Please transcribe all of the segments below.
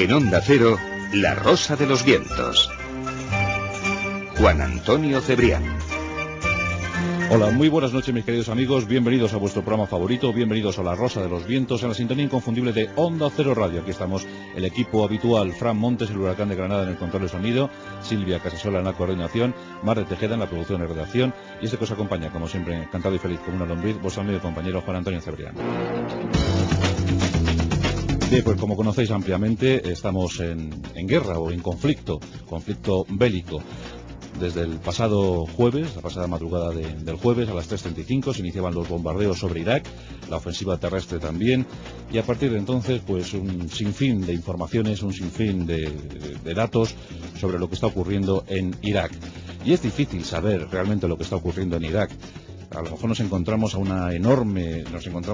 En Onda Cero, La Rosa de los Vientos. Juan Antonio Cebrián. Hola, muy buenas noches mis queridos amigos, bienvenidos a vuestro programa favorito, bienvenidos a La Rosa de los Vientos, en la sintonía inconfundible de Onda Cero Radio. Aquí estamos el equipo habitual, Fran Montes, el Huracán de Granada en el control de sonido, Silvia Casasola en la coordinación, Mar Tejeda en la producción y redacción, y este que os acompaña, como siempre, encantado y feliz como una lombriz, vuestro amigo y compañero Juan Antonio Cebrián. Bien, pues como conocéis ampliamente, estamos en guerra o en conflicto bélico. Desde el pasado jueves, la pasada madrugada del jueves a las 3:35 se iniciaban los bombardeos sobre Irak, la ofensiva terrestre también, y a partir de entonces pues un sinfín de informaciones, un sinfín de datos sobre lo que está ocurriendo en Irak. Y es difícil saber realmente lo que está ocurriendo en Irak. A lo mejor nos encontramos con una enorme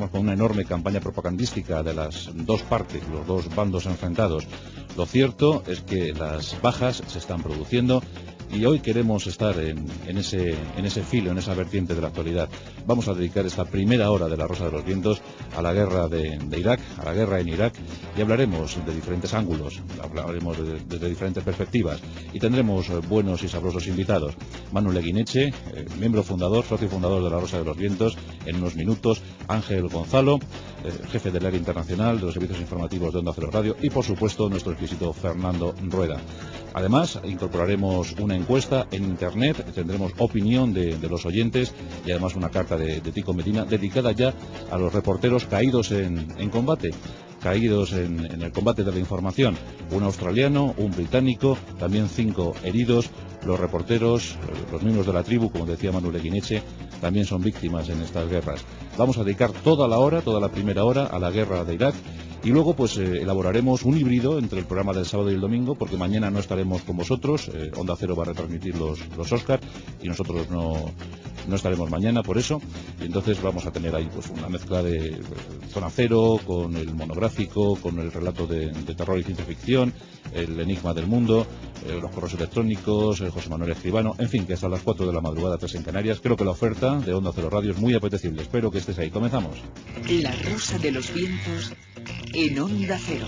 campaña propagandística de las dos partes, los dos bandos enfrentados. Lo cierto es que las bajas se están produciendo y hoy queremos estar en ese filo, en esa vertiente de la actualidad. Vamos a dedicar esta primera hora de La Rosa de los Vientos a la guerra de Irak, a la guerra en Irak, y hablaremos de diferentes ángulos, hablaremos desde diferentes perspectivas, y tendremos buenos y sabrosos invitados. Manu Leguineche, miembro fundador, socio fundador de La Rosa de los Vientos, en unos minutos, Ángel Gonzalo, jefe del área internacional de los servicios informativos de Onda Cero Radio, y por supuesto nuestro exquisito Fernando Rueda. Además, incorporaremos una encuesta en internet, tendremos opinión de los oyentes y además una carta de Tico Medina dedicada ya a los reporteros caídos en combate, caídos en el combate de la información. Un australiano, un británico, también 5 heridos. Los reporteros, los miembros de la tribu, como decía Manu Leguineche, también son víctimas en estas guerras. Vamos a dedicar toda la primera hora a la guerra de Irak. Y luego pues elaboraremos un híbrido entre el programa del sábado y el domingo, porque mañana no estaremos con vosotros, Onda Cero va a retransmitir los Oscar y nosotros no estaremos mañana por eso, y entonces vamos a tener ahí pues una mezcla de Zona Cero con el monográfico, con el relato de terror y ciencia ficción, el enigma del mundo, los correos electrónicos, José Manuel Escribano, en fin, que hasta las 4 de la madrugada, 3 en Canarias. Creo que la oferta de Onda Cero Radio es muy apetecible, espero que estés ahí. Comenzamos. La Rosa de los Vientos en Onda Cero.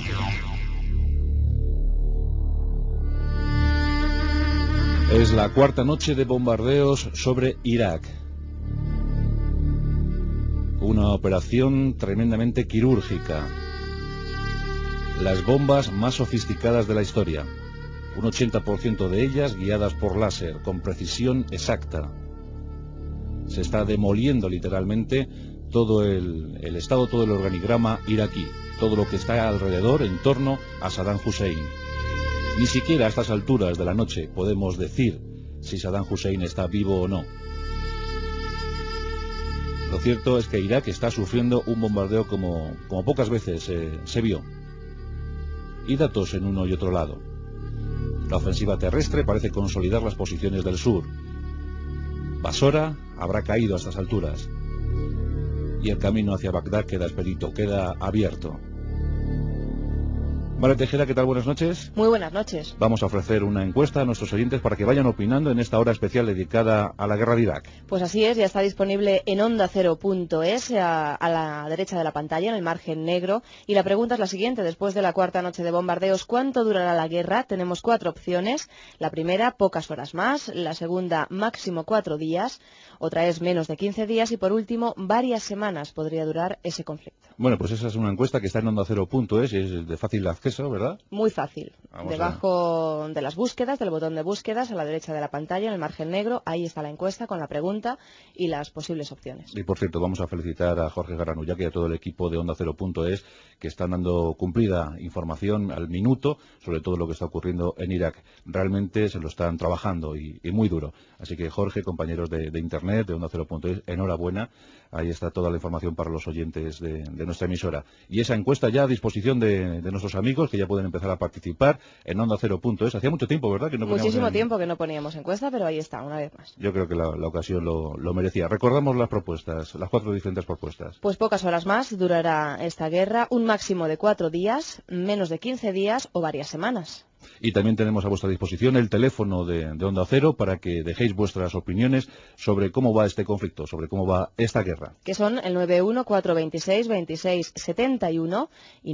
Es la cuarta noche de bombardeos sobre Irak. Una operación tremendamente quirúrgica. Las bombas más sofisticadas de la historia. Un 80% de ellas guiadas por láser, con precisión exacta. Se está demoliendo literalmente todo el Estado, todo el organigrama iraquí, todo lo que está alrededor, en torno a Saddam Hussein. Ni siquiera a estas alturas de la noche podemos decir si Saddam Hussein está vivo o no. Lo cierto es que Irak está sufriendo un bombardeo como pocas veces se vio. Y datos en uno y otro lado. La ofensiva terrestre parece consolidar las posiciones del sur. Basora habrá caído a estas alturas. Y el camino hacia Bagdad queda expedito, queda abierto. Vale, Tejeda, ¿qué tal? Buenas noches. Muy buenas noches. Vamos a ofrecer una encuesta a nuestros oyentes para que vayan opinando en esta hora especial dedicada a la guerra de Irak. Pues así es, ya está disponible en ondacero.es, a la derecha de la pantalla, en el margen negro. Y la pregunta es la siguiente: después de la cuarta noche de bombardeos, ¿cuánto durará la guerra? Tenemos 4 opciones. La primera, pocas horas más. La segunda, máximo 4 días. Otra es menos de 15 días. Y por último, varias semanas podría durar ese conflicto. Bueno, pues esa es una encuesta que está en ondacero.es y es de fácil acceso, ¿verdad? Muy fácil. Debajo de las búsquedas, del botón de búsquedas, a la derecha de la pantalla, en el margen negro, ahí está la encuesta con la pregunta y las posibles opciones. Y por cierto, vamos a felicitar a Jorge Garanullac y a todo el equipo de ondacero.es, que están dando cumplida información al minuto sobre todo lo que está ocurriendo en Irak. Realmente se lo están trabajando y muy duro. Así que Jorge, compañeros de internet, de ondacero.es, enhorabuena. Ahí está toda la información para los oyentes de nuestra emisora. Y esa encuesta ya a disposición de nuestros amigos, que ya pueden empezar a participar en ondacero.es. Hacía mucho tiempo, ¿verdad? Que no poníamos Muchísimo tiempo que no poníamos encuesta, pero ahí está, una vez más. Yo creo que la ocasión lo merecía. Recordamos las propuestas, las 4 diferentes propuestas. Pues pocas horas más durará esta guerra, un máximo de 4 días, menos de 15 días o varias semanas. Y también tenemos a vuestra disposición el teléfono de Onda Cero para que dejéis vuestras opiniones sobre cómo va este conflicto, sobre cómo va esta guerra. Que son el 91-426-2671 y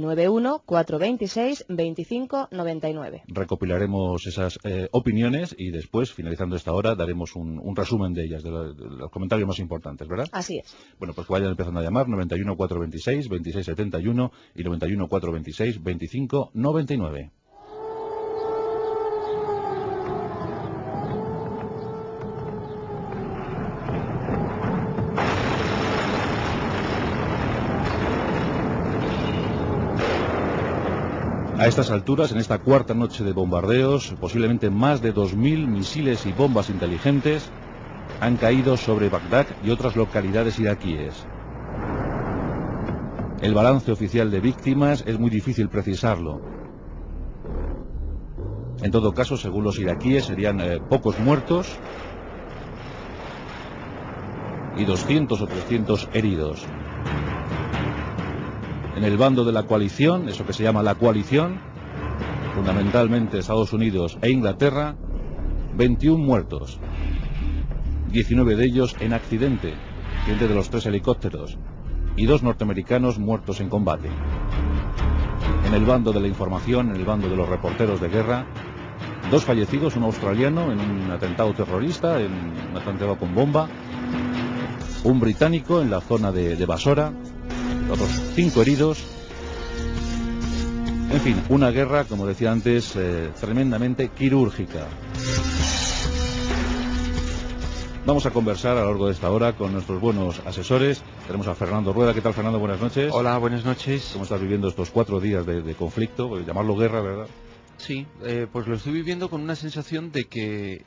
91-426-2599. Recopilaremos esas opiniones y después, finalizando esta hora, daremos un resumen de ellas, de los comentarios más importantes, ¿verdad? Así es. Bueno, pues que vayan empezando a llamar, 91-426-2671 y 91-426-2599. A estas alturas, en esta cuarta noche de bombardeos, posiblemente más de 2.000 misiles y bombas inteligentes han caído sobre Bagdad y otras localidades iraquíes. El balance oficial de víctimas es muy difícil precisarlo. En todo caso, según los iraquíes, serían pocos muertos y 200 o 300 heridos. En el bando de la coalición, eso que se llama la coalición, fundamentalmente Estados Unidos e Inglaterra, 21 muertos, 19 de ellos en accidente de los 3 helicópteros y 2 norteamericanos muertos en combate. En el bando de la información, en el bando de los reporteros de guerra, 2 fallecidos, un australiano en un atentado terrorista, en un atentado con bomba, un británico en la zona de Basora, otros 5 heridos. En fin, una guerra, como decía antes, tremendamente quirúrgica. Vamos a conversar a lo largo de esta hora con nuestros buenos asesores. Tenemos a Fernando Rueda. ¿Qué tal, Fernando? Buenas noches. Hola, buenas noches. ¿Cómo estás viviendo estos 4 días de conflicto? Pues llamarlo guerra, ¿verdad? Sí, pues lo estoy viviendo con una sensación de que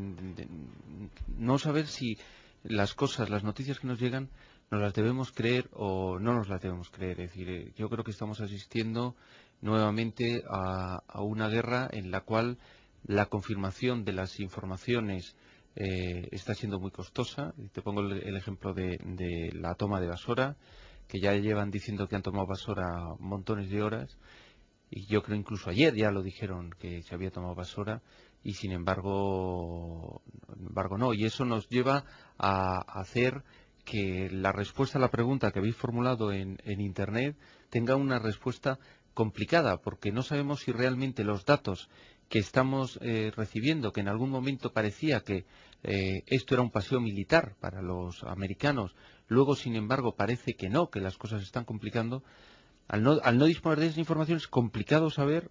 no saber si las cosas, las noticias que nos llegan, nos las debemos creer o no nos las debemos creer. Es decir, yo creo que estamos asistiendo nuevamente a una guerra en la cual la confirmación de las informaciones está siendo muy costosa. Te pongo el ejemplo de la toma de Basora, que ya llevan diciendo que han tomado Basora montones de horas. Y yo creo incluso ayer ya lo dijeron que se había tomado Basora y sin embargo no. Y eso nos lleva a hacer que la respuesta a la pregunta que habéis formulado en Internet tenga una respuesta complicada, porque no sabemos si realmente los datos que estamos recibiendo, que en algún momento parecía que esto era un paseo militar para los americanos, luego sin embargo parece que no, que las cosas se están complicando. Al no disponer de esa información es complicado saber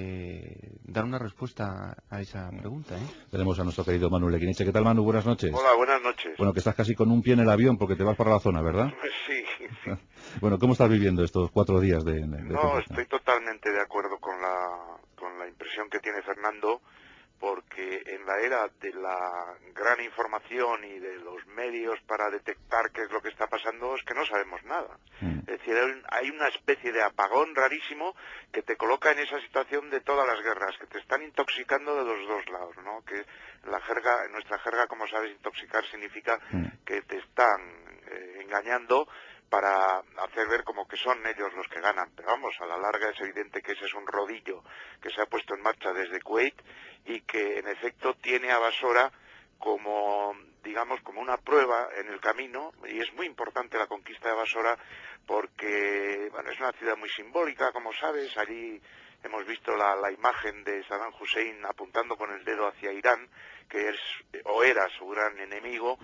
dar una respuesta a esa pregunta. Tenemos a nuestro querido Manu Leguineche. ¿Qué tal, Manu? Buenas noches. Hola, buenas noches. Bueno, que estás casi con un pie en el avión porque te vas para la zona, ¿verdad? Sí. Bueno, ¿cómo estás viviendo estos 4 días de No, conflicto? estoy totalmente de acuerdo con la impresión que tiene Fernando, porque en la era de la gran información y de los medios para detectar qué es lo que está pasando, es que no sabemos nada. Es decir, hay una especie de apagón rarísimo que te coloca en esa situación de todas las guerras, que te están intoxicando de los dos lados, ¿no? Que en nuestra jerga, como sabes, intoxicar significa que te están engañando para hacer ver como que son ellos los que ganan. Pero vamos, a la larga es evidente que ese es un rodillo que se ha puesto en marcha desde Kuwait y que en efecto tiene a Basora como, digamos, como una prueba en el camino, y es muy importante la conquista de Basora porque, bueno, es una ciudad muy simbólica, como sabes. Allí hemos visto la imagen de Saddam Hussein apuntando con el dedo hacia Irán, que es o era su gran enemigo.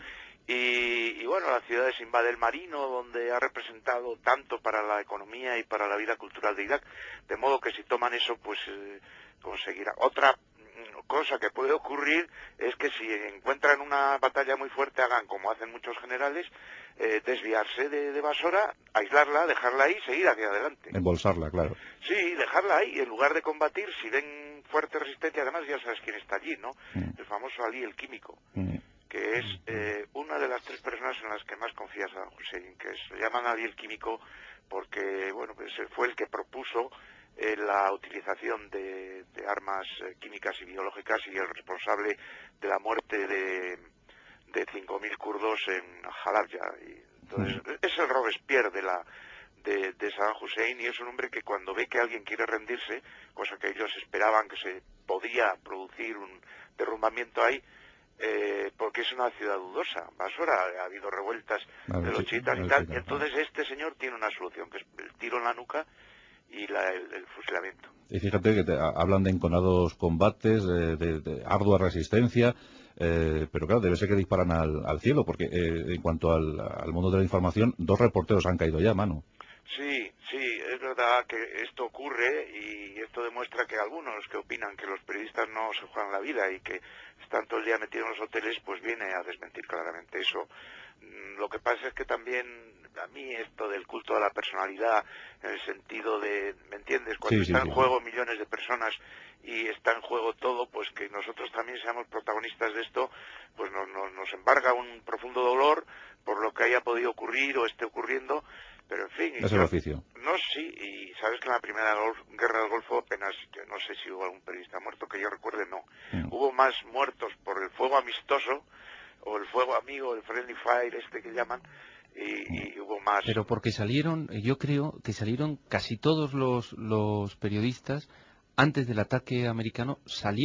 Y bueno, la ciudad de Sinbad el Marino, donde ha representado tanto para la economía y para la vida cultural de Irak, de modo que si toman eso, pues conseguirán. Otra cosa que puede ocurrir es que si encuentran una batalla muy fuerte, hagan como hacen muchos generales, desviarse de Basora, aislarla, dejarla ahí y seguir hacia adelante. Embolsarla, claro. Sí, dejarla ahí, en lugar de combatir, si ven fuerte resistencia, además ya sabes quién está allí, ¿no? El famoso Ali el Químico, que es una de las 3 personas en las que más confía Saddam Hussein, que se llaman Ali el Químico porque, bueno, pues fue el que propuso la utilización de armas químicas y biológicas y el responsable de la muerte de 5.000 kurdos en Halabja. Y entonces es el Robespierre de Saddam Hussein, y es un hombre que cuando ve que alguien quiere rendirse, cosa que ellos esperaban que se podía producir un derrumbamiento ahí, porque es una ciudad dudosa. Basora, ha habido revueltas de los chiitas y tal, y entonces este señor tiene una solución, que es el tiro en la nuca y el fusilamiento. Y fíjate que hablan de enconados combates, de ardua resistencia, pero claro, debe ser que disparan al cielo, porque en cuanto al mundo de la información, 2 reporteros han caído ya, Manu. Sí, es verdad que esto ocurre, y esto demuestra que algunos que opinan que los periodistas no se juegan la vida y que están todo el día metidos en los hoteles, pues viene a desmentir claramente eso. Lo que pasa es que también a mí esto del culto a la personalidad, en el sentido de, ¿me entiendes? Cuando está en juego millones de personas y está en juego todo, pues que nosotros también seamos protagonistas de esto, pues nos embarga un profundo dolor por lo que haya podido ocurrir o esté ocurriendo. Pero en fin... Es el oficio. No, sí, y sabes que en la primera guerra del Golfo apenas, yo no sé si hubo algún periodista muerto, que yo recuerde, no. Hubo más muertos por el fuego amistoso, o el fuego amigo, el friendly fire que llaman, y hubo más... Pero porque salieron, yo creo que salieron casi todos los periodistas, antes del ataque americano,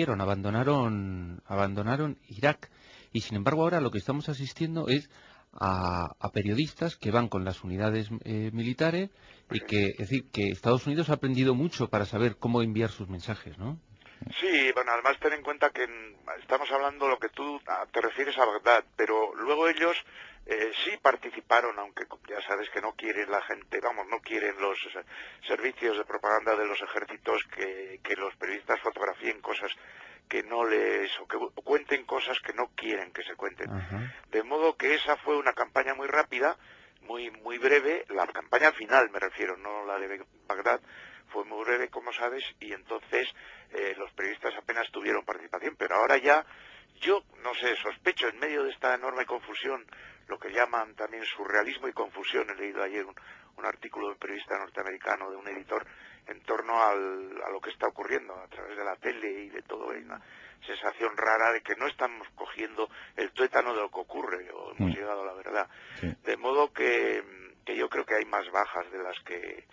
abandonaron Irak. Y sin embargo ahora lo que estamos asistiendo es a periodistas que van con las unidades militares y que, es decir, que Estados Unidos ha aprendido mucho para saber cómo enviar sus mensajes, ¿no? Sí, bueno, además ten en cuenta que estamos hablando lo que tú te refieres a Bagdad, pero luego ellos sí participaron, aunque ya sabes que no quieren la gente, vamos, no quieren los servicios de propaganda de los ejércitos que los periodistas fotografíen cosas que no les, o que cuenten cosas que no quieren que se cuenten. De modo que esa fue una campaña muy rápida, muy breve, la campaña final me refiero, no la de Bagdad, fue muy breve, como sabes, y entonces los periodistas apenas tuvieron participación, pero ahora ya, yo no sé, sospecho, en medio de esta enorme confusión, lo que llaman también surrealismo y confusión, he leído ayer un artículo de un periodista norteamericano, de un editor, en torno a lo que está ocurriendo a través de la tele y de todo, hay una sensación rara de que no estamos cogiendo el tuétano de lo que ocurre, o hemos llegado a la verdad. Sí. De modo que yo creo que hay más bajas de las que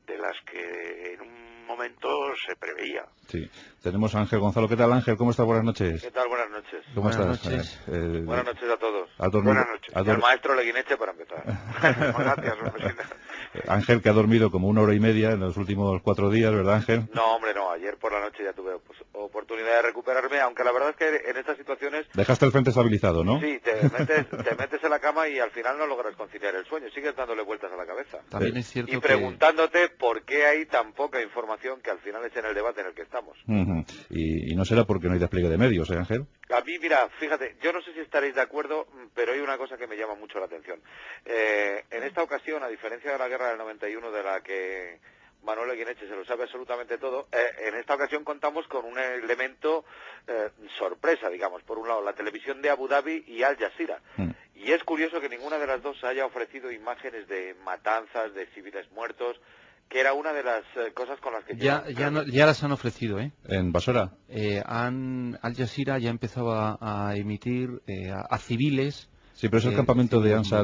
en un momento se preveía. Sí. Tenemos a Ángel Gonzalo. ¿Qué tal, Ángel? ¿Cómo estás? Buenas noches. ¿Qué tal? Buenas noches. ¿Cómo estás? Noches. Buenas noches a todos. Buenas noches. Y al maestro Leguineche para empezar. Gracias, Ángel, que ha dormido como 1 hora y media en los últimos 4 días, ¿verdad, Ángel? No, hombre, no. Ayer por la noche ya tuve oportunidad de recuperarme, aunque la verdad es que en estas situaciones... Dejaste el frente estabilizado, ¿no? Sí, te metes en la cama y al final no logras conciliar el sueño. Sigues dándole vueltas a la cabeza. También es cierto y preguntándote por qué hay tan poca información que al final es en el debate en el que estamos. Y no será porque no hay despliegue de medios, ¿eh, Ángel? A mí, mira, fíjate, yo no sé si estaréis de acuerdo, pero hay una cosa que me llama mucho la atención. En esta ocasión, a diferencia de la guerra del 91, de la que Manuel Leguineche se lo sabe absolutamente todo, en esta ocasión contamos con un elemento sorpresa, digamos. Por un lado, la televisión de Abu Dhabi y Al Jazeera. Y es curioso que ninguna de las dos haya ofrecido imágenes de matanzas, de civiles muertos, que era una de las cosas con las que... Ya las han ofrecido, ¿eh? ¿En Basora? Al Jazeera ya empezaba a emitir a civiles... Sí, pero es el campamento de Ansar...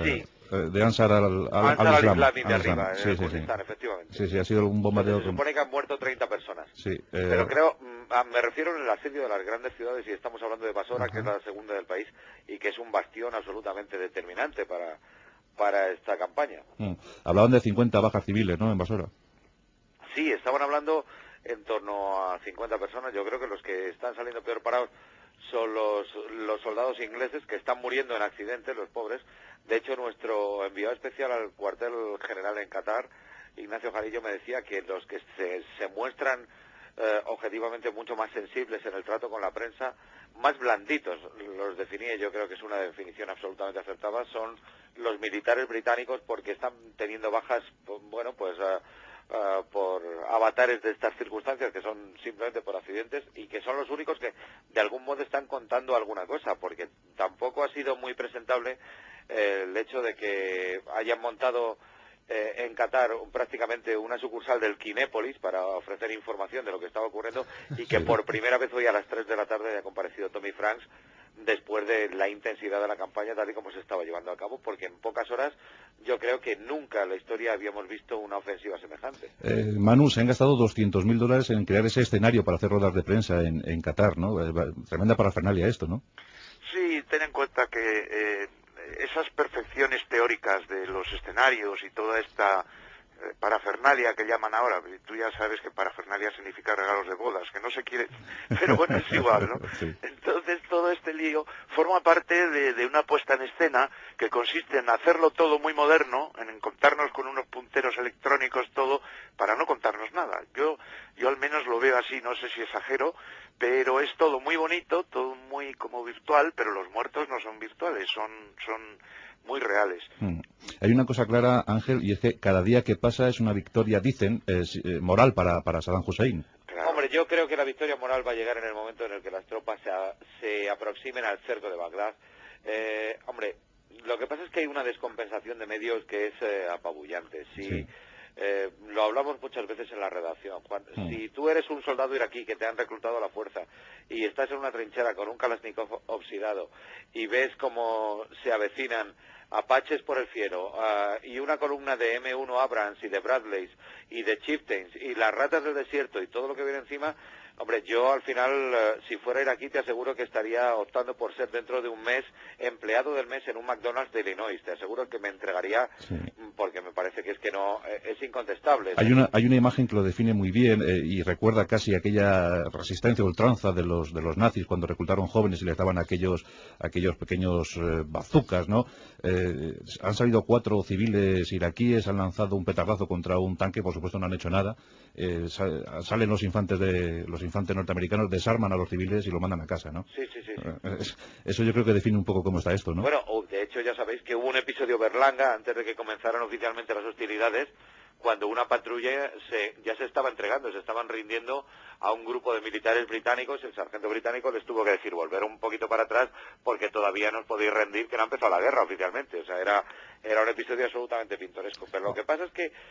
de Ansar al-Islam de arriba, en el Kurdistán, efectivamente. Sí, ha sido un bombardeo... Se supone que han muerto 30 personas. Sí. Pero creo, me refiero en el asedio de las grandes ciudades, y estamos hablando de Basora, que es la segunda del país, y que es un bastión absolutamente determinante para esta campaña. Hablaban de 50 bajas civiles, ¿no?, en Basora. Sí, estaban hablando en torno a 50 personas. Yo creo que los que están saliendo peor parados son los soldados ingleses, que están muriendo en accidentes, los pobres. De hecho, nuestro enviado especial al cuartel general en Qatar, Ignacio Jarillo, me decía que los que se muestran objetivamente mucho más sensibles en el trato con la prensa, más blanditos, los definía, yo creo que es una definición absolutamente acertada, son los militares británicos, porque están teniendo bajas, bueno, pues por avatares de estas circunstancias, que son simplemente por accidentes, y que son los únicos que de algún modo están contando alguna cosa, porque tampoco ha sido muy presentable el hecho de que hayan montado en Qatar prácticamente una sucursal del Kinépolis para ofrecer información de lo que estaba ocurriendo, y que por primera vez hoy a las 3 de la tarde haya comparecido Tommy Franks después de la intensidad de la campaña tal y como se estaba llevando a cabo, porque en pocas horas yo creo que nunca en la historia habíamos visto una ofensiva semejante. Manu, se han gastado $200.000 en crear ese escenario para hacer ruedas de prensa en Qatar, ¿no? Tremenda parafernalia esto, ¿no? Sí, ten en cuenta que esas perfecciones teóricas de los escenarios y toda esta parafernalia que llaman ahora, tú ya sabes que parafernalia significa regalos de bodas, que no se quiere, pero bueno, es igual, ¿no? Sí. Entonces todo este lío forma parte de una puesta en escena que consiste en hacerlo todo muy moderno, en contarnos con unos punteros electrónicos todo, para no contarnos nada. Yo al menos lo veo así, no sé si exagero, pero es todo muy bonito, todo muy como virtual, pero los muertos no son virtuales, son muy reales. Hay una cosa clara, Ángel, y es que cada día que pasa es una victoria, dicen, moral para Saddam Hussein. Claro. Hombre, yo creo que la victoria moral va a llegar en el momento en el que las tropas se aproximen al cerco de Bagdad. Hombre, lo que pasa es que hay una descompensación de medios que es apabullante. Sí. Lo hablamos muchas veces en la redacción, Juan. Si tú eres un soldado iraquí que te han reclutado a la fuerza y estás en una trinchera con un Kalashnikov oxidado y ves cómo se avecinan Apaches por el Fiero y una columna de M1 Abrams y de Bradleys y de Chieftains y las ratas del desierto y todo lo que viene encima, hombre, yo al final, si fuera iraquí, te aseguro que estaría optando por ser dentro de un mes empleado del mes en un McDonald's de Illinois. Te aseguro que me entregaría, porque me parece que es que no, es incontestable. Hay una imagen que lo define muy bien y recuerda casi aquella resistencia ultranza de los nazis cuando reclutaron jóvenes y les daban aquellos pequeños bazucas, ¿no? Han salido 4 civiles iraquíes, han lanzado un petardazo contra un tanque, por supuesto no han hecho nada. Salen los infantes norteamericanos, desarman a los civiles y lo mandan a casa, ¿no? Sí. Eso yo creo que define un poco cómo está esto, ¿no? Bueno, de hecho ya sabéis que hubo un episodio Berlanga antes de que comenzaran oficialmente las hostilidades, cuando una patrulla ya se estaba entregando, se estaban rindiendo a un grupo de militares británicos. El sargento británico les tuvo que decir volver un poquito para atrás porque todavía no os podéis rendir, que no ha empezado la guerra oficialmente. O sea, era un episodio absolutamente pintoresco. Pero lo que pasa es que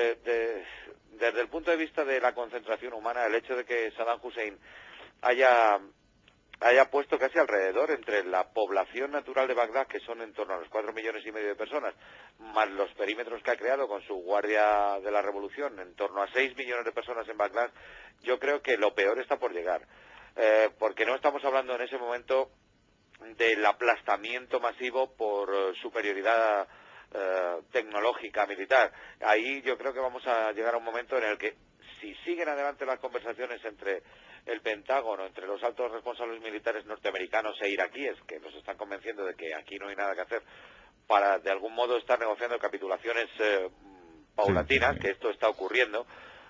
desde el punto de vista de la concentración humana, el hecho de que Saddam Hussein haya puesto casi alrededor, entre la población natural de Bagdad, que son en torno a los 4,5 millones de personas, más los perímetros que ha creado con su Guardia de la Revolución, en torno a 6 millones de personas en Bagdad, yo creo que lo peor está por llegar. Porque no estamos hablando en ese momento del aplastamiento masivo por superioridad tecnológica militar. Ahí yo creo que vamos a llegar a un momento en el que, si siguen adelante las conversaciones entre el Pentágono, entre los altos responsables militares norteamericanos e iraquíes, que nos están convenciendo de que aquí no hay nada que hacer, para de algún modo estar negociando capitulaciones paulatinas, que esto está ocurriendo,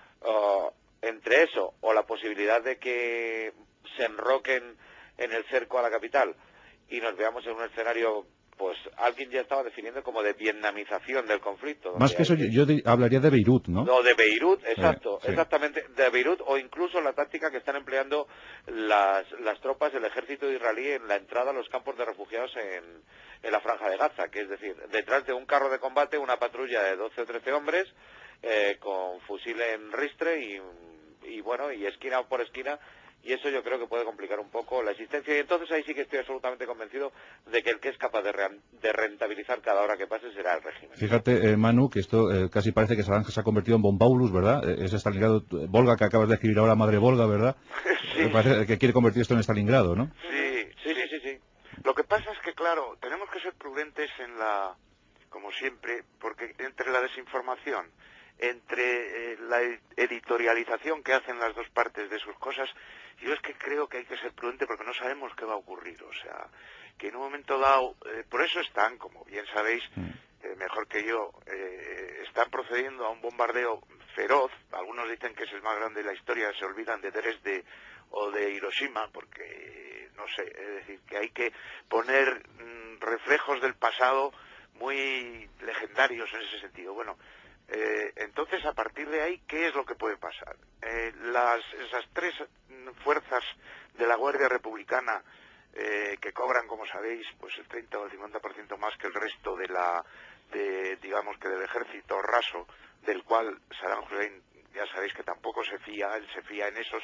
entre eso o la posibilidad de que se enroquen en el cerco a la capital y nos veamos en un escenario, pues alguien ya estaba definiendo como de vietnamización del conflicto. Más que eso, yo hablaría de Beirut, ¿no? No, de Beirut, exacto, sí. Exactamente, de Beirut, o incluso la táctica que están empleando las tropas del ejército israelí en la entrada a los campos de refugiados en la franja de Gaza, que es decir, detrás de un carro de combate, una patrulla de 12 o 13 hombres con fusil en ristre y bueno, y esquina por esquina. Y eso yo creo que puede complicar un poco la existencia. Y entonces ahí sí que estoy absolutamente convencido de que el que es capaz de rentabilizar cada hora que pase será el régimen. Fíjate, Manu, que esto casi parece que Saddam se ha convertido en Bombaulus, ¿verdad? Ese Stalingrado, Volga que acabas de escribir ahora, Madre Volga, ¿verdad? Sí. Parece que quiere convertir esto en Stalingrado, ¿no? Sí. Lo que pasa es que, claro, tenemos que ser prudentes como siempre, porque entre la desinformación, entre la editorialización que hacen las dos partes de sus cosas, yo es que creo que hay que ser prudente porque no sabemos qué va a ocurrir. O sea, que en un momento dado, por eso están, como bien sabéis, mejor que yo, están procediendo a un bombardeo feroz. Algunos dicen que es el más grande de la historia, se olvidan de Dresde o de Hiroshima, porque, no sé, es decir, que hay que poner reflejos del pasado muy legendarios en ese sentido. Bueno, entonces, a partir de ahí, ¿qué es lo que puede pasar? Esas 3 fuerzas de la Guardia Republicana que cobran, como sabéis, pues el 30 o el 50% más que el resto digamos que del ejército raso, del cual Saddam Hussein, ya sabéis que tampoco se fía, él se fía en esos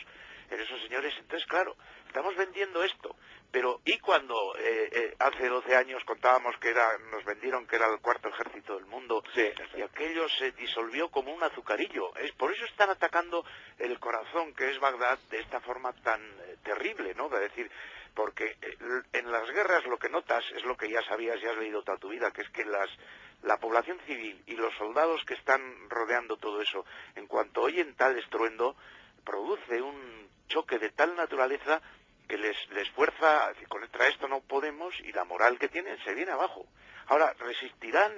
en esos señores. Entonces, claro, estamos vendiendo esto. Pero, ¿y cuando hace 12 años contábamos nos vendieron que era el cuarto ejército del mundo, y aquello se disolvió como un azucarillo? Por eso están atacando el corazón, que es Bagdad, de esta forma tan terrible, ¿no? Es decir, porque en las guerras lo que notas es lo que ya sabías, ya has leído toda tu vida, que es que la población civil y los soldados que están rodeando todo eso, en cuanto oyen tal estruendo, produce un choque de tal naturaleza que les fuerza, contra esto no podemos, y la moral que tienen se viene abajo. Ahora, ¿resistirán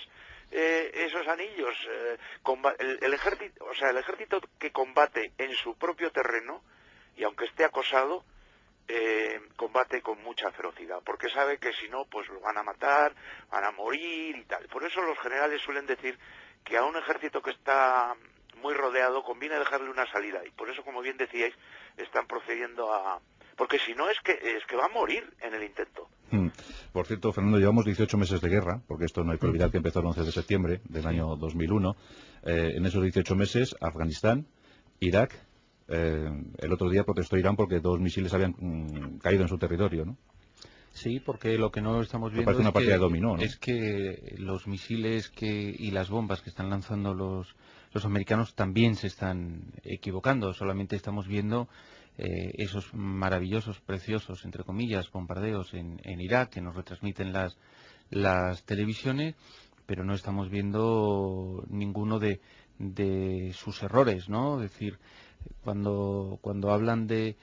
esos anillos? El ejército, o sea, el ejército que combate en su propio terreno, y aunque esté acosado, combate con mucha ferocidad, porque sabe que si no, pues lo van a matar, van a morir y tal. Por eso los generales suelen decir que a un ejército que está muy rodeado conviene dejarle una salida, y por eso, como bien decíais, están procediendo porque si no es que va a morir en el intento. Por cierto, Fernando, llevamos 18 meses de guerra, porque esto no hay que olvidar que empezó el 11 de septiembre del año 2001. En esos 18 meses, Afganistán, Irak, el otro día protestó Irán porque 2 misiles habían caído en su territorio, ¿no? Sí, porque lo que no estamos viendo parece una partida de dominó, ¿no? Es que los misiles y las bombas que están lanzando los americanos también se están equivocando. Solamente estamos viendo esos maravillosos, preciosos, entre comillas, bombardeos en Irak, que nos retransmiten las televisiones, pero no estamos viendo ninguno de sus errores, ¿no? Es decir, cuando hablan de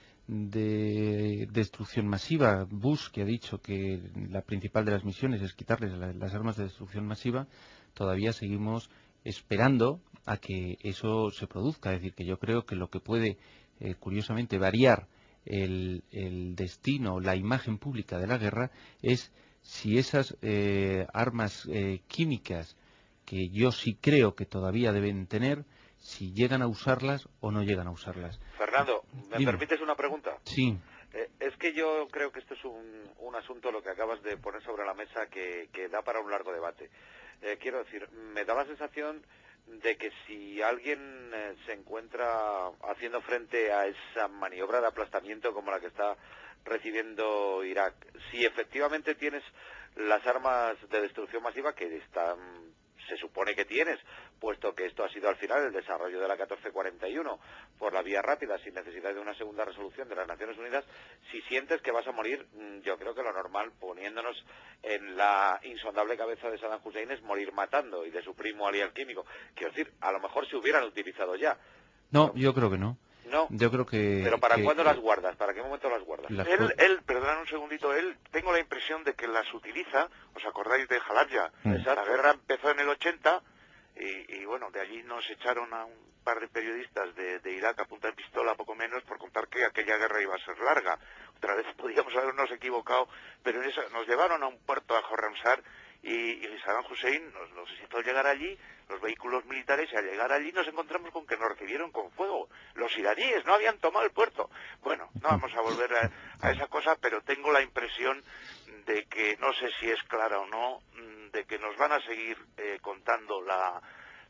destrucción masiva, Bush, que ha dicho que la principal de las misiones es quitarles las armas de destrucción masiva, todavía seguimos esperando a que eso se produzca. Es decir, que yo creo que lo que puede, curiosamente, variar el destino, la imagen pública de la guerra, es si esas armas químicas, que yo sí creo que todavía deben tener, si llegan a usarlas o no llegan a usarlas. Fernando, ¿me Dime. permites una pregunta? Sí. Es que yo creo que esto es un asunto, lo que acabas de poner sobre la mesa, que da para un largo debate. Quiero decir, me da la sensación de que si alguien se encuentra haciendo frente a esa maniobra de aplastamiento como la que está recibiendo Irak, si efectivamente tienes las armas de destrucción masiva que se supone que tienes, puesto que esto ha sido al final el desarrollo de la 1441 por la vía rápida, sin necesidad de una segunda resolución de las Naciones Unidas, si sientes que vas a morir, yo creo que lo normal, poniéndonos en la insondable cabeza de Saddam Hussein, es morir matando, y de su primo Ali al-Químico. Quiero decir, a lo mejor se hubieran utilizado ya. No, yo creo que no. No. Yo creo que... ¿Pero para cuándo las guardas? ¿Para qué momento las guardas? Perdón un segundito, tengo la impresión de que las utiliza. ¿Os acordáis de Halabja? La guerra empezó en el 80 y bueno, de allí nos echaron a un par de periodistas de Irak a punta de pistola, poco menos, por contar que aquella guerra iba a ser larga. Otra vez podíamos habernos equivocado, pero nos llevaron a un puerto, a Khorramshahr, y Saddam Hussein nos hizo llegar allí, los vehículos militares, y al llegar allí nos encontramos con que nos recibieron con fuego. Los iraníes no habían tomado el puerto. Bueno, no vamos a volver a esa cosa, pero tengo la impresión de que, no sé si es clara o no, de que nos van a seguir contando la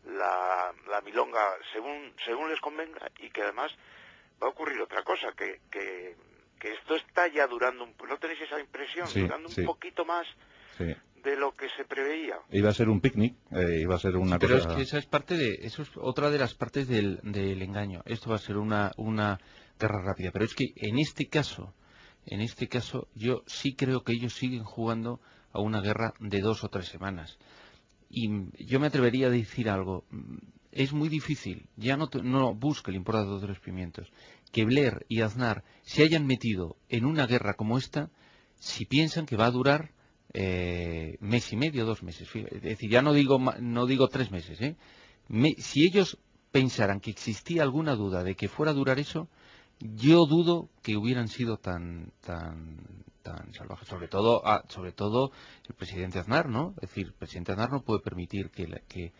milonga según les convenga, y que además va a ocurrir otra cosa, que esto está ya durando, ¿no tenéis esa impresión? Sí, durando un poquito más de lo que se preveía. Iba a ser un picnic, iba a ser una cosa... Pero es que eso es otra de las partes del engaño. Esto va a ser una guerra rápida. Pero es que en este caso, yo sí creo que ellos siguen jugando a una guerra de 2 o 3 semanas. Y yo me atrevería a decir algo. Es muy difícil, ya no busque el importa 2 o 3 pimientos, que Blair y Aznar se hayan metido en una guerra como esta si piensan que va a durar mes y medio, 2 meses. Es decir, ya no digo 3 meses. Si ellos pensaran que existía alguna duda de que fuera a durar eso, yo dudo que hubieran sido tan salvajes. Sobre todo el presidente Aznar, ¿no? Es decir, el presidente Aznar no puede permitir que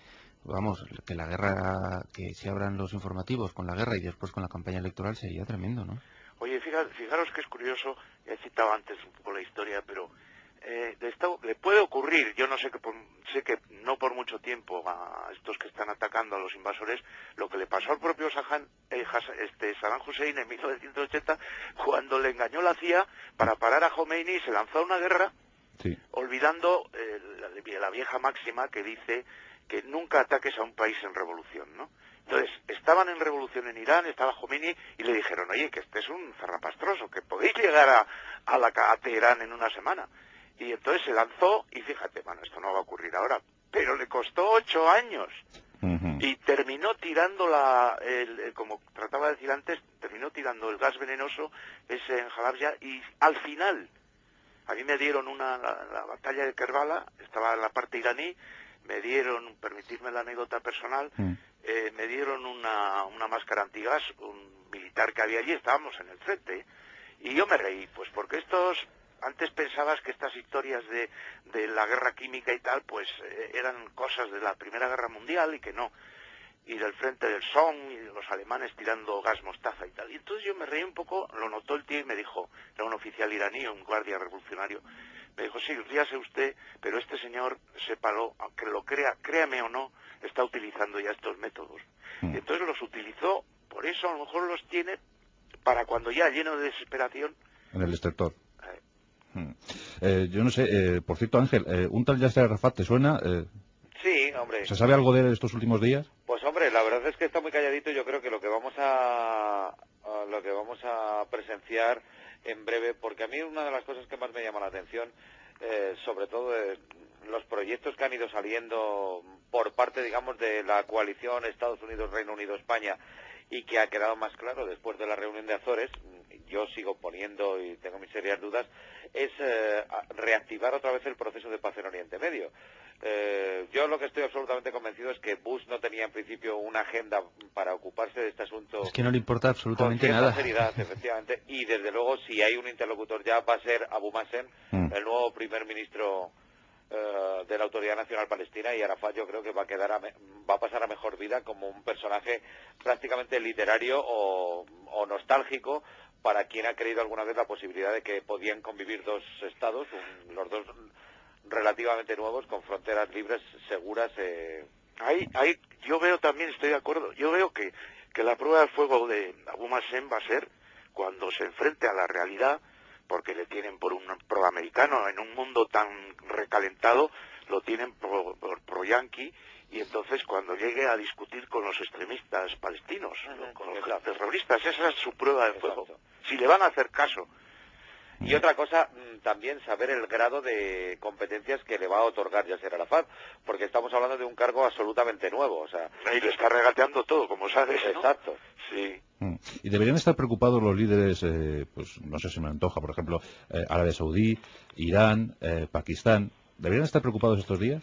la guerra, que se abran los informativos con la guerra y después con la campaña electoral, sería tremendo, ¿no? Oye, fijaros que es curioso, he citado antes un poco la historia, pero de esto le puede ocurrir, yo no sé sé que no por mucho tiempo a estos que están atacando a los invasores, lo que le pasó al propio Saddam Hussein en 1980, cuando le engañó la CIA para parar a Khomeini y se lanzó a una guerra, Sí. olvidando la vieja máxima que dice que nunca ataques a un país en revolución, ¿no? Entonces, estaban en revolución en Irán, estaba Khomeini, y le dijeron, oye, que este es un zarrapastroso, que podéis llegar a Teherán en una semana. Y entonces se lanzó, y fíjate, bueno, esto no va a ocurrir ahora, pero le costó 8 años. Ujú. Y terminó tirando como trataba de decir antes, terminó tirando el gas venenoso ese en Halabja, y al final, a mí me dieron la batalla de Kerbala, estaba en la parte iraní, me dieron, permitirme la anécdota personal, me dieron una máscara antigas, un militar que había allí, estábamos en el frente, y yo me reí, pues porque antes pensabas que estas historias de la guerra química y tal, pues eran cosas de la Primera Guerra Mundial y que no, y del frente del Somme y de los alemanes tirando gas mostaza y tal. Y entonces yo me reí un poco, lo notó el tío y me dijo, era un oficial iraní, un guardia revolucionario, me dijo, sí, ríase usted, pero este señor, sépalo, aunque lo créame o no, está utilizando ya estos métodos. Y entonces los utilizó, por eso a lo mejor los tiene para cuando ya lleno de desesperación. En el extractor. Yo no sé, por cierto, Ángel, un tal Yasser Arafat, ¿te suena? Sí, hombre. ¿Se sabe algo de él estos últimos días? Pues hombre, la verdad es que está muy calladito. Yo creo que lo que vamos a presenciar en breve, porque a mí una de las cosas que más me llama la atención, sobre todo los proyectos que han ido saliendo por parte, digamos, de la coalición Estados Unidos, Reino Unido, España, y que ha quedado más claro después de la reunión de Azores, yo sigo poniendo y tengo mis serias dudas, es reactivar otra vez el proceso de paz en Oriente Medio. Yo lo que estoy absolutamente convencido es que Bush no tenía en principio una agenda para ocuparse de este asunto. Es que no le importa absolutamente con nada. seriedad, efectivamente, y desde luego si hay un interlocutor ya va a ser Abu Mazen, el nuevo primer ministro de la Autoridad Nacional Palestina, y Arafat yo creo que va a pasar a mejor vida como un personaje prácticamente literario o nostálgico para quien ha creído alguna vez la posibilidad de que podían convivir dos estados, los dos relativamente nuevos, con fronteras libres, seguras. Ahí yo veo también, estoy de acuerdo, yo veo que la prueba de fuego de Abu Mazen va a ser cuando se enfrente a la realidad, porque le tienen por un proamericano, en un mundo tan recalentado, lo tienen por pro-yanqui, y entonces cuando llegue a discutir con los extremistas palestinos, con los terroristas, esa es su prueba de fuego. Si le van a hacer caso. Y otra cosa, también saber el grado de competencias que le va a otorgar Yasser Arafat, porque estamos hablando de un cargo absolutamente nuevo, o sea... Y le está regateando todo, como sabes, ¿no? Exacto. Sí. Y deberían estar preocupados los líderes, pues no sé si me antoja, por ejemplo, Arabia Saudí, Irán, Pakistán. ¿Deberían estar preocupados estos días?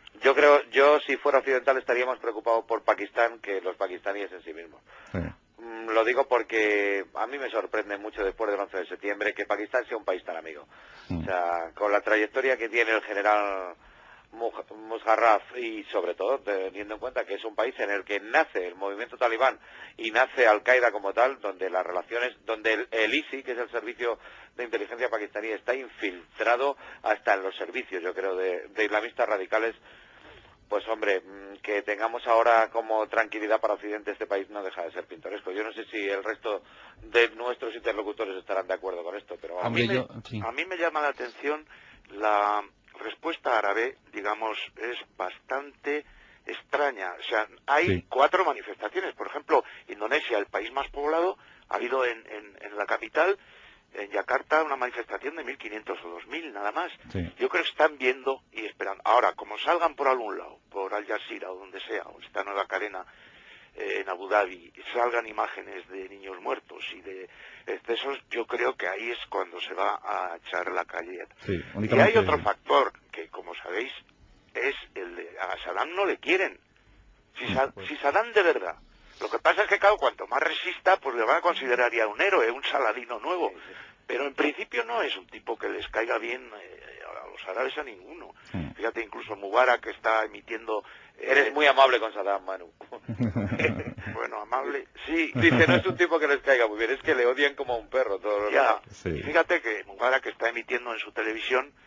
Yo si fuera occidental estaría más preocupado por Pakistán que los pakistaníes en sí mismos. Sí. Lo digo porque a mí me sorprende mucho después del 11 de septiembre que Pakistán sea un país tan amigo. O sea, con la trayectoria que tiene el general Musharraf y sobre todo teniendo en cuenta que es un país en el que nace el movimiento talibán y nace Al-Qaeda como tal, donde las relaciones, donde el ISI, que es el servicio de inteligencia pakistaní, está infiltrado hasta en los servicios, yo creo, de islamistas radicales. Pues hombre, que tengamos ahora como tranquilidad para Occidente este país no deja de ser pintoresco. Yo no sé si el resto de nuestros interlocutores estarán de acuerdo con esto, pero a mí me llama la atención la respuesta árabe, digamos, es bastante extraña. O sea, hay 4 manifestaciones. Por ejemplo, Indonesia, el país más poblado, ha habido en la capital, en Yakarta, una manifestación de 1.500 o 2.000 nada más. Sí. Yo creo que están viendo y esperando. Ahora, como salgan por algún lado, por Al Jazeera o donde sea, o esta nueva cadena en Abu Dhabi, y salgan imágenes de niños muertos y de excesos, yo creo que ahí es cuando se va a echar la calle. Sí, y hay otro factor que, como sabéis, es el de a Saddam no le quieren. Si Saddam de verdad... Lo que pasa es que, claro, cuanto más resista, pues le van a considerar ya un héroe, un Saladino nuevo. Sí. Pero en principio no es un tipo que les caiga bien a los árabes a ninguno. Fíjate, incluso Mubarak que está emitiendo... Eres muy amable con Saddam, Manu. Bueno, amable, sí. Dice, no es un tipo que les caiga muy bien, es que le odian como a un perro. Ya, sí. Fíjate que Mubarak está emitiendo en su televisión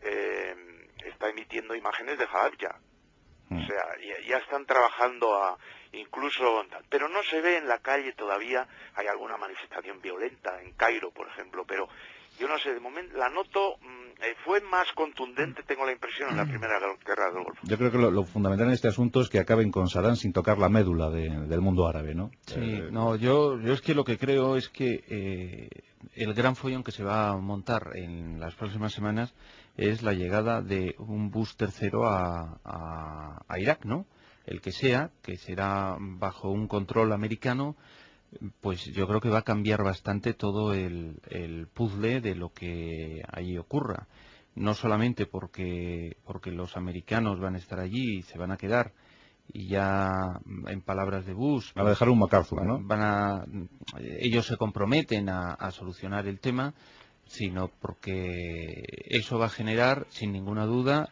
está emitiendo imágenes de Halabja. O sea, ya están trabajando incluso, pero no se ve en la calle todavía. Hay alguna manifestación violenta en Cairo, por ejemplo, pero yo no sé, de momento la noto, fue más contundente, tengo la impresión, en la primera guerra del Golfo. Yo creo que lo fundamental en este asunto es que acaben con Saddam sin tocar la médula del mundo árabe, ¿no? Sí, no, yo es que lo que creo es que el gran follón que se va a montar en las próximas semanas es la llegada de un bus tercero a Irak, ¿no? El que sea, que será bajo un control americano, pues yo creo que va a cambiar bastante todo el puzzle de lo que allí ocurra. No solamente porque los americanos van a estar allí y se van a quedar, y ya en palabras de Bush... Van a dejar un MacArthur, ¿no? Ellos se comprometen a solucionar el tema, sino porque eso va a generar, sin ninguna duda,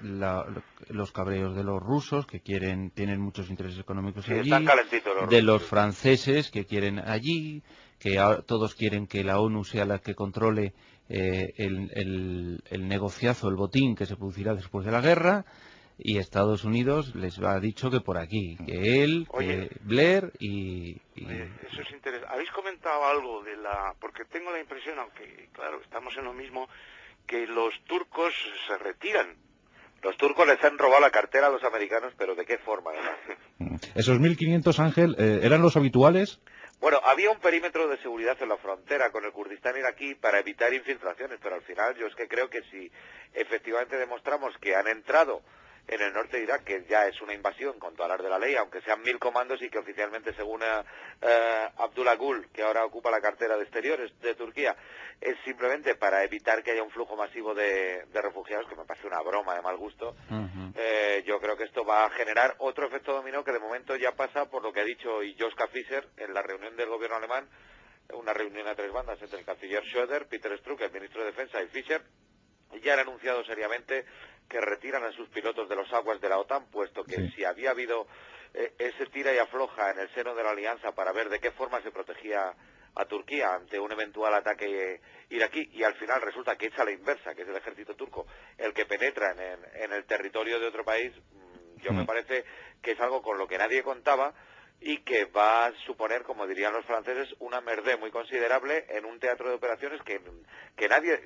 los cabreos de los rusos, que tienen muchos intereses económicos allí, están calentitos los de rusos. los franceses, que quieren allí, que todos quieren que la ONU sea la que controle el negociazo, el botín que se producirá después de la guerra, y Estados Unidos les ha dicho que por aquí, que él, Oye, que Blair y... Eso es interesante. ¿Habéis comentado algo de porque tengo la impresión, aunque claro, estamos en lo mismo, que los turcos se retiran? Los turcos les han robado la cartera a los americanos, pero ¿de qué forma, además? Esos 1.500, Ángel, ¿eran los habituales? Bueno, había un perímetro de seguridad en la frontera con el Kurdistán iraquí para evitar infiltraciones, pero al final yo es que creo que si efectivamente demostramos que han entrado en el norte de Irak, que ya es una invasión con todas las de la ley, aunque sean 1.000 comandos y que oficialmente, según Abdullah Gül, que ahora ocupa la cartera de Exteriores de Turquía, es simplemente para evitar que haya un flujo masivo de refugiados, que me parece una broma de mal gusto. Yo creo que esto va a generar otro efecto dominó que de momento ya pasa por lo que ha dicho Joschka Fischer en la reunión del gobierno alemán, una reunión a tres bandas entre el canciller Schröder, Peter Struck, el ministro de Defensa, y Fischer. Ya han anunciado seriamente que retiran a sus pilotos de los aguas de la OTAN, puesto que si había habido ese tira y afloja en el seno de la alianza para ver de qué forma se protegía a Turquía ante un eventual ataque iraquí, y al final resulta que echa la inversa, que es el ejército turco el que penetra en el territorio de otro país, me parece que es algo con lo que nadie contaba y que va a suponer, como dirían los franceses, una merdé muy considerable en un teatro de operaciones que nadie,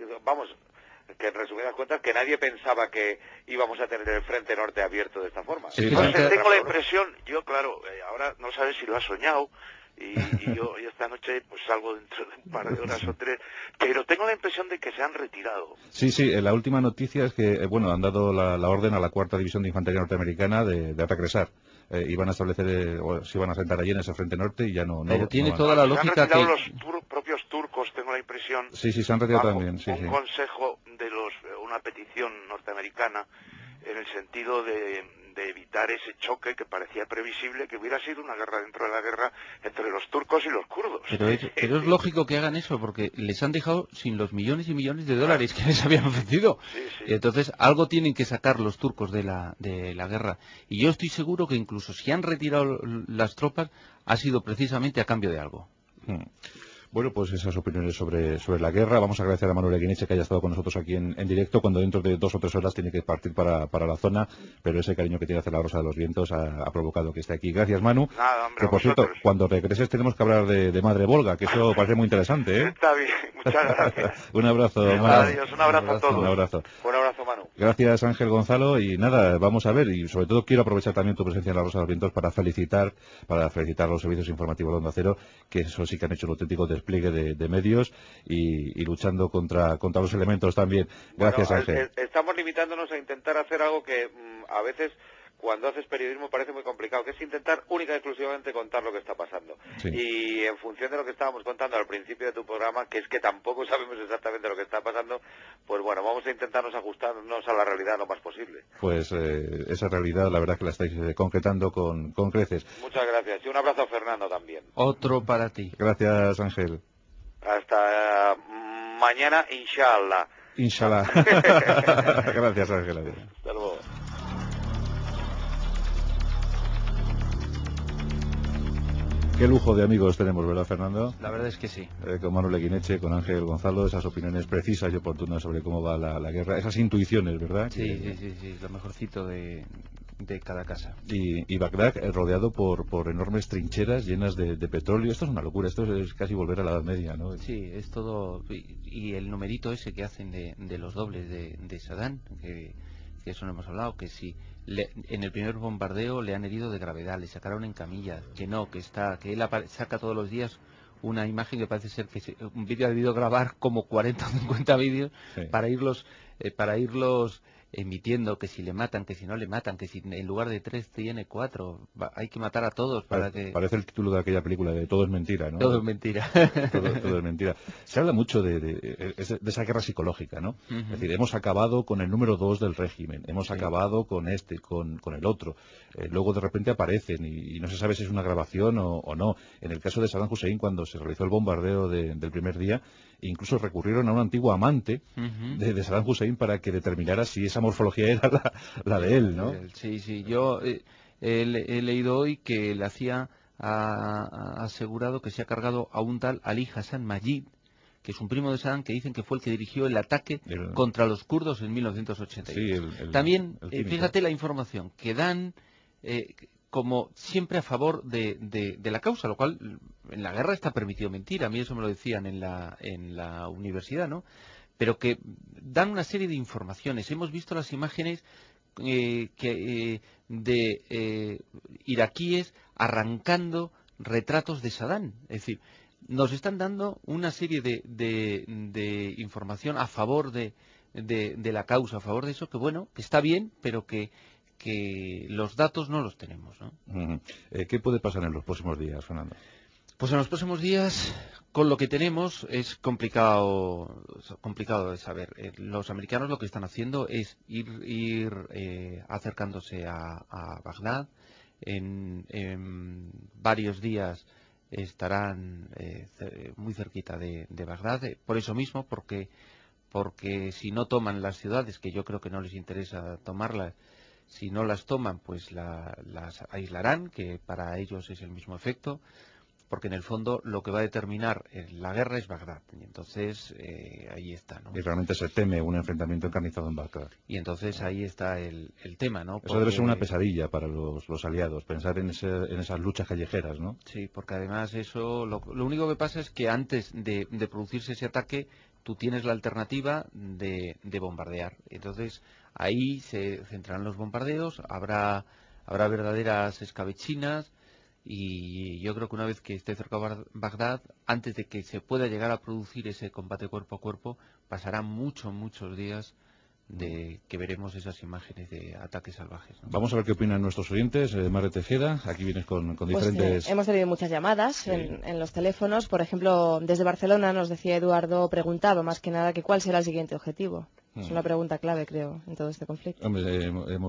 que en resumidas cuentas, que nadie pensaba que íbamos a tener el frente norte abierto de esta forma. Tengo la impresión, yo claro, ahora no sabes si lo has soñado, y yo esta noche pues salgo dentro de un par de horas o tres, pero tengo la impresión de que se han retirado. Sí, la última noticia es que, han dado la orden a la 4ª División de Infantería Norteamericana de regresar. Iban a establecer, se iban a sentar allí en ese frente norte y ya no... Pero tiene no toda la lógica que... los propios turcos, tengo la impresión... Sí, se han retirado también, un consejo de una petición norteamericana en el sentido de evitar ese choque que parecía previsible, que hubiera sido una guerra dentro de la guerra entre los turcos y los kurdos. Pero es lógico que hagan eso, porque les han dejado sin los millones y millones de dólares que les habían ofrecido. Y entonces algo tienen que sacar los turcos de la guerra. Y yo estoy seguro que incluso si han retirado las tropas, ha sido precisamente a cambio de algo. Bueno, pues esas opiniones sobre la guerra. Vamos a agradecer a Manuel Eguineche que haya estado con nosotros aquí en directo, cuando dentro de 2 o 3 horas tiene que partir para la zona, pero ese cariño que tiene hacia la Rosa de los Vientos ha provocado que esté aquí. Gracias, Manu. Nada, hombre, que por cierto, cuando regreses tenemos que hablar de Madre Volga, que eso parece muy interesante, ¿eh? Está bien, muchas gracias. Un abrazo, Manu. Adiós, un abrazo a todos. Un abrazo. Un abrazo, Manu. Gracias, Ángel Gonzalo, y nada, vamos a ver, y sobre todo quiero aprovechar también tu presencia en la Rosa de los Vientos para felicitar a los servicios informativos de Onda Cero, que eso sí que han hecho un auténtico despliegue de medios y luchando contra los elementos también. Gracias, Ángel. Estamos limitándonos a intentar hacer algo que a veces, cuando haces periodismo, parece muy complicado, que es intentar única y exclusivamente contar lo que está pasando. Y en función de lo que estábamos contando al principio de tu programa, que es que tampoco sabemos exactamente lo que está pasando, pues bueno, vamos a intentarnos ajustarnos a la realidad lo más posible. Pues esa realidad, la verdad que la estáis concretando con creces. Muchas gracias. Y un abrazo a Fernando también. Otro para ti. Gracias, Ángel. Hasta mañana, inshallah. Inshallah. Gracias, Ángel. Hasta luego. Qué lujo de amigos tenemos, ¿verdad, Fernando? La verdad es que sí. Con Manuel Eguineche, con Ángel Gonzalo, esas opiniones precisas y oportunas sobre cómo va la guerra, esas intuiciones, ¿verdad? Sí, lo mejorcito de cada casa. Y Bagdad rodeado por enormes trincheras llenas de petróleo. Esto es una locura, esto es casi volver a la Edad Media, ¿no? Sí, es todo. Y el numerito ese que hacen de los dobles de Saddam, que eso no hemos hablado, que si en el primer bombardeo le han herido de gravedad, le sacaron en camilla, que él saca todos los días una imagen que parece ser que un vídeo ha debido grabar como 40 o 50 vídeos para irlos emitiendo, que si le matan, que si no le matan, que si en lugar de 3 tiene 4, hay que matar a todos para que... Parece el título de aquella película de Todo es mentira, ¿no? Todo es mentira. Todo es mentira. Se habla mucho de esa guerra psicológica, ¿no? Es decir, hemos acabado con el número 2 del régimen, hemos acabado con con el otro. Luego de repente aparecen y no se sabe si es una grabación o no. En el caso de Saddam Hussein, cuando se realizó el bombardeo del primer día, incluso recurrieron a un antiguo amante de Saddam Hussein para que determinara si esa morfología era la de él, ¿no? Sí. Yo he leído hoy que la CIA ha asegurado que se ha cargado a un tal Ali Hassan Majid, que es un primo de Saddam, que dicen que fue el que dirigió el ataque contra los kurdos en 1981. Sí, También, fíjate la información que dan como siempre a favor de la causa, lo cual en la guerra está permitido mentir. A mí eso me lo decían en la universidad, ¿no? Pero que dan una serie de informaciones. Hemos visto las imágenes de iraquíes arrancando retratos de Saddam. Es decir, nos están dando una serie de información a favor de la causa, a favor de eso, que bueno, que está bien, pero que los datos no los tenemos, ¿no? ¿Qué puede pasar en los próximos días, Fernando? Pues en los próximos días, con lo que tenemos, es complicado de saber. Los americanos lo que están haciendo es ir acercándose a Bagdad. En varios días estarán muy cerquita de Bagdad. Por eso mismo, porque si no toman las ciudades, que yo creo que no les interesa tomarlas, si no las toman, pues las aislarán, que para ellos es el mismo efecto, porque en el fondo lo que va a determinar la guerra es Bagdad. Y entonces ahí está, ¿no? Y realmente se teme un enfrentamiento encarnizado en Bagdad. Y entonces ahí está el tema, ¿no? Eso debe ser una pesadilla para los aliados, pensar en esas luchas callejeras, ¿no? Sí, porque además eso, lo único que pasa es que antes de producirse ese ataque, tú tienes la alternativa de bombardear. Entonces ahí se centrarán los bombardeos, habrá verdaderas escabechinas, y yo creo que una vez que esté cerca de Bagdad, antes de que se pueda llegar a producir ese combate cuerpo a cuerpo, pasarán muchos días de que veremos esas imágenes de ataques salvajes, ¿no? Vamos a ver qué opinan nuestros oyentes. Mare Tejeda, aquí vienes con diferentes... Hemos tenido muchas llamadas Sí. en los teléfonos. Por ejemplo, desde Barcelona nos decía Eduardo, preguntaba más que nada que cuál será el siguiente objetivo. Es una pregunta clave, creo, en todo este conflicto. Hombre,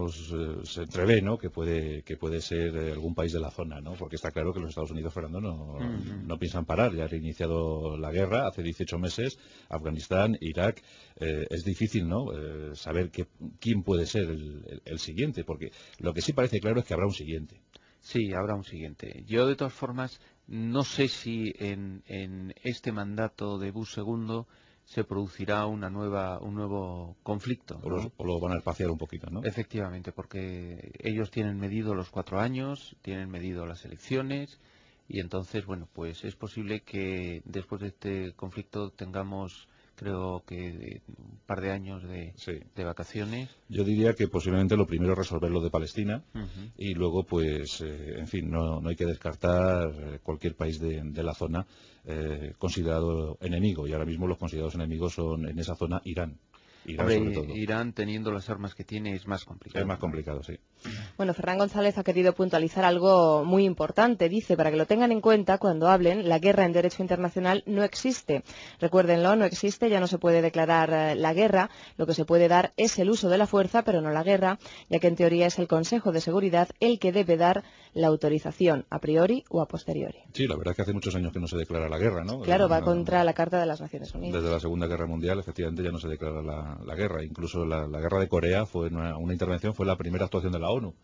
se entrevé, ¿no?, que puede ser algún país de la zona, ¿no? Porque está claro que los Estados Unidos, Fernando, no piensan parar. Ya ha reiniciado la guerra hace 18 meses, Afganistán, Irak. Es difícil, ¿no?, saber quién puede ser el siguiente, porque lo que sí parece claro es que habrá un siguiente. Sí, habrá un siguiente. Yo, de todas formas, no sé si en este mandato de Bush II se producirá un nuevo conflicto, ¿no? O lo van a espaciar un poquito, ¿no? Efectivamente, porque ellos tienen medido los 4 años, tienen medido las elecciones, y entonces, bueno, pues es posible que después de este conflicto tengamos, creo que un par de años de vacaciones. Yo diría que posiblemente lo primero es resolver lo de Palestina y luego, pues, en fin, no hay que descartar cualquier país de la zona considerado enemigo. Y ahora mismo los considerados enemigos son en esa zona Irán. Hombre, sobre todo. Irán, teniendo las armas que tiene, es más complicado. Es más complicado, sí. Bueno, Ferran González ha querido puntualizar algo muy importante. Dice, para que lo tengan en cuenta cuando hablen, la guerra en derecho internacional no existe. Recuérdenlo, no existe, ya no se puede declarar la guerra. Lo que se puede dar es el uso de la fuerza, pero no la guerra, ya que en teoría es el Consejo de Seguridad el que debe dar la autorización, a priori o a posteriori. Sí, la verdad es que hace muchos años que no se declara la guerra, ¿no? Claro, va contra la Carta de las Naciones Unidas. Desde la Segunda Guerra Mundial, efectivamente, ya no se declara la guerra. Incluso la guerra de Corea fue una intervención, fue la primera actuación de la ONU.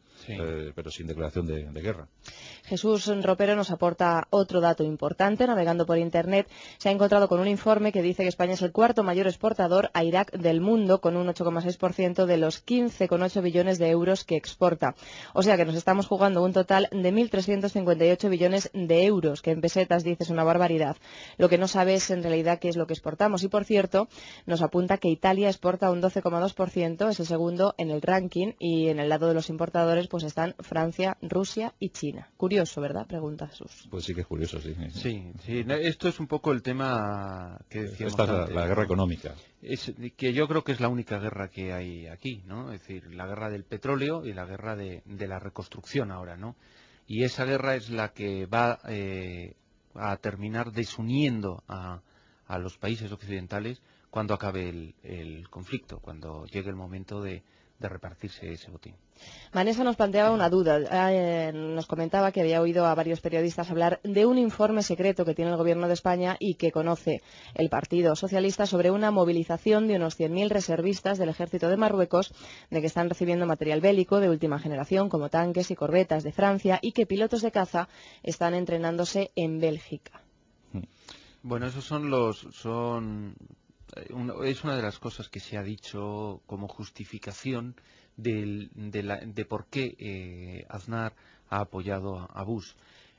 Sí. Pero sin declaración de guerra. Jesús Ropero nos aporta otro dato importante. Navegando por Internet se ha encontrado con un informe que dice que España es el cuarto mayor exportador a Irak del mundo, con un 8,6% de los 15,8 billones de euros que exporta. O sea que nos estamos jugando un total de 1.358 billones de euros, que en pesetas dice es una barbaridad. Lo que no sabe es en realidad qué es lo que exportamos. Y por cierto, nos apunta que Italia exporta un 12,2%, es el segundo en el ranking, y en el lado de los importadores pues están Francia, Rusia y China. Curioso, ¿verdad? Pregunta Jesús. Pues sí que es curioso, sí. Sí, esto es un poco el tema que decíamos Esta es antes, la guerra ¿no? económica. Es que yo creo que es la única guerra que hay aquí, ¿no? Es decir, la guerra del petróleo y la guerra de la reconstrucción ahora, ¿no? Y esa guerra es la que va a terminar desuniendo a los países occidentales cuando acabe el conflicto, cuando llegue el momento de repartirse ese botín. Vanessa nos planteaba una duda. Nos comentaba que había oído a varios periodistas hablar de un informe secreto que tiene el Gobierno de España y que conoce el Partido Socialista sobre una movilización de unos 100.000 reservistas del Ejército de Marruecos, de que están recibiendo material bélico de última generación, como tanques y corbetas de Francia, y que pilotos de caza están entrenándose en Bélgica. Bueno, esos es una de las cosas que se ha dicho como justificación de por qué Aznar ha apoyado a Bush.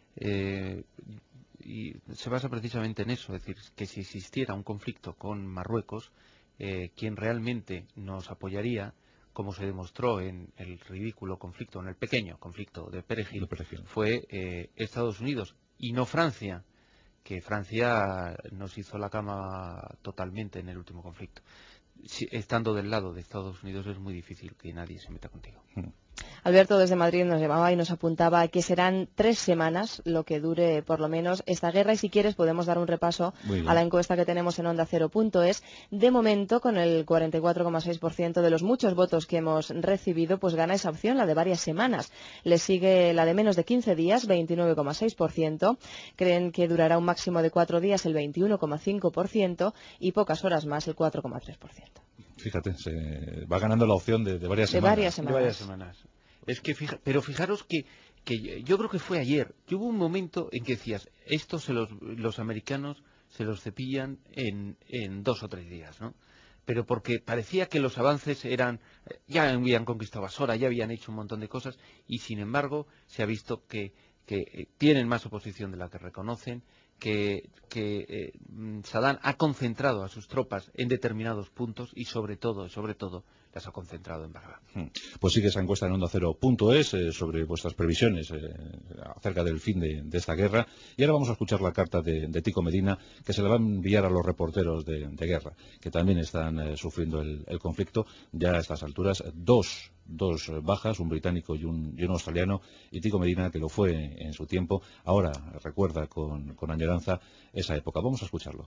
Y se basa precisamente en eso, es decir, que si existiera un conflicto con Marruecos, quien realmente nos apoyaría, como se demostró en el ridículo conflicto, en el pequeño conflicto de Perejil, fue Estados Unidos y no Francia, que Francia nos hizo la cama totalmente en el último conflicto. Estando del lado de Estados Unidos es muy difícil que nadie se meta contigo. Alberto desde Madrid nos llamaba y nos apuntaba que serán 3 semanas lo que dure por lo menos esta guerra, y si quieres podemos dar un repaso a la encuesta que tenemos en OndaCero.es. De momento, con el 44,6% de los muchos votos que hemos recibido, pues gana esa opción, la de varias semanas. Le sigue la de menos de 15 días, 29,6%. Creen que durará un máximo de 4 días, el 21,5%, y pocas horas más, el 4,3%. Fíjate, se va ganando la opción de varias De semanas. varias semanas. Es que pero fijaros que yo creo que fue ayer, que hubo un momento en que decías, estos los americanos se los cepillan en 2 o 3 días, ¿no? Pero porque parecía que los avances ya habían conquistado Basora, ya habían hecho un montón de cosas, y sin embargo se ha visto que tienen más oposición de la que reconocen, que Saddam ha concentrado a sus tropas en determinados puntos y sobre todo las ha concentrado en Bagdad. Pues sigue esa encuesta en OndaCero.es sobre vuestras previsiones acerca del fin de esta guerra. Y ahora vamos a escuchar la carta de Tico Medina, que se le va a enviar a los reporteros de guerra, que también están sufriendo el conflicto. Ya a estas alturas, dos bajas, un británico y un australiano, y Tico Medina, que lo fue en su tiempo, ahora recuerda con añoranza esa época. Vamos a escucharlo.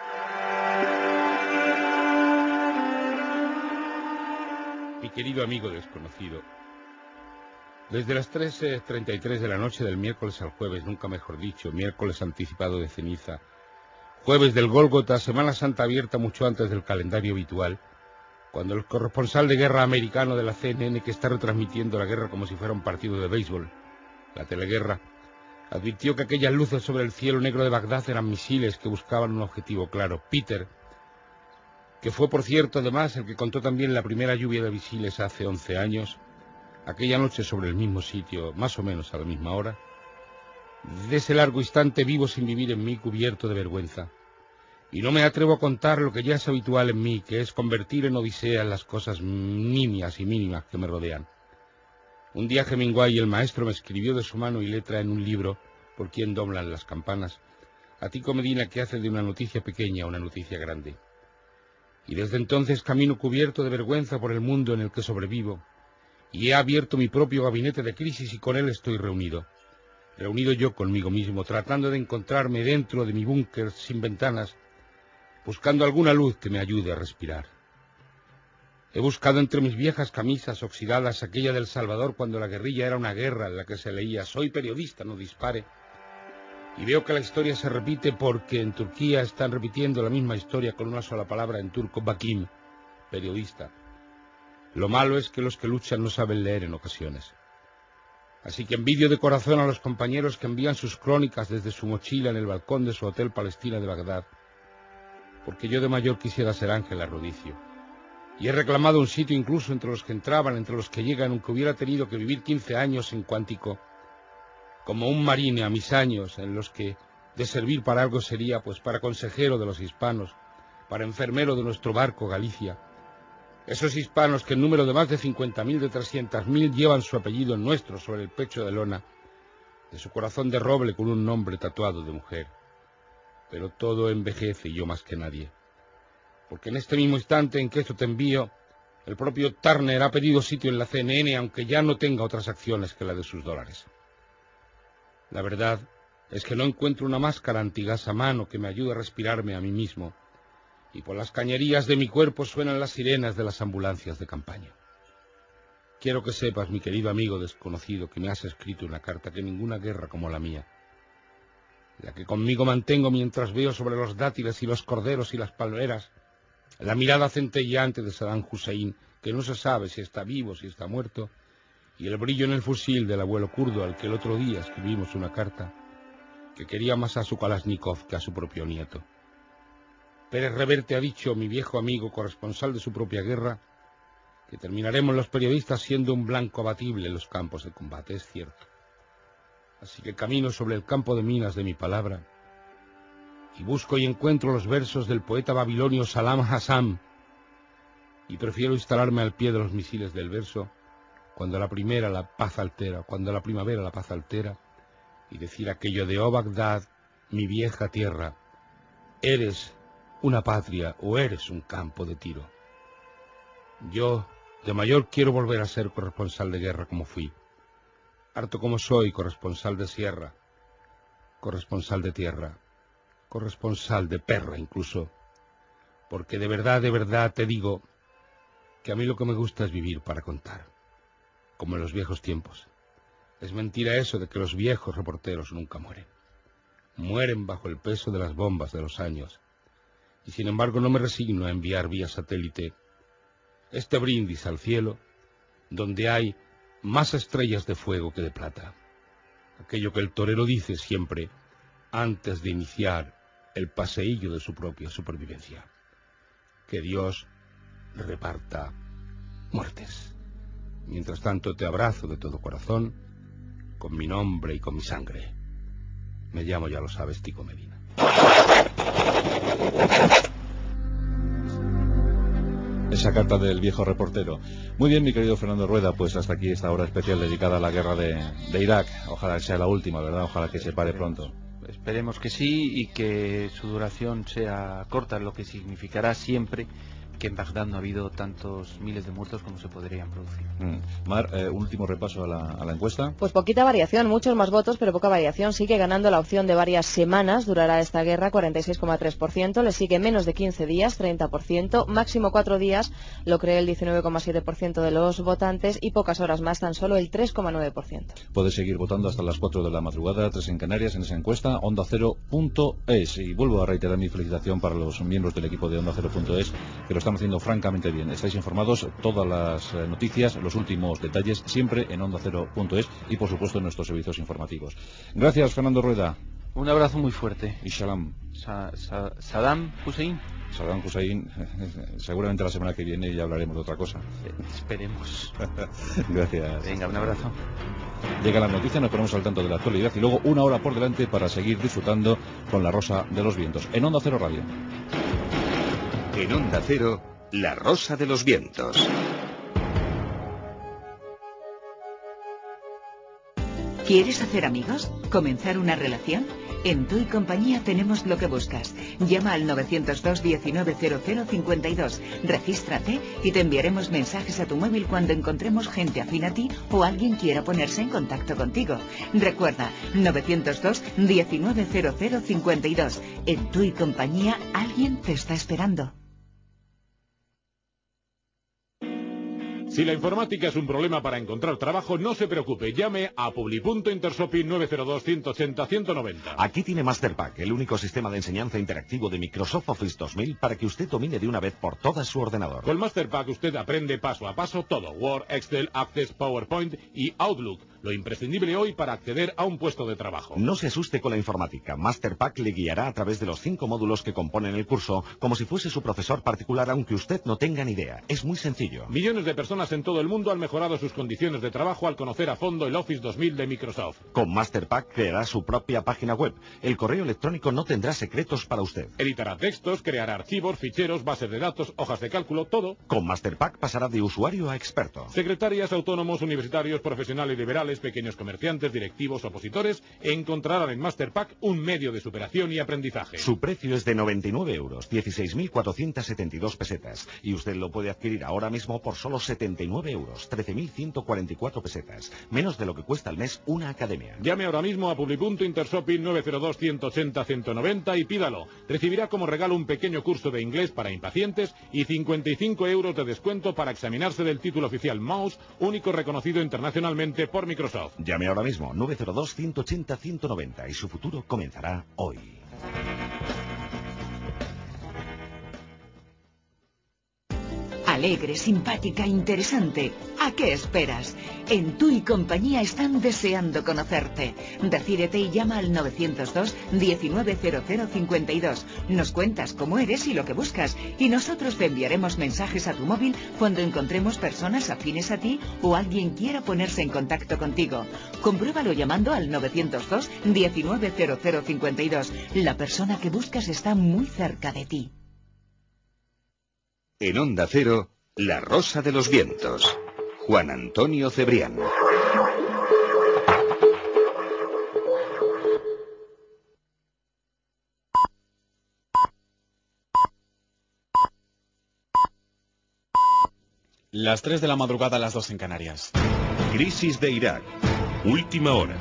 Mi querido amigo desconocido, desde las 3:33 de la noche del miércoles al jueves, nunca mejor dicho, miércoles anticipado de ceniza, jueves del Gólgota, Semana Santa abierta mucho antes del calendario habitual, cuando el corresponsal de guerra americano de la CNN, que está retransmitiendo la guerra como si fuera un partido de béisbol, la teleguerra, advirtió que aquellas luces sobre el cielo negro de Bagdad eran misiles que buscaban un objetivo claro. Peter, que fue por cierto además el que contó también la primera lluvia de misiles hace 11 años, aquella noche sobre el mismo sitio, más o menos a la misma hora, desde ese largo instante vivo sin vivir en mí, cubierto de vergüenza. Y no me atrevo a contar lo que ya es habitual en mí, que es convertir en odiseas las cosas nimias y mínimas que me rodean. Un día Hemingway, el maestro, me escribió de su mano y letra en un libro, Por quién doblan las campanas, a Tico Medina, que hace de una noticia pequeña una noticia grande. Y desde entonces camino cubierto de vergüenza por el mundo en el que sobrevivo, y he abierto mi propio gabinete de crisis y con él estoy reunido yo conmigo mismo, tratando de encontrarme dentro de mi búnker sin ventanas, buscando alguna luz que me ayude a respirar. He buscado entre mis viejas camisas oxidadas aquella del Salvador cuando la guerrilla era una guerra en la que se leía «Soy periodista, no dispare». Y veo que la historia se repite porque en Turquía están repitiendo la misma historia con una sola palabra en turco, bakim, periodista. Lo malo es que los que luchan no saben leer en ocasiones. Así que envidio de corazón a los compañeros que envían sus crónicas desde su mochila en el balcón de su hotel Palestina de Bagdad, porque yo de mayor quisiera ser Ángela Rodicio. Y he reclamado un sitio incluso entre los que entraban, entre los que llegan, aunque hubiera tenido que vivir 15 años en Cuántico, como un marine a mis años, en los que de servir para algo sería, pues para consejero de los hispanos, para enfermero de nuestro barco Galicia. Esos hispanos que en número de más de 50.000, de 300.000, llevan su apellido nuestro sobre el pecho de lona, de su corazón de roble con un nombre tatuado de mujer. Pero todo envejece y yo más que nadie. Porque en este mismo instante en que esto te envío, el propio Turner ha pedido sitio en la CNN, aunque ya no tenga otras acciones que la de sus dólares. La verdad es que no encuentro una máscara antigas a mano que me ayude a respirarme a mí mismo, y por las cañerías de mi cuerpo suenan las sirenas de las ambulancias de campaña. Quiero que sepas, mi querido amigo desconocido, que me has escrito una carta que ninguna guerra como la mía, la que conmigo mantengo mientras veo sobre los dátiles y los corderos y las palmeras la mirada centelleante de Saddam Hussein, que no se sabe si está vivo, si está muerto, y el brillo en el fusil del abuelo kurdo al que el otro día escribimos una carta que quería más a su Kalashnikov que a su propio nieto. Pérez Reverte ha dicho, mi viejo amigo corresponsal de su propia guerra, que terminaremos los periodistas siendo un blanco abatible en los campos de combate. Es cierto. Así que camino sobre el campo de minas de mi palabra y busco y encuentro los versos del poeta babilonio Salam Hassan, y prefiero instalarme al pie de los misiles del verso cuando la primavera la paz altera, y decir aquello de oh Bagdad, mi vieja tierra, eres una patria o eres un campo de tiro. Yo, de mayor, quiero volver a ser corresponsal de guerra como fui. Harto como soy, corresponsal de sierra, corresponsal de tierra, corresponsal de perra incluso, porque de verdad te digo que a mí lo que me gusta es vivir para contar, como en los viejos tiempos. Es mentira eso de que los viejos reporteros nunca mueren. Mueren bajo el peso de las bombas de los años, y sin embargo no me resigno a enviar vía satélite este brindis al cielo, donde hay más estrellas de fuego que de plata. Aquello que el torero dice siempre antes de iniciar el paseillo de su propia supervivencia. Que Dios reparta muertes. Mientras tanto te abrazo de todo corazón, con mi nombre y con mi sangre. Me llamo, ya lo sabes, Tico Medina. Esa carta del viejo reportero. Muy bien, mi querido Fernando Rueda, pues hasta aquí esta hora especial dedicada a la guerra de Irak. Ojalá que sea la última, ¿verdad? Ojalá que se pare pronto. Esperemos que sí y que su duración sea corta, lo que significará siempre que en Bagdad no ha habido tantos miles de muertos como se podrían producir. Mar, último repaso a la encuesta. Pues poquita variación, muchos más votos, pero poca variación. Sigue ganando la opción de varias semanas, durará esta guerra, 46,3%. Le sigue menos de 15 días, 30%. Máximo 4 días, lo cree el 19,7% de los votantes. Y pocas horas más, tan solo el 3,9%. Puedes seguir votando hasta las 4 de la madrugada, 3 en Canarias, en esa encuesta, OndaCero.es. Y vuelvo a reiterar mi felicitación para los miembros del equipo de OndaCero.es, que lo están haciendo francamente bien. Estáis informados, todas las noticias, los últimos detalles, siempre en OndaCero.es y por supuesto en nuestros servicios informativos. Gracias, Fernando Rueda. Un abrazo muy fuerte. Y Shalom. Saddam Hussein. Saddam Hussein, seguramente la semana que viene ya hablaremos de otra cosa. Esperemos. Gracias. Venga, un abrazo. Llega la noticia, nos ponemos al tanto de la actualidad y luego una hora por delante para seguir disfrutando con La Rosa de los Vientos en Onda Cero Radio. En Onda Cero, La Rosa de los Vientos. ¿Quieres hacer amigos? ¿Comenzar una relación? En Tu y Compañía tenemos lo que buscas. Llama al 902 190052, regístrate y te enviaremos mensajes a tu móvil cuando encontremos gente afín a ti o alguien quiera ponerse en contacto contigo. Recuerda, 902 190052. En Tu y Compañía alguien te está esperando. Si la informática es un problema para encontrar trabajo, no se preocupe. Llame a Publi.Intershopping 902-180-190. Aquí tiene Masterpack, el único sistema de enseñanza interactivo de Microsoft Office 2000 para que usted domine de una vez por todas su ordenador. Con Masterpack usted aprende paso a paso todo. Word, Excel, Access, PowerPoint y Outlook. lo imprescindible hoy para acceder a un puesto de trabajo. No se asuste con la informática. Masterpack le guiará a través de los 5 módulos que componen el curso, como si fuese su profesor particular, aunque usted no tenga ni idea. Es muy sencillo. Millones de personas en todo el mundo han mejorado sus condiciones de trabajo al conocer a fondo el Office 2000 de Microsoft. Con Masterpack creará su propia página web. El correo electrónico no tendrá secretos para usted. Editará textos, creará archivos, ficheros, bases de datos, hojas de cálculo, todo. Con Masterpack pasará de usuario a experto. Secretarias, autónomos, universitarios, profesionales liberales, pequeños comerciantes, directivos, opositores, encontrarán en Masterpack un medio de superación y aprendizaje. Su precio es de 99 euros, 16.472 pesetas. Y usted lo puede adquirir ahora mismo por solo 79 euros, 13.144 pesetas. Menos de lo que cuesta al mes una academia. Llame ahora mismo a Publi.Intershopping 902-180-190 y pídalo. Recibirá como regalo un pequeño curso de inglés para impacientes y 55 euros de descuento para examinarse del título oficial Mouse, único reconocido internacionalmente por Microsoft. Llame ahora mismo 902-180-190 y su futuro comenzará hoy. Alegre, simpática, interesante. ¿A qué esperas? En Tu y Compañía están deseando conocerte. Decídete y llama al 902 190052. Nos cuentas cómo eres y lo que buscas, y nosotros te enviaremos mensajes a tu móvil cuando encontremos personas afines a ti o alguien quiera ponerse en contacto contigo. Compruébalo llamando al 902 190052. La persona que buscas está muy cerca de ti. En Onda Cero, La Rosa de los Vientos. Juan Antonio Cebrián. Las 3 de la madrugada, las 2 en Canarias. Crisis de Irak. Última hora.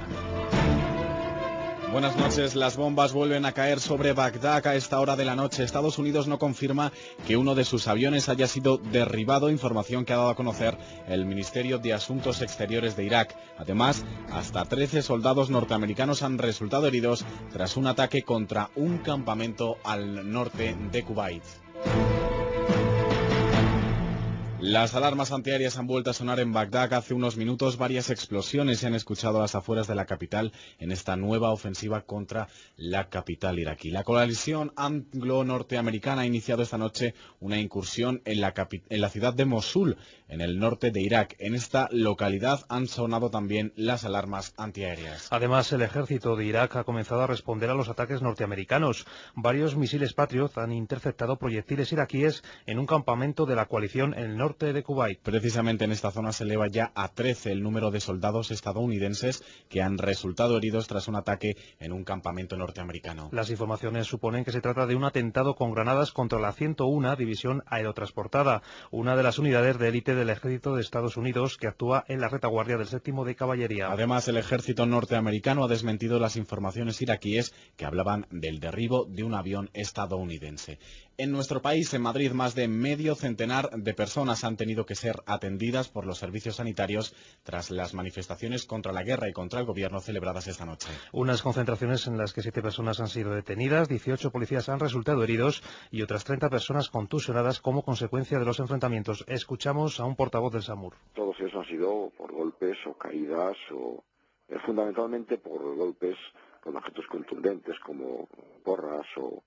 Buenas noches. Las bombas vuelven a caer sobre Bagdad a esta hora de la noche. Estados Unidos no confirma que uno de sus aviones haya sido derribado, información que ha dado a conocer el Ministerio de Asuntos Exteriores de Irak. Además, hasta 13 soldados norteamericanos han resultado heridos tras un ataque contra un campamento al norte de Kuwait. Las alarmas antiaéreas han vuelto a sonar en Bagdad hace unos minutos. Varias explosiones se han escuchado a las afueras de la capital en esta nueva ofensiva contra la capital iraquí. La coalición anglo-norteamericana ha iniciado esta noche una incursión en la ciudad de Mosul, en el norte de Irak. En esta localidad han sonado también las alarmas antiaéreas. Además, el ejército de Irak ha comenzado a responder a los ataques norteamericanos. Varios misiles Patriot han interceptado proyectiles iraquíes en un campamento de la coalición en el norte de Kuwait. Precisamente en esta zona se eleva ya a 13 el número de soldados estadounidenses que han resultado heridos tras un ataque en un campamento norteamericano. Las informaciones suponen que se trata de un atentado con granadas contra la 101 División Aerotransportada, una de las unidades de élite del ejército de Estados Unidos que actúa en la retaguardia del 7º de Caballería. Además, el ejército norteamericano ha desmentido las informaciones iraquíes que hablaban del derribo de un avión estadounidense. En nuestro país, en Madrid, más de medio centenar de personas han tenido que ser atendidas por los servicios sanitarios tras las manifestaciones contra la guerra y contra el gobierno celebradas esta noche. Unas concentraciones en las que 7 personas han sido detenidas, 18 policías han resultado heridos y otras 30 personas contusionadas como consecuencia de los enfrentamientos. Escuchamos a un portavoz del SAMUR. Todos ellos han sido por golpes o caídas o fundamentalmente por golpes con objetos contundentes como porras o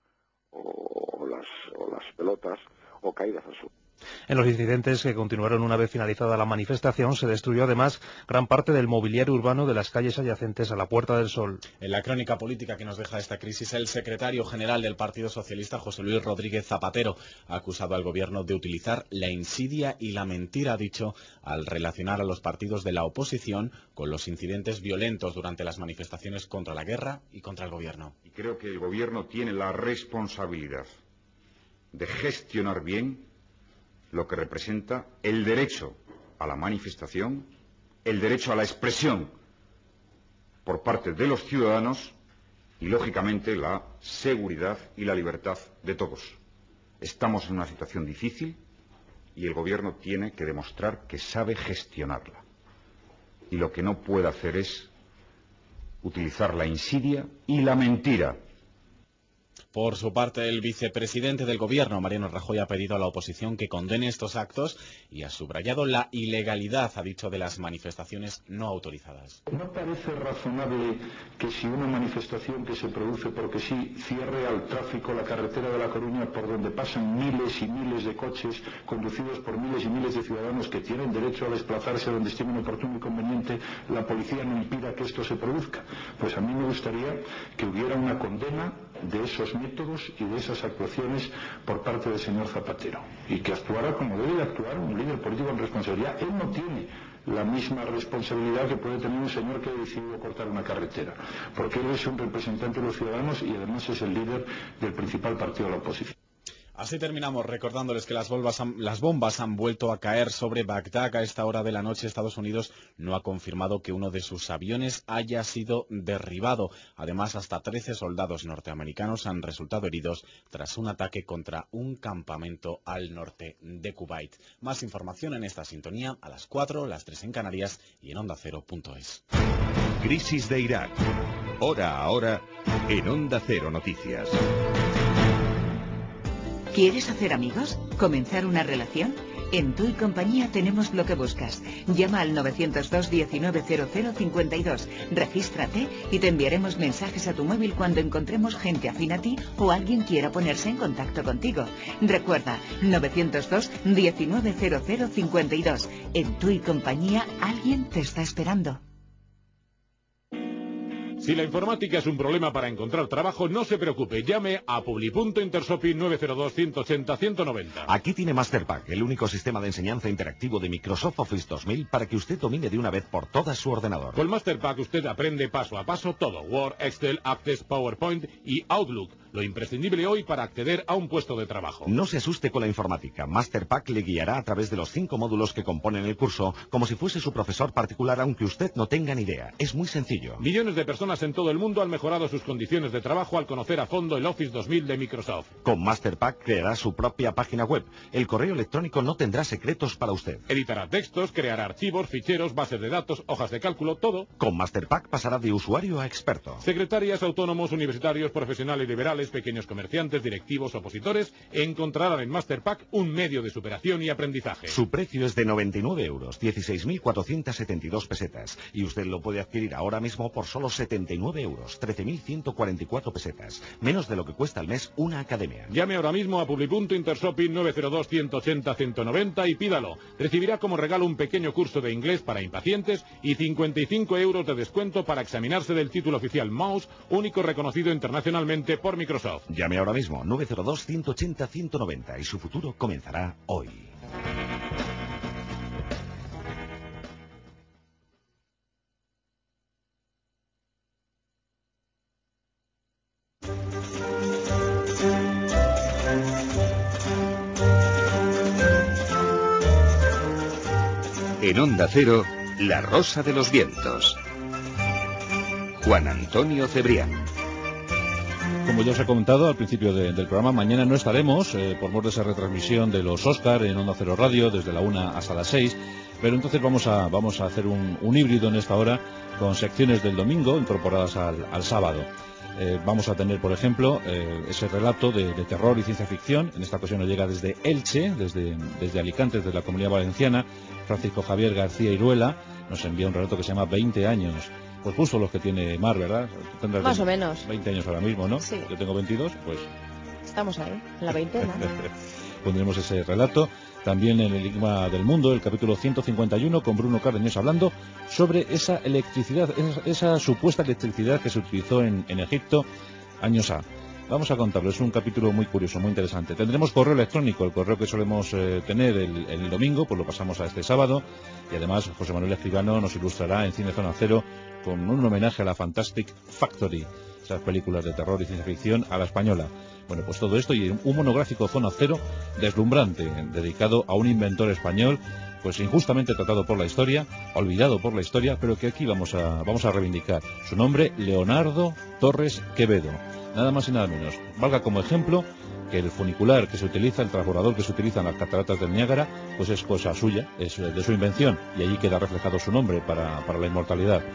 las pelotas o caídas al suelo. En los incidentes que continuaron una vez finalizada la manifestación, se destruyó además gran parte del mobiliario urbano de las calles adyacentes a la Puerta del Sol. En la crónica política que nos deja esta crisis, el secretario general del Partido Socialista, José Luis Rodríguez Zapatero, ha acusado al gobierno de utilizar la insidia y la mentira, ha dicho, al relacionar a los partidos de la oposición con los incidentes violentos durante las manifestaciones contra la guerra y contra el gobierno. Y creo que el gobierno tiene la responsabilidad de gestionar bien lo que representa el derecho a la manifestación, el derecho a la expresión por parte de los ciudadanos y, lógicamente, la seguridad y la libertad de todos. Estamos en una situación difícil y el gobierno tiene que demostrar que sabe gestionarla. Y lo que no puede hacer es utilizar la insidia y la mentira. Por su parte, el vicepresidente del Gobierno, Mariano Rajoy, ha pedido a la oposición que condene estos actos y ha subrayado la ilegalidad, ha dicho, de las manifestaciones no autorizadas. ¿No parece razonable que si una manifestación que se produce porque sí cierre al tráfico la carretera de La Coruña por donde pasan miles y miles de coches conducidos por miles y miles de ciudadanos que tienen derecho a desplazarse donde estimen oportuno y conveniente, la policía no impida que esto se produzca? Pues a mí me gustaría que hubiera una condena de esos métodos y de esas actuaciones por parte del señor Zapatero y que actuara como debe de actuar un líder político con responsabilidad. Él no tiene la misma responsabilidad que puede tener un señor que ha decidido cortar una carretera, porque él es un representante de los ciudadanos y además es el líder del principal partido de la oposición. Así terminamos recordándoles que las bombas han vuelto a caer sobre Bagdad. A esta hora de la noche Estados Unidos no ha confirmado que uno de sus aviones haya sido derribado. Además, hasta 13 soldados norteamericanos han resultado heridos tras un ataque contra un campamento al norte de Kuwait. Más información en esta sintonía a las 4, las 3 en Canarias y en OndaCero.es. Crisis de Irak. Hora a hora en Onda Cero Noticias. ¿Quieres hacer amigos? ¿Comenzar una relación? En Tu y Compañía tenemos lo que buscas. Llama al 902 190052, regístrate y te enviaremos mensajes a tu móvil cuando encontremos gente afín a ti o alguien quiera ponerse en contacto contigo. Recuerda, 902 190052. En Tu y Compañía alguien te está esperando. Si la informática es un problema para encontrar trabajo, no se preocupe. Llame a Publipunto Intersopin 902-180-190. Aquí tiene Masterpack, el único sistema de enseñanza interactivo de Microsoft Office 2000 para que usted domine de una vez por todas su ordenador. Con Masterpack usted aprende paso a paso todo. Word, Excel, Access, PowerPoint y Outlook. Lo imprescindible hoy para acceder a un puesto de trabajo. No se asuste con la informática. Masterpack le guiará a través de los 5 módulos que componen el curso, como si fuese su profesor particular, aunque usted no tenga ni idea. Es muy sencillo. Millones de personas en todo el mundo han mejorado sus condiciones de trabajo al conocer a fondo el Office 2000 de Microsoft. Con Masterpack creará su propia página web. El correo electrónico no tendrá secretos para usted. Editará textos, creará archivos, ficheros, bases de datos, hojas de cálculo, todo. Con Masterpack pasará de usuario a experto. Secretarias, autónomos, universitarios, profesionales liberales, pequeños comerciantes, directivos, opositores, encontrarán en Masterpack un medio de superación y aprendizaje. Su precio es de 99 euros, 16.472 pesetas. Y usted lo puede adquirir ahora mismo por solo 79 euros, 13.144 pesetas. Menos de lo que cuesta al mes una academia. Llame ahora mismo a Publipunto Intersopin 902-180-190 y pídalo. Recibirá como regalo un pequeño curso de inglés para impacientes y 55 euros de descuento para examinarse del título oficial Mouse, único reconocido internacionalmente por Microsoft. Llame ahora mismo, 902-180-190 y su futuro comenzará hoy. En Onda Cero, La Rosa de los Vientos. Juan Antonio Cebrián. Como ya os he comentado al principio del programa, mañana no estaremos por mor de esa retransmisión de los Oscar en Onda Cero Radio desde la 1 hasta las 6, pero entonces vamos a hacer un híbrido en esta hora con secciones del domingo incorporadas al sábado. Vamos a tener, por ejemplo, ese relato de terror y ciencia ficción. En esta ocasión nos llega desde Elche, desde Alicante, desde la Comunidad Valenciana. Francisco Javier García Iruela nos envía un relato que se llama 20 años. Pues justo los que tiene Mar, ¿verdad? Más o menos. 20 años ahora mismo, ¿no? Sí. Yo tengo 22, pues... Estamos ahí, en la veintena. Pondremos ese relato. También en El Enigma del Mundo, el capítulo 151, con Bruno Cardeñosa hablando sobre esa electricidad, esa supuesta electricidad que se utilizó en Egipto años A. Vamos a contarlo, es un capítulo muy curioso, muy interesante. Tendremos correo electrónico, el correo que solemos tener el domingo, pues lo pasamos a este sábado. Y además José Manuel Escribano nos ilustrará en Cine Zona Cero con un homenaje a la Fantastic Factory, esas películas de terror y ciencia ficción a la española. Bueno, pues todo esto y un monográfico Zona Cero deslumbrante, dedicado a un inventor español, pues injustamente tratado por la historia, olvidado por la historia, pero que aquí vamos a reivindicar. Su nombre, Leonardo Torres Quevedo. Nada más y nada menos. Valga como ejemplo que el funicular que se utiliza, el transbordador que se utiliza en las cataratas del Niágara, pues es cosa suya, es de su invención, y allí queda reflejado su nombre para la inmortalidad.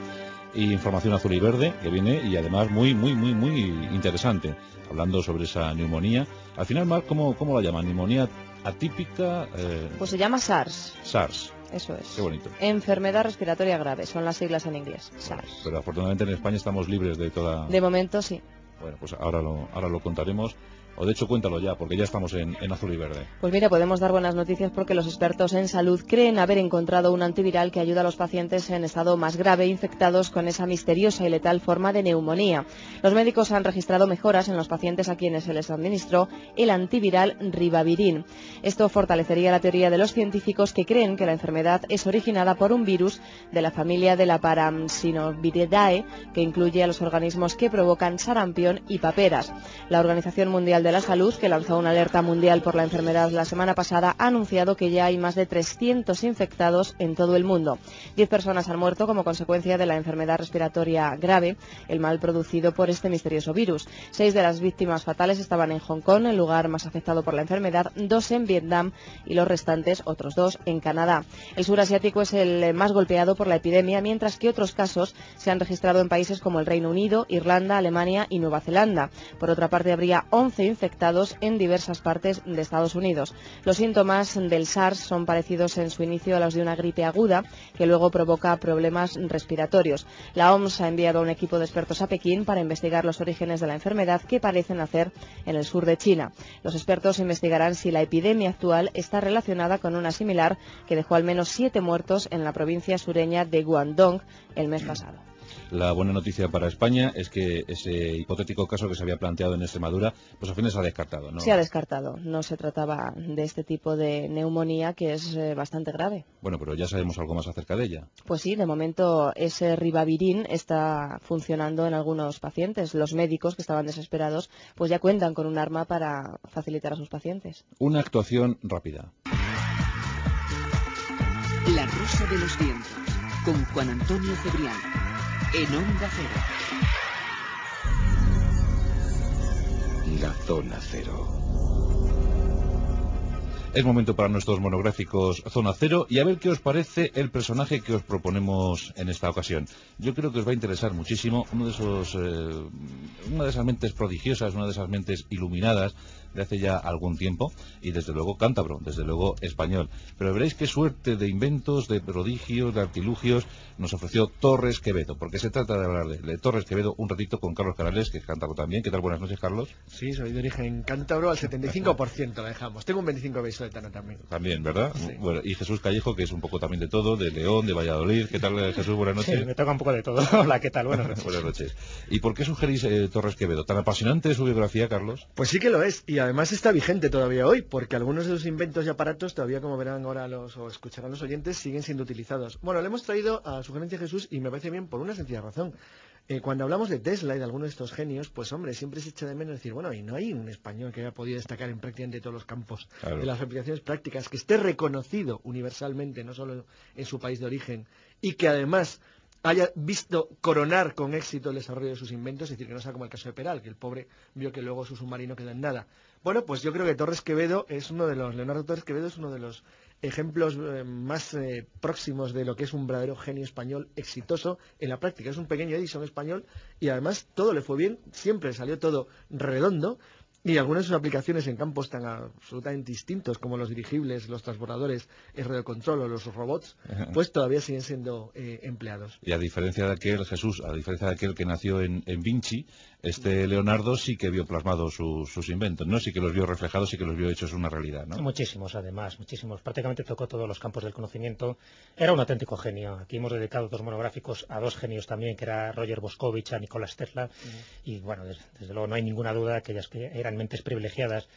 y información azul y verde que viene, y además muy interesante, hablando sobre esa neumonía. Al final, Mar, ¿cómo la llaman? ¿Neumonía atípica? Pues se llama SARS. SARS. Eso es. Qué bonito. Enfermedad respiratoria grave, son las siglas en inglés. SARS. Pero afortunadamente en España estamos libres de toda... De momento sí. Bueno, pues ahora lo contaremos. O de hecho, cuéntalo ya, porque ya estamos en azul y verde. Pues mira, podemos dar buenas noticias porque los expertos en salud creen haber encontrado un antiviral que ayuda a los pacientes en estado más grave infectados con esa misteriosa y letal forma de neumonía. Los médicos han registrado mejoras en los pacientes a quienes se les administró el antiviral Ribavirin. Esto fortalecería la teoría de los científicos que creen que la enfermedad es originada por un virus de la familia de la Paraxynoviridae, que incluye a los organismos que provocan sarampión y paperas. La Organización Mundial de la Salud, que lanzó una alerta mundial por la enfermedad la semana pasada, ha anunciado que ya hay más de 300 infectados en todo el mundo. 10 personas han muerto como consecuencia de la enfermedad respiratoria grave, el mal producido por este misterioso virus. 6 de las víctimas fatales estaban en Hong Kong, el lugar más afectado por la enfermedad, 2 en Vietnam y los restantes, otros 2, en Canadá. El sur asiático es el más golpeado por la epidemia, mientras que otros casos se han registrado en países como el Reino Unido, Irlanda, Alemania y Nueva Zelanda. Por otra parte, habría 11 infectados en diversas partes de Estados Unidos. Los síntomas del SARS son parecidos en su inicio a los de una gripe aguda, que luego provoca problemas respiratorios. La OMS ha enviado un equipo de expertos a Pekín para investigar los orígenes de la enfermedad, que parecen nacer en el sur de China. Los expertos investigarán si la epidemia actual está relacionada con una similar que dejó al menos 7 muertos en la provincia sureña de Guangdong el mes pasado. La buena noticia para España es que ese hipotético caso que se había planteado en Extremadura, pues al final se ha descartado, ¿no? Se ha descartado. No se trataba de este tipo de neumonía, que es bastante grave. Bueno, pero ya sabemos algo más acerca de ella. Pues sí, de momento ese Ribavirin está funcionando en algunos pacientes. Los médicos, que estaban desesperados, pues ya cuentan con un arma para facilitar a sus pacientes. Una actuación rápida. La Rosa de los Vientos, con Juan Antonio Cebrián. En Onda Cero. La Zona Cero. Es momento para nuestros monográficos Zona Cero y a ver qué os parece el personaje que os proponemos en esta ocasión. Yo creo que os va a interesar muchísimo una de esas mentes prodigiosas, una de esas mentes iluminadas de hace ya algún tiempo, y desde luego cántabro, desde luego español. Pero veréis qué suerte de inventos, de prodigios, de artilugios nos ofreció Torres Quevedo, porque se trata de hablar de Torres Quevedo un ratito con Carlos Canales, que es cántabro también. ¿Qué tal? Buenas noches, Carlos. Sí, soy de origen cántabro, al 75% lo dejamos. Tengo un 25 de soletano también. También, ¿verdad? Sí. Bueno, y Jesús Callejo, que es un poco también de todo, de León, de Valladolid. ¿Qué tal, Jesús? Buenas noches. Sí, me toca un poco de todo. Hola, ¿qué tal? Buenas noches. Buenas noches. ¿Y por qué sugerís Torres Quevedo? ¿Tan apasionante su biografía, Carlos? Pues sí que lo es, y además está vigente todavía hoy, porque algunos de sus inventos y aparatos todavía, como verán ahora o escucharán los oyentes, siguen siendo utilizados. Bueno, le hemos traído a sugerencia Jesús y me parece bien por una sencilla razón. Cuando hablamos de Tesla y de algunos de estos genios, pues hombre, siempre se echa de menos decir, bueno, y no hay un español que haya podido destacar en prácticamente todos los campos de las aplicaciones prácticas, que esté reconocido universalmente, no solo en su país de origen, y que además haya visto coronar con éxito el desarrollo de sus inventos, es decir, que no sea como el caso de Peral, que el pobre vio que luego su submarino quedó en nada. Bueno, pues yo creo que Leonardo Torres Quevedo es uno de los ejemplos más próximos de lo que es un verdadero genio español exitoso en la práctica. Es un pequeño Edison español y además todo le fue bien, siempre salió todo redondo. Y algunas de sus aplicaciones en campos tan absolutamente distintos como los dirigibles, los transbordadores, el radiocontrol o los robots, pues todavía siguen siendo empleados. Y a diferencia de aquel, Jesús, a diferencia de aquel que nació en Vinci, este Leonardo sí que vio plasmados sus inventos, ¿no? Sí que los vio reflejados, sí que los vio hechos una realidad, ¿no? Muchísimos, además, muchísimos. Prácticamente tocó todos los campos del conocimiento. Era un auténtico genio. Aquí hemos dedicado 2 monográficos a 2 genios también, que era Roger Boscovich, a Nicolás Tesla. Y bueno, desde luego no hay ninguna duda que ellas que eran mentes privilegiadas,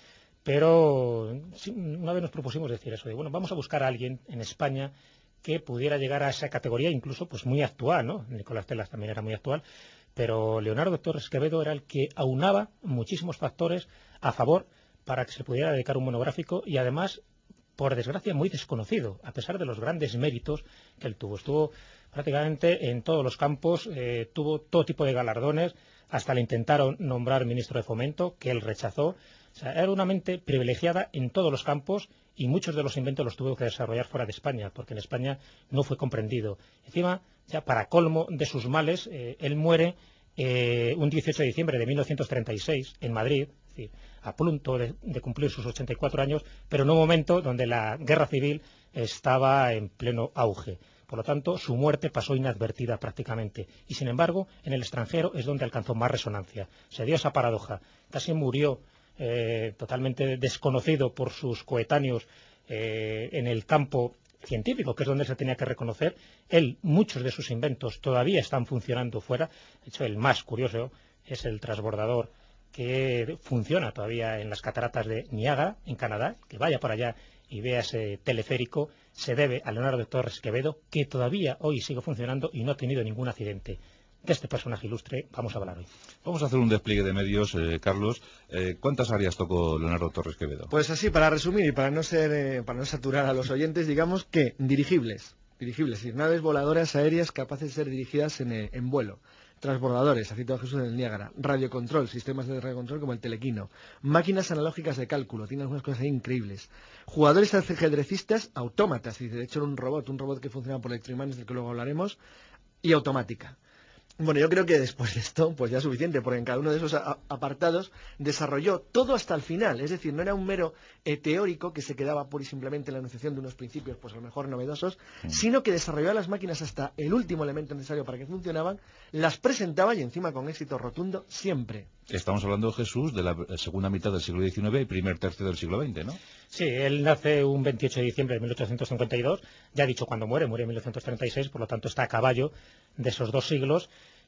pero una vez nos propusimos decir eso, de bueno, vamos a buscar a alguien en España que pudiera llegar a esa categoría, incluso pues muy actual, ¿no? Nicolás Tesla también era muy actual, pero Leonardo Torres Quevedo era el que aunaba muchísimos factores a favor para que se pudiera dedicar un monográfico y además por desgracia, muy desconocido, a pesar de los grandes méritos que él tuvo. Estuvo prácticamente en todos los campos, tuvo todo tipo de galardones, hasta le intentaron nombrar ministro de Fomento, que él rechazó. O sea, era una mente privilegiada en todos los campos y muchos de los inventos los tuvo que desarrollar fuera de España, porque en España no fue comprendido. Encima, ya para colmo de sus males, él muere un 18 de diciembre de 1936 en Madrid, es decir, a punto de cumplir sus 84 años, pero en un momento donde la guerra civil estaba en pleno auge. Por lo tanto, su muerte pasó inadvertida prácticamente. Y, sin embargo, en el extranjero es donde alcanzó más resonancia. Se dio esa paradoja. Casi murió totalmente desconocido por sus coetáneos en el campo científico, que es donde se tenía que reconocer. Muchos de sus inventos todavía están funcionando fuera. De hecho, el más curioso es el transbordador que funciona todavía en las cataratas de Niágara, en Canadá. Que vaya por allá y vea ese teleférico, se debe a Leonardo Torres Quevedo, que todavía hoy sigue funcionando y no ha tenido ningún accidente. De este personaje ilustre vamos a hablar hoy. Vamos a hacer un despliegue de medios, Carlos. ¿Cuántas áreas tocó Leonardo Torres Quevedo? Pues así, para resumir y para no saturar a los oyentes, digamos que dirigibles, es decir, naves voladoras aéreas capaces de ser dirigidas en vuelo. Transbordadores, ha citado Jesús del Niágara, radiocontrol, sistemas de radiocontrol como el telequino, máquinas analógicas de cálculo, tiene algunas cosas ahí increíbles, jugadores ajedrecistas, autómatas, y de hecho era un robot que funcionaba por electroimanes, del que luego hablaremos, y automática. Bueno, yo creo que después de esto, pues ya es suficiente, porque en cada uno de esos apartados desarrolló todo hasta el final. Es decir, no era un mero teórico que se quedaba pura y simplemente en la enunciación de unos principios, pues a lo mejor novedosos, sino que desarrolló las máquinas hasta el último elemento necesario para que funcionaban, las presentaba y encima con éxito rotundo siempre. Estamos hablando, Jesús, de la segunda mitad del siglo XIX y primer tercio del siglo XX, ¿no? Sí, él nace un 28 de diciembre de 1852, ya ha dicho cuando muere en 1936, por lo tanto está a caballo de esos dos siglos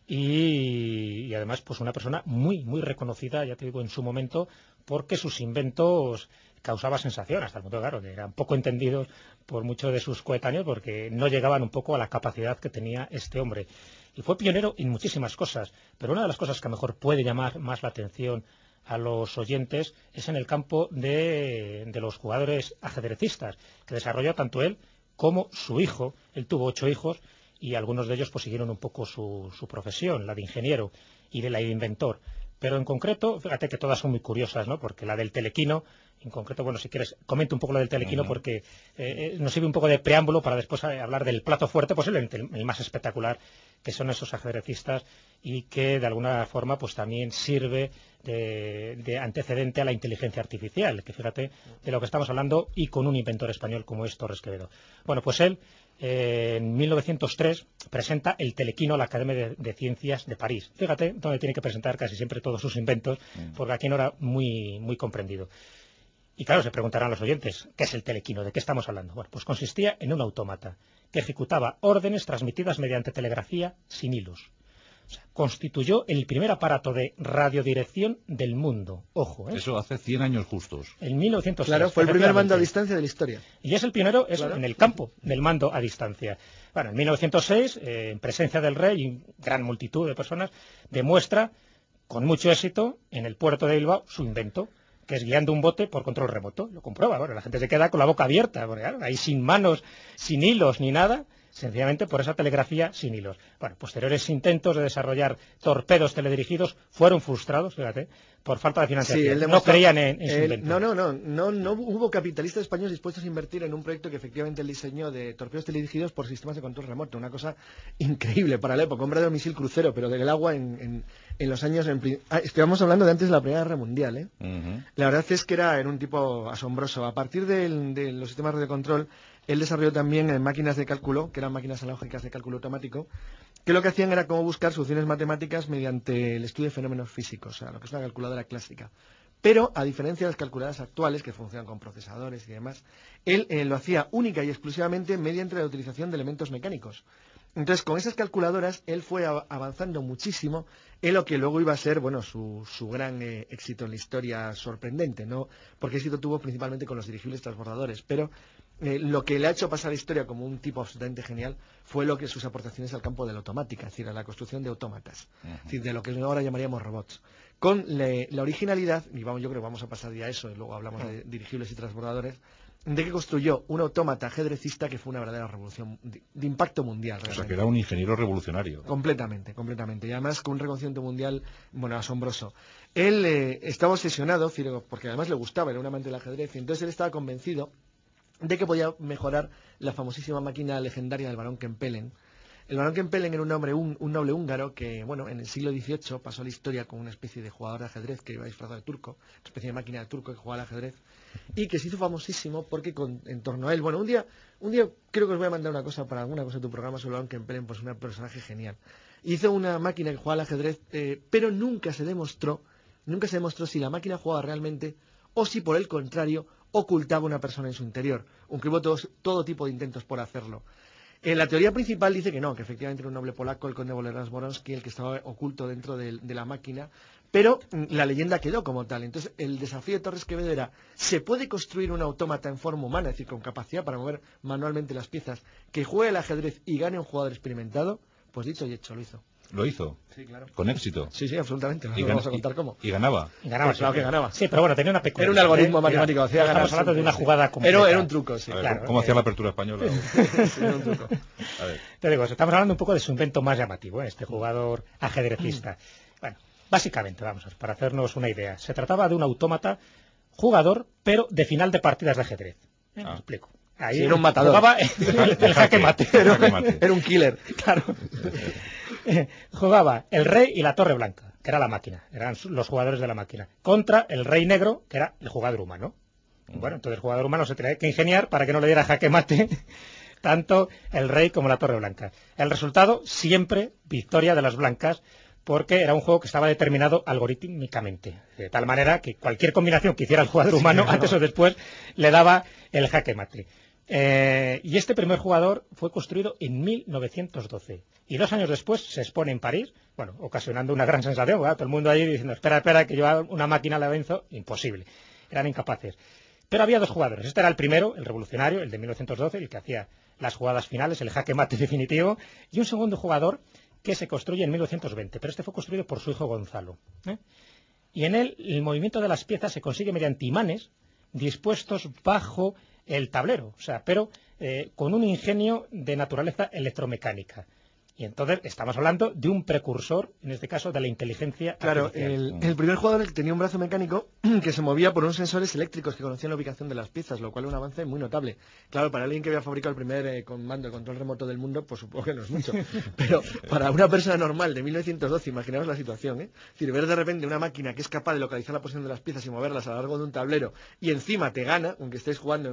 y además pues una persona muy, muy reconocida, ya te digo, en su momento, porque sus inventos causaban sensación, hasta el punto, claro, que eran poco entendidos por muchos de sus coetáneos porque no llegaban un poco a la capacidad que tenía este hombre. Y fue pionero en muchísimas cosas, pero una de las cosas que a lo mejor puede llamar más la atención a los oyentes es en el campo de los jugadores ajedrecistas, que desarrolló tanto él como su hijo. Él tuvo 8 hijos y algunos de ellos pues siguieron un poco su profesión, la de ingeniero y de la de inventor. Pero en concreto, fíjate que todas son muy curiosas, ¿no? Porque la del telequino, en concreto, bueno, si quieres, comento un poco lo del telequino porque nos sirve un poco de preámbulo para después hablar del plato fuerte, posiblemente el más espectacular, que son esos ajedrecistas y que de alguna forma pues también sirve de antecedente a la inteligencia artificial, que fíjate de lo que estamos hablando y con un inventor español como es Torres Quevedo. Bueno, pues él en 1903 presenta el telequino a la Academia de Ciencias de París. Fíjate donde tiene que presentar casi siempre todos sus inventos, porque aquí no era muy, muy comprendido. Y claro, se preguntarán los oyentes, ¿qué es el telequino? ¿De qué estamos hablando? Bueno, pues consistía en un autómata que ejecutaba órdenes transmitidas mediante telegrafía sin hilos. O sea, constituyó el primer aparato de radiodirección del mundo. Ojo, ¿eh? Eso hace 100 años justos. En 1906. Claro, fue el primer mando a distancia de la historia. Y es el pionero claro, en el campo del mando a distancia. Bueno, en 1906, en presencia del rey y gran multitud de personas, demuestra con mucho éxito en el puerto de Bilbao su invento, que es guiando un bote por control remoto. Lo comprueba, bueno, la gente se queda con la boca abierta, porque claro, ahí sin manos, sin hilos ni nada, sencillamente por esa telegrafía sin hilos. Bueno, posteriores intentos de desarrollar torpedos teledirigidos fueron frustrados, fíjate, por falta de financiación. Sí, no creían en su invento. No hubo capitalistas españoles dispuestos a invertir en un proyecto que efectivamente él diseñó de torpedos teledirigidos por sistemas de control remoto. Una cosa increíble para la época. Hombre de un misil crucero, pero del agua en los años... Estamos hablando de antes de la Primera Guerra Mundial, ¿eh? La verdad es que era en un tipo asombroso. A partir de los sistemas de control, él desarrolló también máquinas de cálculo, que eran máquinas analógicas de cálculo automático, que lo que hacían era cómo buscar soluciones matemáticas mediante el estudio de fenómenos físicos, o sea, lo que es una calculadora clásica. Pero, a diferencia de las calculadoras actuales, que funcionan con procesadores y demás, él lo hacía única y exclusivamente mediante la utilización de elementos mecánicos. Entonces, con esas calculadoras, él fue avanzando muchísimo en lo que luego iba a ser, bueno, su gran éxito en la historia sorprendente, ¿no? Porque éxito tuvo principalmente con los dirigibles transbordadores, pero lo que le ha hecho pasar a la historia como un tipo absolutamente genial fue lo que sus aportaciones al campo de la automática, es decir, a la construcción de autómatas, es decir, de lo que ahora llamaríamos robots. Con la originalidad, y yo creo que vamos a pasar ya a eso, y luego hablamos de dirigibles y transbordadores, de que construyó un autómata ajedrecista que fue una verdadera revolución de impacto mundial. Realmente. O sea, que era un ingeniero revolucionario. Completamente. Y además con un reconocimiento mundial, bueno, asombroso. Él estaba obsesionado, porque además le gustaba, era un amante del ajedrez, y entonces él estaba convencido de que podía mejorar la famosísima máquina legendaria del barón Kempelen. El barón Kempelen era un noble húngaro que, bueno, en el siglo XVIII pasó a la historia como una especie de jugador de ajedrez que iba disfrazado de turco, una especie de máquina de turco que jugaba al ajedrez, y que se hizo famosísimo porque en torno a él, bueno, un día creo que os voy a mandar alguna cosa de tu programa sobre el barón Kempelen, pues un personaje genial. Hizo una máquina que jugaba al ajedrez, pero nunca se demostró si la máquina jugaba realmente o si por el contrario ocultaba una persona en su interior, aunque hubo todo tipo de intentos por hacerlo. La teoría principal dice que no, que efectivamente era un noble polaco, el conde Bolesław-Zborowski, el que estaba oculto dentro de la máquina, pero la leyenda quedó como tal. Entonces, el desafío de Torres Quevedo era, ¿se puede construir un autómata en forma humana, es decir, con capacidad para mover manualmente las piezas, que juegue al ajedrez y gane un jugador experimentado? Pues dicho y hecho, lo hizo. ¿Lo hizo? Sí, claro. ¿Con éxito? Sí, absolutamente. Vamos a contar cómo. ¿Y ganaba? Pues claro que ganaba. Sí, pero bueno, tenía una peculiaridad. Era un algoritmo matemático. Hacía ganar. Estamos hablando de una jugada completa. Era un truco, sí. Ver, claro, ¿cómo hacía la apertura española? Sí, era un truco. A ver. Te digo, estamos hablando un poco de su invento más llamativo, este jugador ajedrecista. Bueno, básicamente, vamos a ver, para hacernos una idea. Se trataba de un autómata jugador, pero de final de partidas de ajedrez. Me explico. Ahí sí, era un matador. Jugaba el jaque mate. Era un killer. Claro. Jugaba el rey y la torre blanca, que era la máquina, eran los jugadores de la máquina, contra el rey negro, que era el jugador humano. Bueno, entonces el jugador humano se tenía que ingeniar para que no le diera jaque mate tanto el rey como la torre blanca. El resultado, siempre victoria de las blancas, porque era un juego que estaba determinado algorítmicamente, de tal manera que cualquier combinación que hiciera el jugador humano, antes o después, le daba el jaque mate. Y este primer jugador fue construido en 1912 y 2 años después se expone en París, bueno, ocasionando una gran sensación, ¿verdad? Todo el mundo ahí diciendo, espera, que yo una máquina la venzo, imposible, eran incapaces. Pero había 2 jugadores, este era el primero, el revolucionario, el de 1912, el que hacía las jugadas finales, el jaque mate definitivo, y un segundo jugador que se construye en 1920, pero este fue construido por su hijo Gonzalo. Y en él el movimiento de las piezas se consigue mediante imanes dispuestos bajo el tablero, o sea, pero con un ingenio de naturaleza electromecánica. Y entonces estamos hablando de un precursor, en este caso, de la inteligencia artificial. El primer jugador tenía un brazo mecánico que se movía por unos sensores eléctricos que conocían la ubicación de las piezas, lo cual es un avance muy notable. Claro, para alguien que había fabricado el primer comando de control remoto del mundo, pues supongo que no es mucho. Pero para una persona normal de 1912, imaginaos la situación, ¿eh? Es decir, ver de repente una máquina que es capaz de localizar la posición de las piezas y moverlas a lo largo de un tablero y encima te gana, aunque estés jugando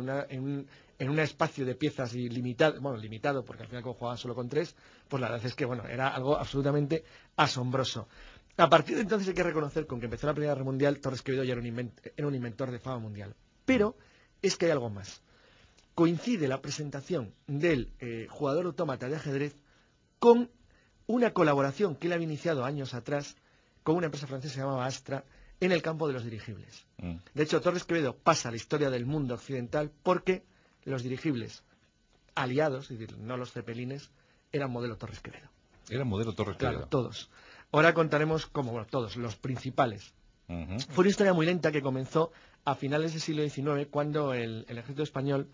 en un espacio de piezas limitado, porque al final como jugaban solo con 3, pues la verdad es que era algo absolutamente asombroso. A partir de entonces hay que reconocer, con que empezó la Primera Guerra Mundial, Torres Quevedo ya era un inventor de fama mundial. Pero es que hay algo más. Coincide la presentación del jugador autómata de ajedrez con una colaboración que él había iniciado años atrás con una empresa francesa que se llamaba Astra en el campo de los dirigibles. De hecho, Torres Quevedo pasa a la historia del mundo occidental porque los dirigibles aliados, es decir, no los cepelines, eran modelo Torres Quevedo. Eran modelo Torres Quevedo. Claro, todos. Ahora contaremos cómo, todos, los principales. Fue una historia muy lenta que comenzó a finales del siglo XIX, cuando el ejército español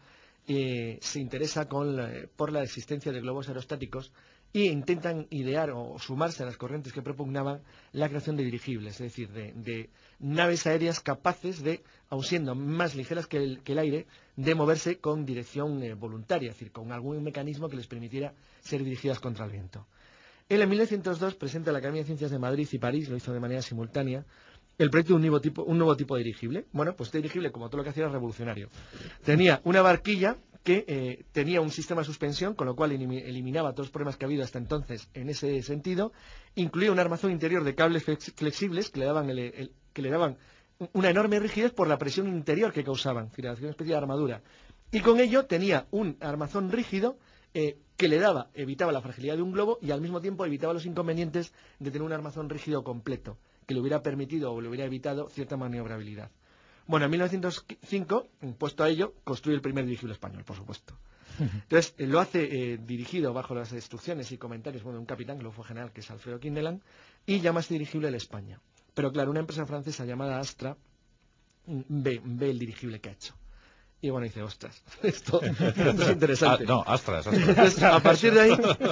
se interesa por la existencia de globos aerostáticos e intentan idear o sumarse a las corrientes que propugnaban la creación de dirigibles, es decir, de naves aéreas capaces de, aun siendo más ligeras que el aire, de moverse con dirección voluntaria, es decir, con algún mecanismo que les permitiera ser dirigidas contra el viento. Él en 1902 presenta a la Academia de Ciencias de Madrid y París, lo hizo de manera simultánea, el proyecto de un nuevo tipo de dirigible. Bueno, pues este dirigible, como todo lo que hacía, era revolucionario. Tenía una barquilla que tenía un sistema de suspensión, con lo cual eliminaba todos los problemas que ha habido hasta entonces en ese sentido. Incluía un armazón interior de cables flexibles que le daban una enorme rigidez por la presión interior que causaban, es decir, una especie de armadura. Y con ello tenía un armazón rígido que evitaba la fragilidad de un globo y al mismo tiempo evitaba los inconvenientes de tener un armazón rígido completo, que le hubiera permitido o le hubiera evitado cierta maniobrabilidad. Bueno, en 1905, puesto a ello, construye el primer dirigible español, por supuesto. Entonces, lo hace dirigido bajo las instrucciones y comentarios de un capitán, que luego fue general, que es Alfredo Kindelan, y llama a este dirigible el España. Pero claro, una empresa francesa llamada Astra ve el dirigible que ha hecho. Y bueno, dice, ostras, esto es interesante. No, Astras. Entonces, a partir de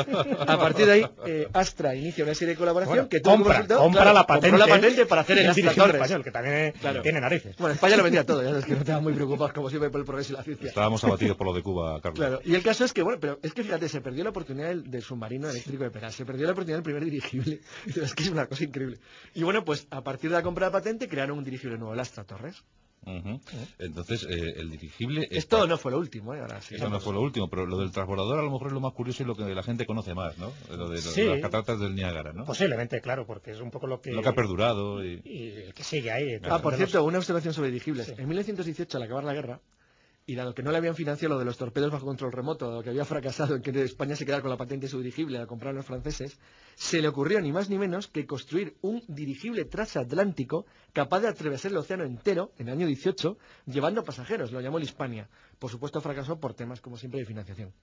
ahí, Astra inicia una serie de colaboración que compra la patente para hacer el Astra Torres. Español, que también tiene narices. Bueno, España lo vendía todo, ya sabes que no estaban muy preocupados como siempre por el progreso y la ciencia. Estábamos abatidos por lo de Cuba, Carlos. Claro, y el caso es que, bueno, pero es que fíjate, se perdió la oportunidad del submarino eléctrico de Peral, se perdió la oportunidad del primer dirigible. Es que es una cosa increíble. Y bueno, pues a partir de la compra de la patente crearon un dirigible nuevo, el Astra Torres. Entonces, el dirigible... Esto no fue lo último, ahora sí. Eso no fue lo último, pero lo del transbordador a lo mejor es lo más curioso y lo que la gente conoce más, ¿no? Lo de las cataratas del Niágara, ¿no? Posiblemente, claro, porque es un poco lo que ha perdurado y el que sigue ahí. Por cierto, una observación sobre dirigibles. En 1918, al acabar la guerra, y dado que no le habían financiado lo de los torpedos bajo control remoto, dado que había fracasado en que España se quedara con la patente de su dirigible a comprar a los franceses, se le ocurrió ni más ni menos que construir un dirigible transatlántico capaz de atravesar el océano entero en el año 18, llevando pasajeros. Lo llamó el Hispania. Por supuesto fracasó por temas, como siempre, de financiación.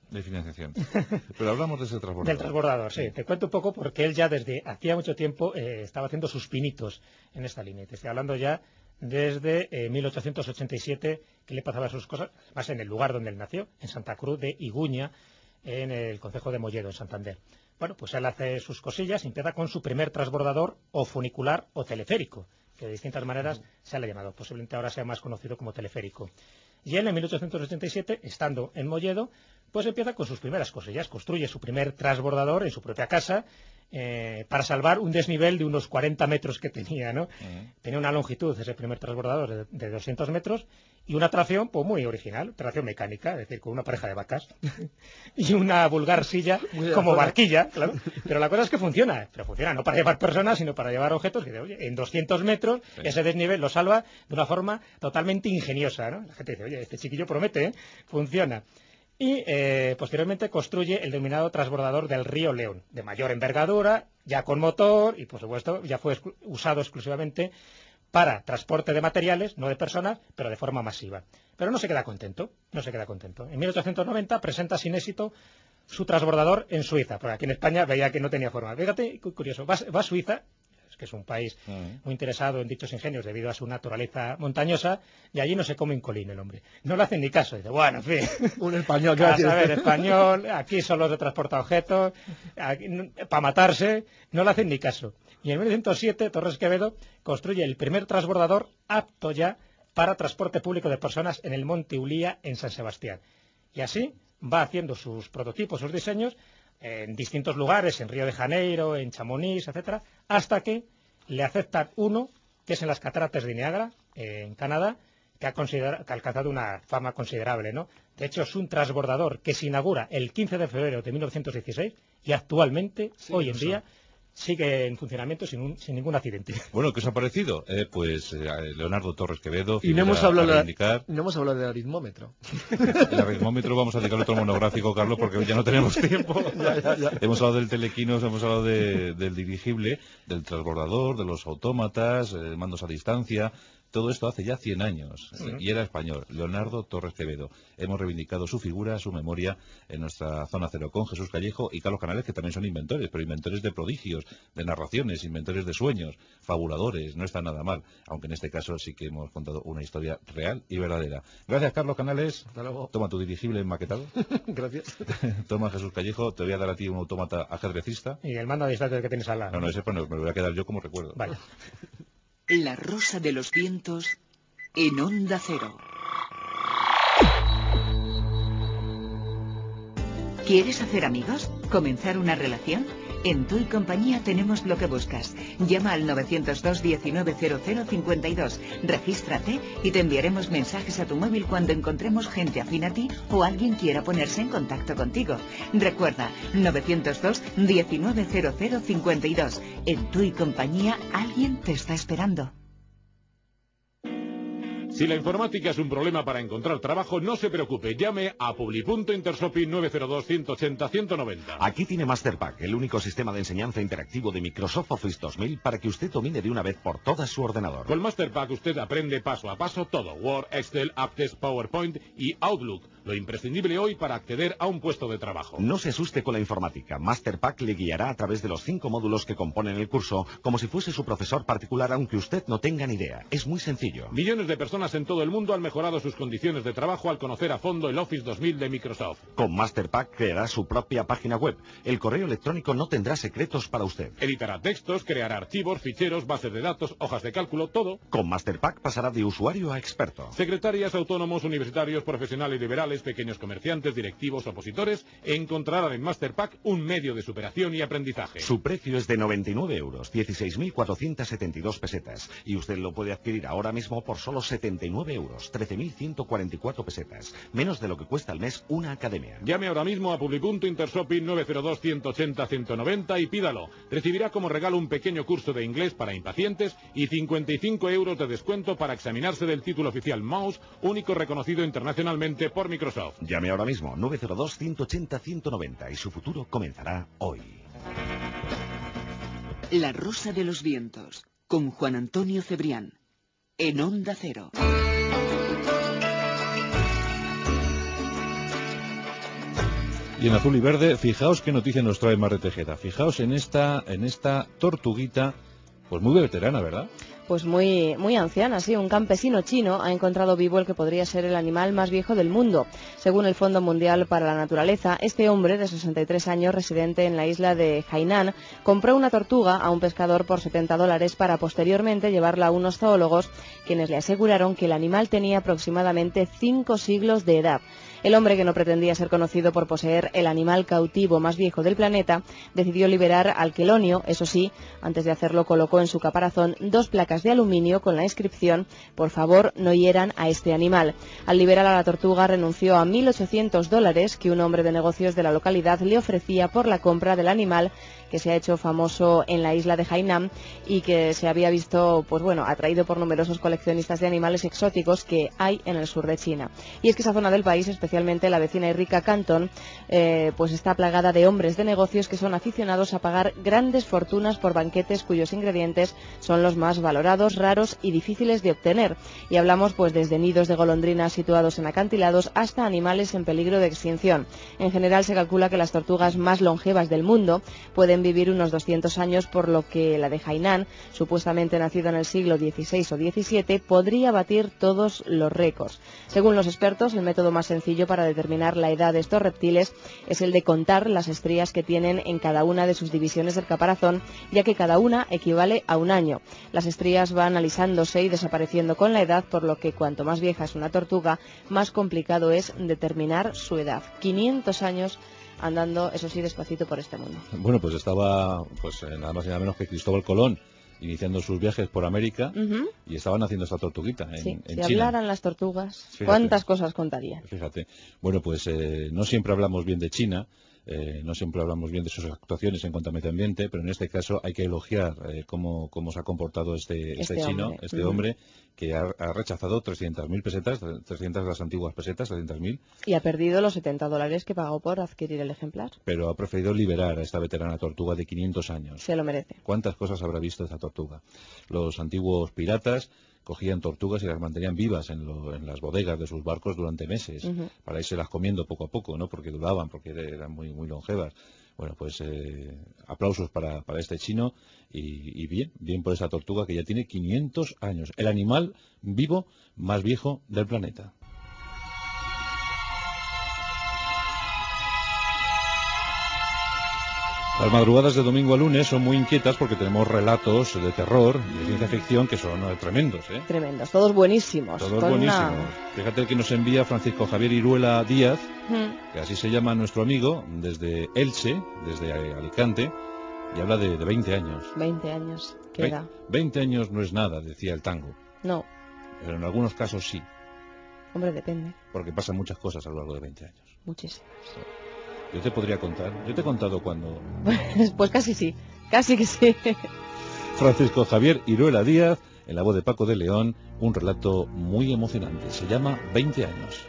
Pero hablamos de ese transbordador. Del transbordador, sí. Te cuento un poco porque él ya desde hacía mucho tiempo estaba haciendo sus pinitos en esta línea. Te estoy hablando ya desde 1887, que le pasaba sus cosas, más en el lugar donde él nació, en Santa Cruz de Iguña, en el concejo de Molledo, en Santander. Bueno, pues él hace sus cosillas y empieza con su primer transbordador o funicular o teleférico, que de distintas maneras se le ha llamado, posiblemente ahora sea más conocido como teleférico. Y él en 1887, estando en Molledo, pues empieza con sus primeras cosillas, construye su primer transbordador en su propia casa, para salvar un desnivel de unos 40 metros que tenía, ¿no? Tenía una longitud, ese primer transbordador, de 200 metros y una tracción pues muy original, tracción mecánica, es decir, con una pareja de vacas y una vulgar silla como barquilla, claro. Pero la cosa es que funciona, pero funciona no para llevar personas, sino para llevar objetos que, oye, en 200 metros ese desnivel lo salva de una forma totalmente ingeniosa, ¿no? La gente dice, oye, este chiquillo promete, funciona. Y posteriormente construye el denominado transbordador del río León, de mayor envergadura, ya con motor y por supuesto ya fue usado exclusivamente para transporte de materiales, no de personas, pero de forma masiva. Pero no se queda contento. En 1890 presenta sin éxito su transbordador en Suiza, porque aquí en España veía que no tenía forma. Fíjate, curioso, va a Suiza, que es un país muy interesado en dichos ingenios debido a su naturaleza montañosa, y allí no se come un colín el hombre. No le hacen ni caso. Dice, bueno, en fin. Un español, gracias. A ver, español, aquí solo se transporta objetos, para matarse, no le hacen ni caso. Y en 1907, Torres Quevedo construye el primer transbordador apto ya para transporte público de personas en el Monte Ulía, en San Sebastián. Y así va haciendo sus prototipos, sus diseños, en distintos lugares, en Río de Janeiro, en Chamonix, etcétera, hasta que le aceptan uno, que es en las cataratas de Niágara, en Canadá, que ha alcanzado una fama considerable, ¿no? De hecho, es un transbordador que se inaugura el 15 de febrero de 1916 y actualmente, hoy en día, sigue en funcionamiento sin ningún accidente. Bueno, ¿qué os ha parecido? Pues Leonardo Torres Quevedo. Y no hemos hablado del aritmómetro. El aritmómetro vamos a dedicar otro monográfico, Carlos, porque ya no tenemos tiempo. Ya. Hemos hablado del telequinos, hemos hablado del dirigible, del transbordador, de los autómatas, mandos a distancia. Todo esto hace ya 100 años, y era español, Leonardo Torres Quevedo. Hemos reivindicado su figura, su memoria, en nuestra Zona Cero con Jesús Callejo y Carlos Canales, que también son inventores, pero inventores de prodigios, de narraciones, inventores de sueños, fabuladores, no está nada mal, aunque en este caso sí que hemos contado una historia real y verdadera. Gracias, Carlos Canales. Hasta luego. Toma tu dirigible maquetado. Gracias. Toma, Jesús Callejo, te voy a dar a ti un autómata ajedrecista. Y el mando a distancia que tienes al lado. No, ese pues, me lo voy a quedar yo como recuerdo. Vale. La Rosa de los Vientos en Onda Cero. ¿Quieres hacer amigos? ¿Comenzar una relación? En Tu y Compañía tenemos lo que buscas. Llama al 902 190052, regístrate y te enviaremos mensajes a tu móvil cuando encontremos gente afín a ti o alguien quiera ponerse en contacto contigo. Recuerda, 902 190052. En Tu y Compañía alguien te está esperando. Si la informática es un problema para encontrar trabajo, no se preocupe. Llame a Publi.Intershopping 902-180-190. Aquí tiene Masterpack, el único sistema de enseñanza interactivo de Microsoft Office 2000 para que usted domine de una vez por todas su ordenador. Con Masterpack usted aprende paso a paso todo. Word, Excel, Access, PowerPoint y Outlook. lo imprescindible hoy para acceder a un puesto de trabajo. No se asuste con la informática. Masterpack le guiará a través de los 5 módulos que componen el curso, como si fuese su profesor particular, aunque usted no tenga ni idea. Es muy sencillo. Millones de personas en todo el mundo han mejorado sus condiciones de trabajo al conocer a fondo el Office 2000 de Microsoft. Con Masterpack creará su propia página web. El correo electrónico no tendrá secretos para usted. Editará textos, creará archivos, ficheros, bases de datos, hojas de cálculo, todo. Con Masterpack pasará de usuario a experto. Secretarias, autónomos, universitarios, profesionales liberales, pequeños comerciantes, directivos, opositores, encontrarán en Masterpack un medio de superación y aprendizaje. Su precio es de 99 euros, 16.472 pesetas. Y usted lo puede adquirir ahora mismo por solo 79 euros, 13.144 pesetas. Menos de lo que cuesta al mes una academia. Llame ahora mismo a Publipunto Intershopping 902-180-190 y pídalo. Recibirá como regalo un pequeño curso de inglés para impacientes y 55 euros de descuento para examinarse del título oficial Mouse, único reconocido internacionalmente por Microsoft. Llame ahora mismo 902-180-190 y su futuro comenzará hoy. La Rosa de los Vientos, con Juan Antonio Cebrián, en Onda Cero. Y en azul y verde, fijaos qué noticia nos trae Mar de Tejeda. Fijaos en esta tortuguita, pues muy veterana, ¿verdad? Pues muy anciana, sí. Un campesino chino ha encontrado vivo el que podría ser el animal más viejo del mundo. Según el Fondo Mundial para la Naturaleza, este hombre de 63 años, residente en la isla de Hainan, compró una tortuga a un pescador por $70 para posteriormente llevarla a unos zoólogos, quienes le aseguraron que el animal tenía aproximadamente 5 siglos de edad. El hombre, que no pretendía ser conocido por poseer el animal cautivo más viejo del planeta, decidió liberar al quelonio. Eso sí, antes de hacerlo colocó en su caparazón 2 placas de aluminio con la inscripción: por favor, no hieran a este animal. Al liberar a la tortuga renunció a $1.800 que un hombre de negocios de la localidad le ofrecía por la compra del animal, que se ha hecho famoso en la isla de Hainan y que se había visto, pues bueno, atraído por numerosos coleccionistas de animales exóticos que hay en el sur de China. Y es que esa zona del país, especialmente la vecina y rica Cantón, pues está plagada de hombres de negocios que son aficionados a pagar grandes fortunas por banquetes cuyos ingredientes son los más valorados, raros y difíciles de obtener. Y hablamos pues desde nidos de golondrinas situados en acantilados hasta animales en peligro de extinción. En general se calcula que las tortugas más longevas del mundo pueden vivir unos 200 años, por lo que la de Hainan, supuestamente nacida en el siglo XVI o XVII, podría batir todos los récords. Según los expertos, el método más sencillo para determinar la edad de estos reptiles es el de contar las estrías que tienen en cada una de sus divisiones del caparazón, ya que cada una equivale a un año. Las estrías van alisándose y desapareciendo con la edad, por lo que cuanto más vieja es una tortuga, más complicado es determinar su edad. 500 años andando, eso sí, despacito por este mundo. Bueno, pues estaba nada más y nada menos que Cristóbal Colón iniciando sus viajes por América, y estaban haciendo esta tortuguita en si China. Hablaran las tortugas, fíjate, ¿cuántas cosas contarían? Fíjate. Bueno, pues no siempre hablamos bien de China, no siempre hablamos bien de sus actuaciones en cuanto a medio ambiente, pero en este caso hay que elogiar cómo se ha comportado este chino, hombre, que ha rechazado 300.000 pesetas, 300 de las antiguas pesetas, 300.000. Y ha perdido los $70 que pagó por adquirir el ejemplar. Pero ha preferido liberar a esta veterana tortuga de 500 años. Se lo merece. ¿Cuántas cosas habrá visto esta tortuga? Los antiguos piratas cogían tortugas y las mantenían vivas en las bodegas de sus barcos durante meses, para irse las comiendo poco a poco, ¿no? Porque duraban, porque eran muy, muy longevas. Bueno, pues aplausos para este chino y bien por esa tortuga que ya tiene 500 años. El animal vivo más viejo del planeta. Las madrugadas de domingo a lunes son muy inquietas porque tenemos relatos de terror y de ciencia ficción que son tremendos, ¿eh? Tremendos, todos buenísimos. Todos buenísimos. Fíjate que nos envía Francisco Javier Iruela Díaz, que así se llama nuestro amigo, desde Elche, desde Alicante, y habla de 20 años. 20 años, ¿qué edad? 20 años no es nada, decía el tango. No. Pero en algunos casos sí. Hombre, depende. Porque pasan muchas cosas a lo largo de 20 años. Muchísimas. Yo te podría contar. Yo te he contado cuando... Pues casi sí. Casi que sí. Francisco Javier Iruela Díaz, en la voz de Paco de León, un relato muy emocionante. Se llama 20 años.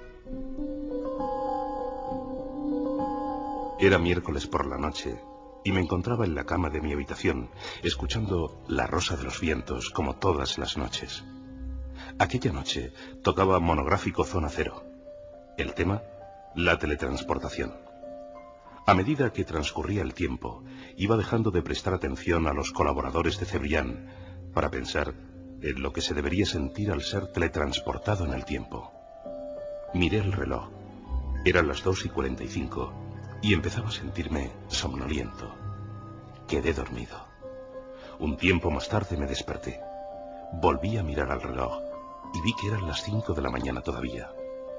Era miércoles por la noche y me encontraba en la cama de mi habitación, escuchando La Rosa de los Vientos como todas las noches. Aquella noche tocaba Monográfico Zona Cero. El tema, la teletransportación. A medida que transcurría el tiempo, iba dejando de prestar atención a los colaboradores de Cebrián para pensar en lo que se debería sentir al ser teletransportado en el tiempo. Miré el reloj. Eran las 2:45 y empezaba a sentirme somnoliento. Quedé dormido. Un tiempo más tarde me desperté. Volví a mirar al reloj y vi que eran las 5 de la mañana todavía.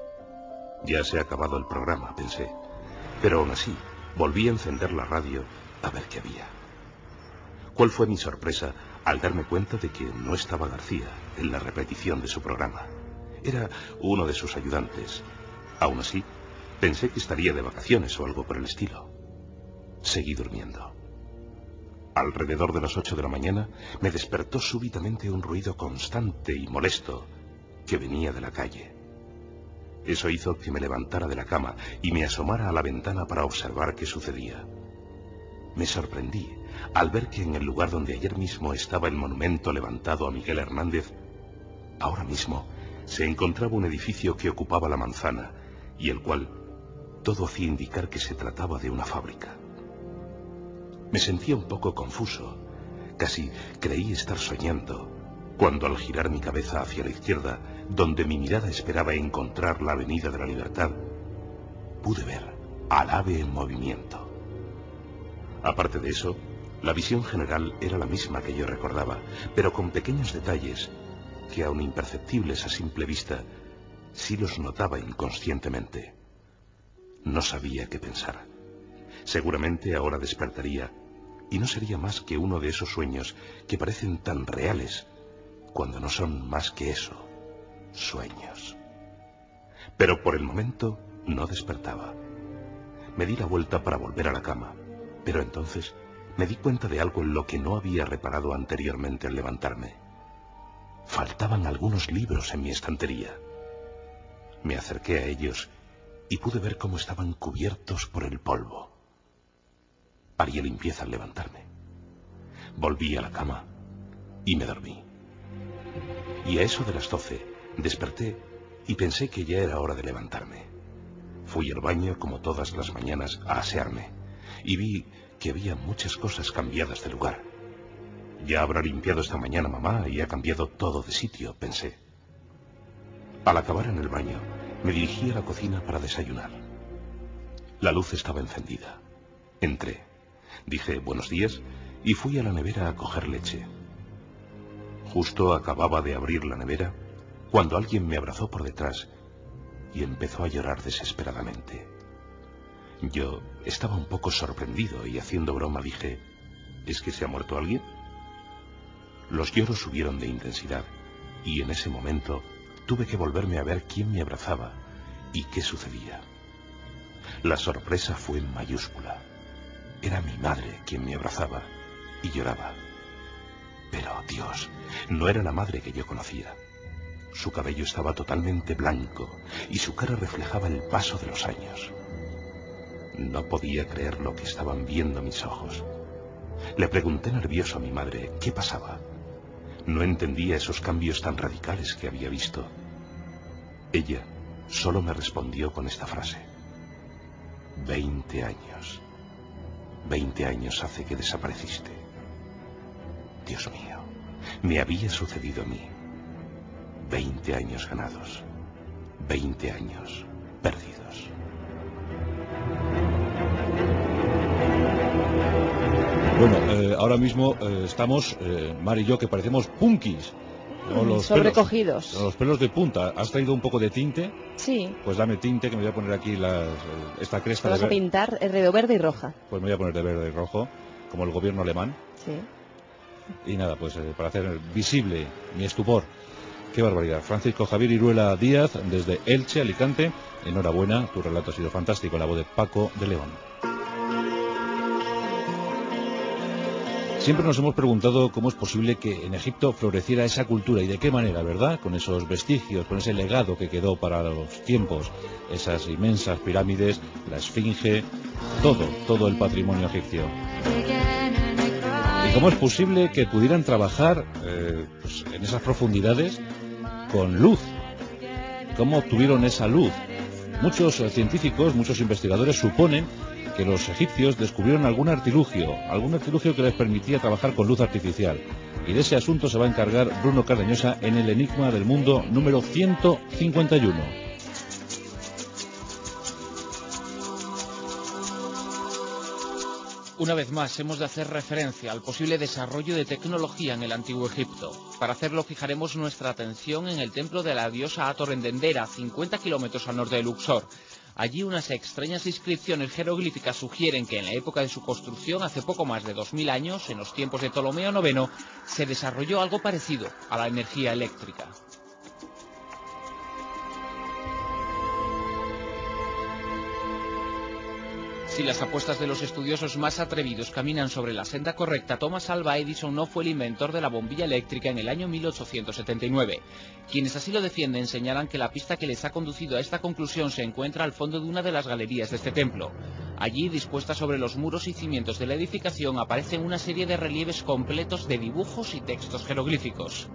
Ya se ha acabado el programa, pensé, pero aún así volví a encender la radio a ver qué había. ¿Cuál fue mi sorpresa al darme cuenta de que no estaba García en la repetición de su programa? Era uno de sus ayudantes. Aún así, pensé que estaría de vacaciones o algo por el estilo. Seguí durmiendo. Alrededor de las 8 de la mañana me despertó súbitamente un ruido constante y molesto que venía de la calle. Eso hizo que me levantara de la cama y me asomara a la ventana para observar qué sucedía. Me sorprendí al ver que en el lugar donde ayer mismo estaba el monumento levantado a Miguel Hernández, ahora mismo se encontraba un edificio que ocupaba la manzana y el cual todo hacía indicar que se trataba de una fábrica. Me sentía un poco confuso, casi creí estar soñando, cuando al girar mi cabeza hacia la izquierda, donde mi mirada esperaba encontrar la Avenida de la Libertad, pude ver al AVE en movimiento. Aparte de eso, la visión general era la misma que yo recordaba, pero con pequeños detalles que, aun imperceptibles a simple vista, sí los notaba inconscientemente. No sabía qué pensar. Seguramente ahora despertaría y no sería más que uno de esos sueños que parecen tan reales cuando no son más que eso, sueños. Pero por el momento no despertaba. Me di la vuelta para volver a la cama, pero entonces me di cuenta de algo en lo que no había reparado anteriormente al levantarme. Faltaban algunos libros en mi estantería. Me acerqué a ellos y pude ver cómo estaban cubiertos por el polvo. Haría limpieza al levantarme. Volví a la cama y me dormí. Y a eso de las 12 desperté y pensé que ya era hora de levantarme. Fui al baño como todas las mañanas a asearme y vi que había muchas cosas cambiadas de lugar. Ya habrá limpiado esta mañana mamá y ha cambiado todo de sitio, pensé. Al acabar en el baño, me dirigí a la cocina para desayunar. La luz estaba encendida. Entré, dije buenos días y fui a la nevera a coger leche. Justo acababa de abrir la nevera cuando alguien me abrazó por detrás y empezó a llorar desesperadamente. Yo estaba un poco sorprendido y haciendo broma dije, ¿es que se ha muerto alguien? Los lloros subieron de intensidad y en ese momento tuve que volverme a ver quién me abrazaba y qué sucedía. La sorpresa fue en mayúscula. Era mi madre quien me abrazaba y lloraba. Pero, Dios, no era la madre que yo conocía. Su cabello estaba totalmente blanco y su cara reflejaba el paso de los años. No podía creer lo que estaban viendo mis ojos. Le pregunté nervioso a mi madre qué pasaba. No entendía esos cambios tan radicales que había visto. Ella solo me respondió con esta frase. 20 años. 20 años hace que desapareciste. Dios mío, me había sucedido a mí. 20 años ganados. 20 años perdidos. Bueno, ahora mismo estamos, Mar y yo, que parecemos punkis. Sobrecogidos. Los pelos de punta. ¿Has traído un poco de tinte? Sí. Pues dame tinte, que me voy a poner aquí esta cresta. Te vas a pintar de verde y roja. Pues me voy a poner de verde y rojo, como el gobierno alemán. Sí. Y nada, pues para hacer visible mi estupor. Qué barbaridad. Francisco Javier Iruela Díaz, desde Elche, Alicante. Enhorabuena, tu relato ha sido fantástico. La voz de Paco de León. Siempre nos hemos preguntado cómo es posible que en Egipto floreciera esa cultura y de qué manera, ¿verdad? Con esos vestigios, con ese legado que quedó para los tiempos, esas inmensas pirámides, la esfinge, todo el patrimonio egipcio. ¿Y cómo es posible que pudieran trabajar pues en esas profundidades con luz? ¿Cómo obtuvieron esa luz? Muchos científicos, muchos investigadores suponen que los egipcios descubrieron algún artilugio que les permitía trabajar con luz artificial. Y de ese asunto se va a encargar Bruno Cardeñosa en el Enigma del Mundo número 151. Una vez más, hemos de hacer referencia al posible desarrollo de tecnología en el Antiguo Egipto. Para hacerlo, fijaremos nuestra atención en el templo de la diosa Hathor en Dendera, 50 kilómetros al norte de Luxor. Allí unas extrañas inscripciones jeroglíficas sugieren que en la época de su construcción, hace poco más de 2000 años, en los tiempos de Ptolomeo IX, se desarrolló algo parecido a la energía eléctrica. Si las apuestas de los estudiosos más atrevidos caminan sobre la senda correcta, Thomas Alva Edison no fue el inventor de la bombilla eléctrica en el año 1879. Quienes así lo defienden señalan que la pista que les ha conducido a esta conclusión se encuentra al fondo de una de las galerías de este templo. Allí, dispuestas sobre los muros y cimientos de la edificación, aparecen una serie de relieves completos de dibujos y textos jeroglíficos.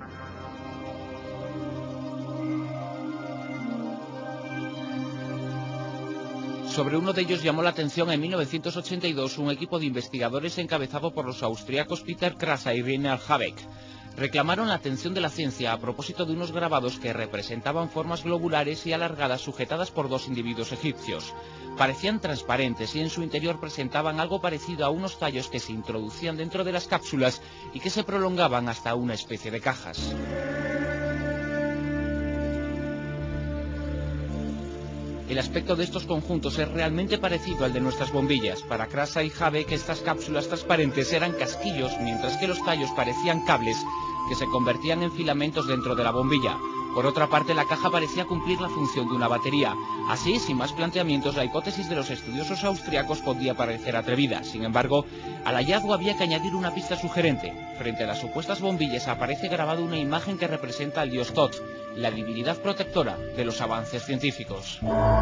Sobre uno de ellos llamó la atención en 1982 un equipo de investigadores encabezado por los austríacos Peter Krasa y Reinhard Habeck. Reclamaron la atención de la ciencia a propósito de unos grabados que representaban formas globulares y alargadas sujetadas por dos individuos egipcios. Parecían transparentes y en su interior presentaban algo parecido a unos tallos que se introducían dentro de las cápsulas y que se prolongaban hasta una especie de cajas. El aspecto de estos conjuntos es realmente parecido al de nuestras bombillas. Para Krasa y Habeck, estas cápsulas transparentes eran casquillos, mientras que los tallos parecían cables que se convertían en filamentos dentro de la bombilla. Por otra parte, la caja parecía cumplir la función de una batería. Así, sin más planteamientos, la hipótesis de los estudiosos austriacos podía parecer atrevida. Sin embargo, al hallazgo había que añadir una pista sugerente. Frente a las supuestas bombillas aparece grabada una imagen que representa al dios Thoth, la divinidad protectora de los avances científicos.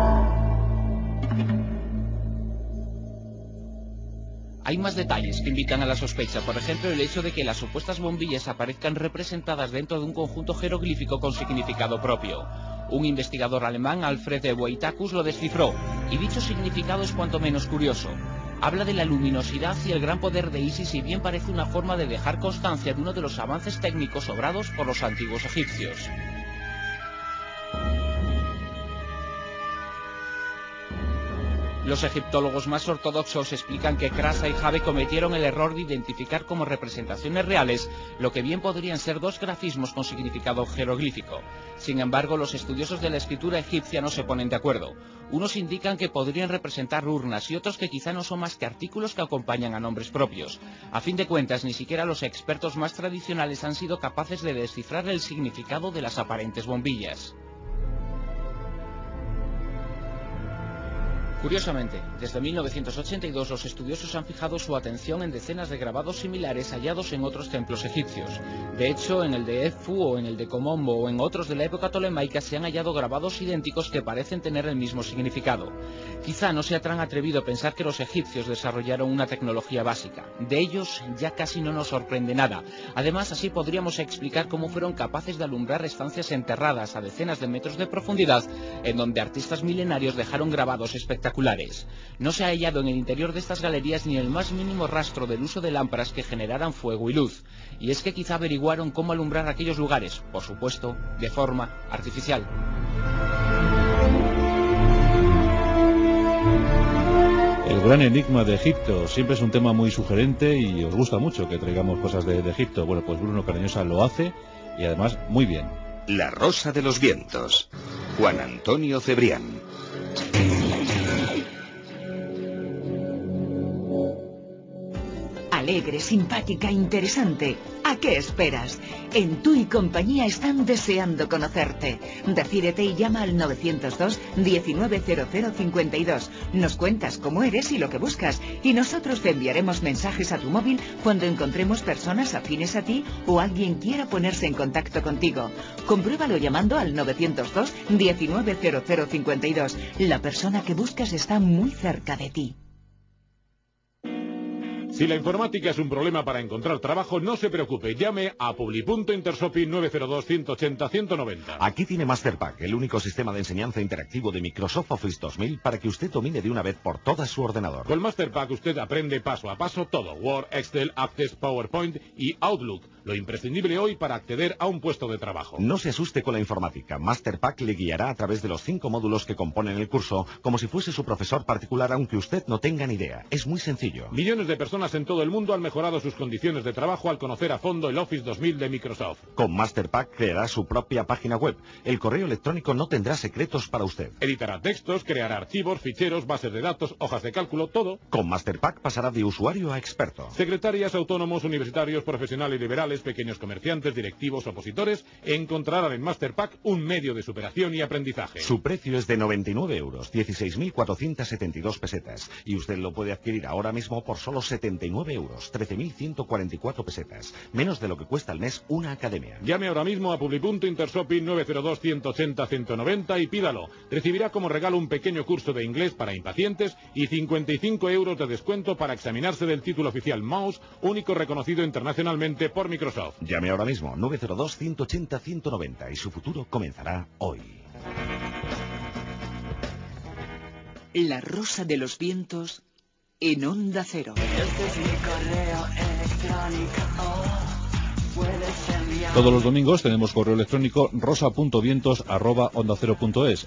Hay más detalles que invitan a la sospecha, por ejemplo el hecho de que las supuestas bombillas aparezcan representadas dentro de un conjunto jeroglífico con significado propio. Un investigador alemán, Alfred Boitakus, lo descifró, y dicho significado es cuanto menos curioso. Habla de la luminosidad y el gran poder de Isis y bien parece una forma de dejar constancia de uno de los avances técnicos obrados por los antiguos egipcios. Los egiptólogos más ortodoxos explican que Krasa y Habeck cometieron el error de identificar como representaciones reales lo que bien podrían ser dos grafismos con significado jeroglífico. Sin embargo, los estudiosos de la escritura egipcia no se ponen de acuerdo. Unos indican que podrían representar urnas y otros que quizá no son más que artículos que acompañan a nombres propios. A fin de cuentas, ni siquiera los expertos más tradicionales han sido capaces de descifrar el significado de las aparentes bombillas. Curiosamente, desde 1982 los estudiosos han fijado su atención en decenas de grabados similares hallados en otros templos egipcios. De hecho, en el de Edfu o en el de Komombo o en otros de la época tolemaica se han hallado grabados idénticos que parecen tener el mismo significado. Quizá no sea tan atrevido pensar que los egipcios desarrollaron una tecnología básica. De ellos ya casi no nos sorprende nada. Además, así podríamos explicar cómo fueron capaces de alumbrar estancias enterradas a decenas de metros de profundidad en donde artistas milenarios dejaron grabados espectaculares. No se ha hallado en el interior de estas galerías ni el más mínimo rastro del uso de lámparas que generaran fuego y luz. Y es que quizá averiguaron cómo alumbrar aquellos lugares, por supuesto, de forma artificial. El gran enigma de Egipto siempre es un tema muy sugerente y os gusta mucho que traigamos cosas de Egipto. Bueno, pues Bruno Cardeñosa lo hace y además muy bien. La Rosa de los Vientos. Juan Antonio Cebrián. Alegre, simpática, interesante. ¿A qué esperas? En Tu y Compañía están deseando conocerte. Decídete y llama al 902 190052. Nos cuentas cómo eres y lo que buscas, y nosotros te enviaremos mensajes a tu móvil cuando encontremos personas afines a ti o alguien quiera ponerse en contacto contigo. Compruébalo llamando al 902 190052. La persona que buscas está muy cerca de ti. Si la informática es un problema para encontrar trabajo, no se preocupe, llame a Publi.Intershopping 902-180-190. Aquí tiene Masterpack, el único sistema de enseñanza interactivo de Microsoft Office 2000 para que usted domine de una vez por todas su ordenador. Con Masterpack usted aprende paso a paso todo: Word, Excel, Access, PowerPoint y Outlook, lo imprescindible hoy para acceder a un puesto de trabajo. No se asuste con la informática. Masterpack le guiará a través de los 5 módulos que componen el curso, como si fuese su profesor particular, aunque usted no tenga ni idea. Es muy sencillo. Millones de personas en todo el mundo han mejorado sus condiciones de trabajo al conocer a fondo el Office 2000 de Microsoft. Con Masterpack creará su propia página web. El correo electrónico no tendrá secretos para usted. Editará textos, creará archivos, ficheros, bases de datos, hojas de cálculo, todo. Con Masterpack pasará de usuario a experto. Secretarias, autónomos, universitarios, profesionales liberales, pequeños comerciantes, directivos, opositores, encontrarán en Masterpack un medio de superación y aprendizaje. Su precio es de 99 euros, 16.472 pesetas. Y usted lo puede adquirir ahora mismo por solo 79 euros, 13.144 pesetas. Menos de lo que cuesta al mes una academia. Llame ahora mismo a Publi.Intershopping 902-180-190 y pídalo. Recibirá como regalo un pequeño curso de inglés para impacientes y 55 euros de descuento para examinarse del título oficial Mouse, único reconocido internacionalmente por Microsoft. Llame ahora mismo, 902-180-190 y su futuro comenzará hoy. La Rosa de los Vientos en Onda Cero. Este es mi correo electrónico. Todos los domingos tenemos correo electrónico rosa.vientos@ondacero.es,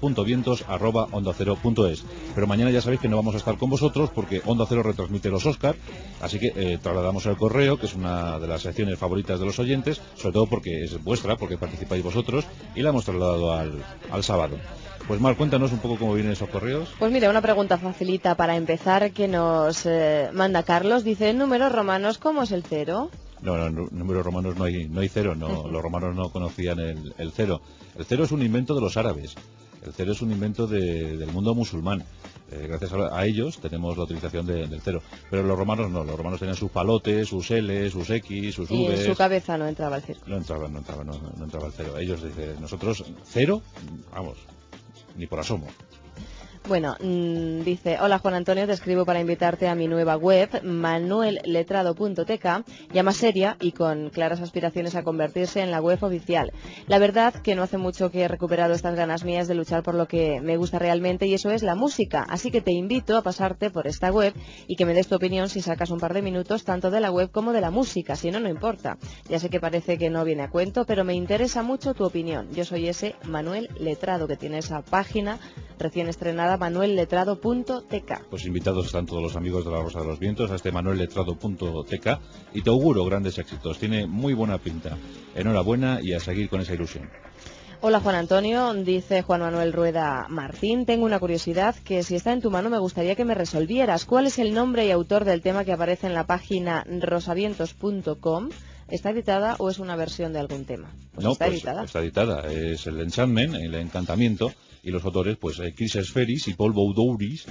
rosa.vientos@ondacero.es. Pero mañana ya sabéis que no vamos a estar con vosotros porque Onda Cero retransmite los Oscar, así que trasladamos el correo, que es una de las secciones favoritas de los oyentes, sobre todo porque es vuestra, porque participáis vosotros, y la hemos trasladado al sábado. Pues Mar, cuéntanos un poco cómo vienen esos correos. Pues mira, una pregunta facilita para empezar que nos manda Carlos. Dice, en números romanos, ¿cómo es el cero? No, en números romanos no hay cero, no, los romanos no conocían el cero. El cero es un invento de los árabes, el cero es un invento del mundo musulmán. Gracias a ellos tenemos la utilización del cero. Pero los romanos no, los romanos tenían sus palotes, sus L, sus X, sus V. Y en su cabeza no entraba el círculo. No entraba el cero. Ellos dicen, nosotros cero, vamos, ni por asomo. Bueno, dice, hola Juan Antonio, te escribo para invitarte a mi nueva web, manuelletrado.tk, ya más seria y con claras aspiraciones a convertirse en la web oficial. La verdad que no hace mucho que he recuperado estas ganas mías de luchar por lo que me gusta realmente y eso es la música, así que te invito a pasarte por esta web y que me des tu opinión si sacas un par de minutos tanto de la web como de la música, si no, no importa. Ya sé que parece que no viene a cuento, pero me interesa mucho tu opinión. Yo soy ese Manuel Letrado que tiene esa página recién estrenada, manuelletrado.tk. Pues invitados están todos los amigos de la Rosa de los Vientos a este manuelletrado.tk y te auguro grandes éxitos. Tiene muy buena pinta. Enhorabuena y a seguir con esa ilusión. Hola Juan Antonio, dice Juan Manuel Rueda Martín, tengo una curiosidad que si está en tu mano me gustaría que me resolvieras. ¿Cuál es el nombre y autor del tema que aparece en la página rosavientos.com? ¿Está editada o es una versión de algún tema? Pues no, está editada. Está editada. Es el enchantment, el encantamiento, y los autores, pues Chris Spheris y Paul Boudouris.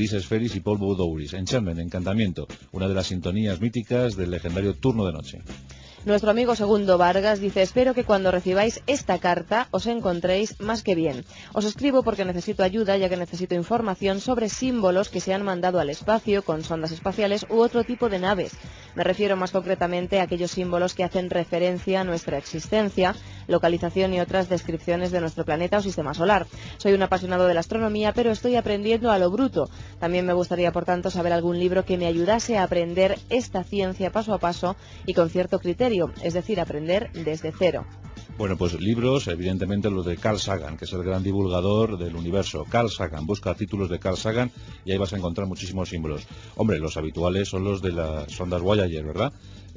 Enchantment, encantamiento, una de las sintonías míticas del legendario Turno de Noche. Nuestro amigo Segundo Vargas dice, espero que cuando recibáis esta carta os encontréis más que bien. Os escribo porque necesito ayuda, ya que necesito información sobre símbolos que se han mandado al espacio con sondas espaciales u otro tipo de naves. Me refiero más concretamente a aquellos símbolos que hacen referencia a nuestra existencia, localización y otras descripciones de nuestro planeta o sistema solar. Soy un apasionado de la astronomía, pero estoy aprendiendo a lo bruto. También me gustaría, por tanto, saber algún libro que me ayudase a aprender esta ciencia paso a paso y con cierto criterio. Es decir, aprender desde cero. Bueno, pues libros, evidentemente los de Carl Sagan, que es el gran divulgador del universo. Carl Sagan, busca títulos de Carl Sagan y ahí vas a encontrar muchísimos símbolos. Hombre, los habituales son los de las sondas Voyager, ¿verdad?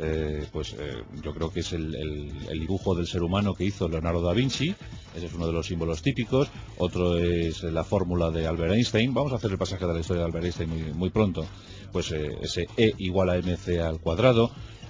Yo creo que es el dibujo del ser humano que hizo Leonardo da Vinci, ese es uno de los símbolos típicos. Otro es la fórmula de Albert Einstein. Vamos a hacer el pasaje de la historia de Albert Einstein muy pronto. Pues ese E igual a mc al cuadrado.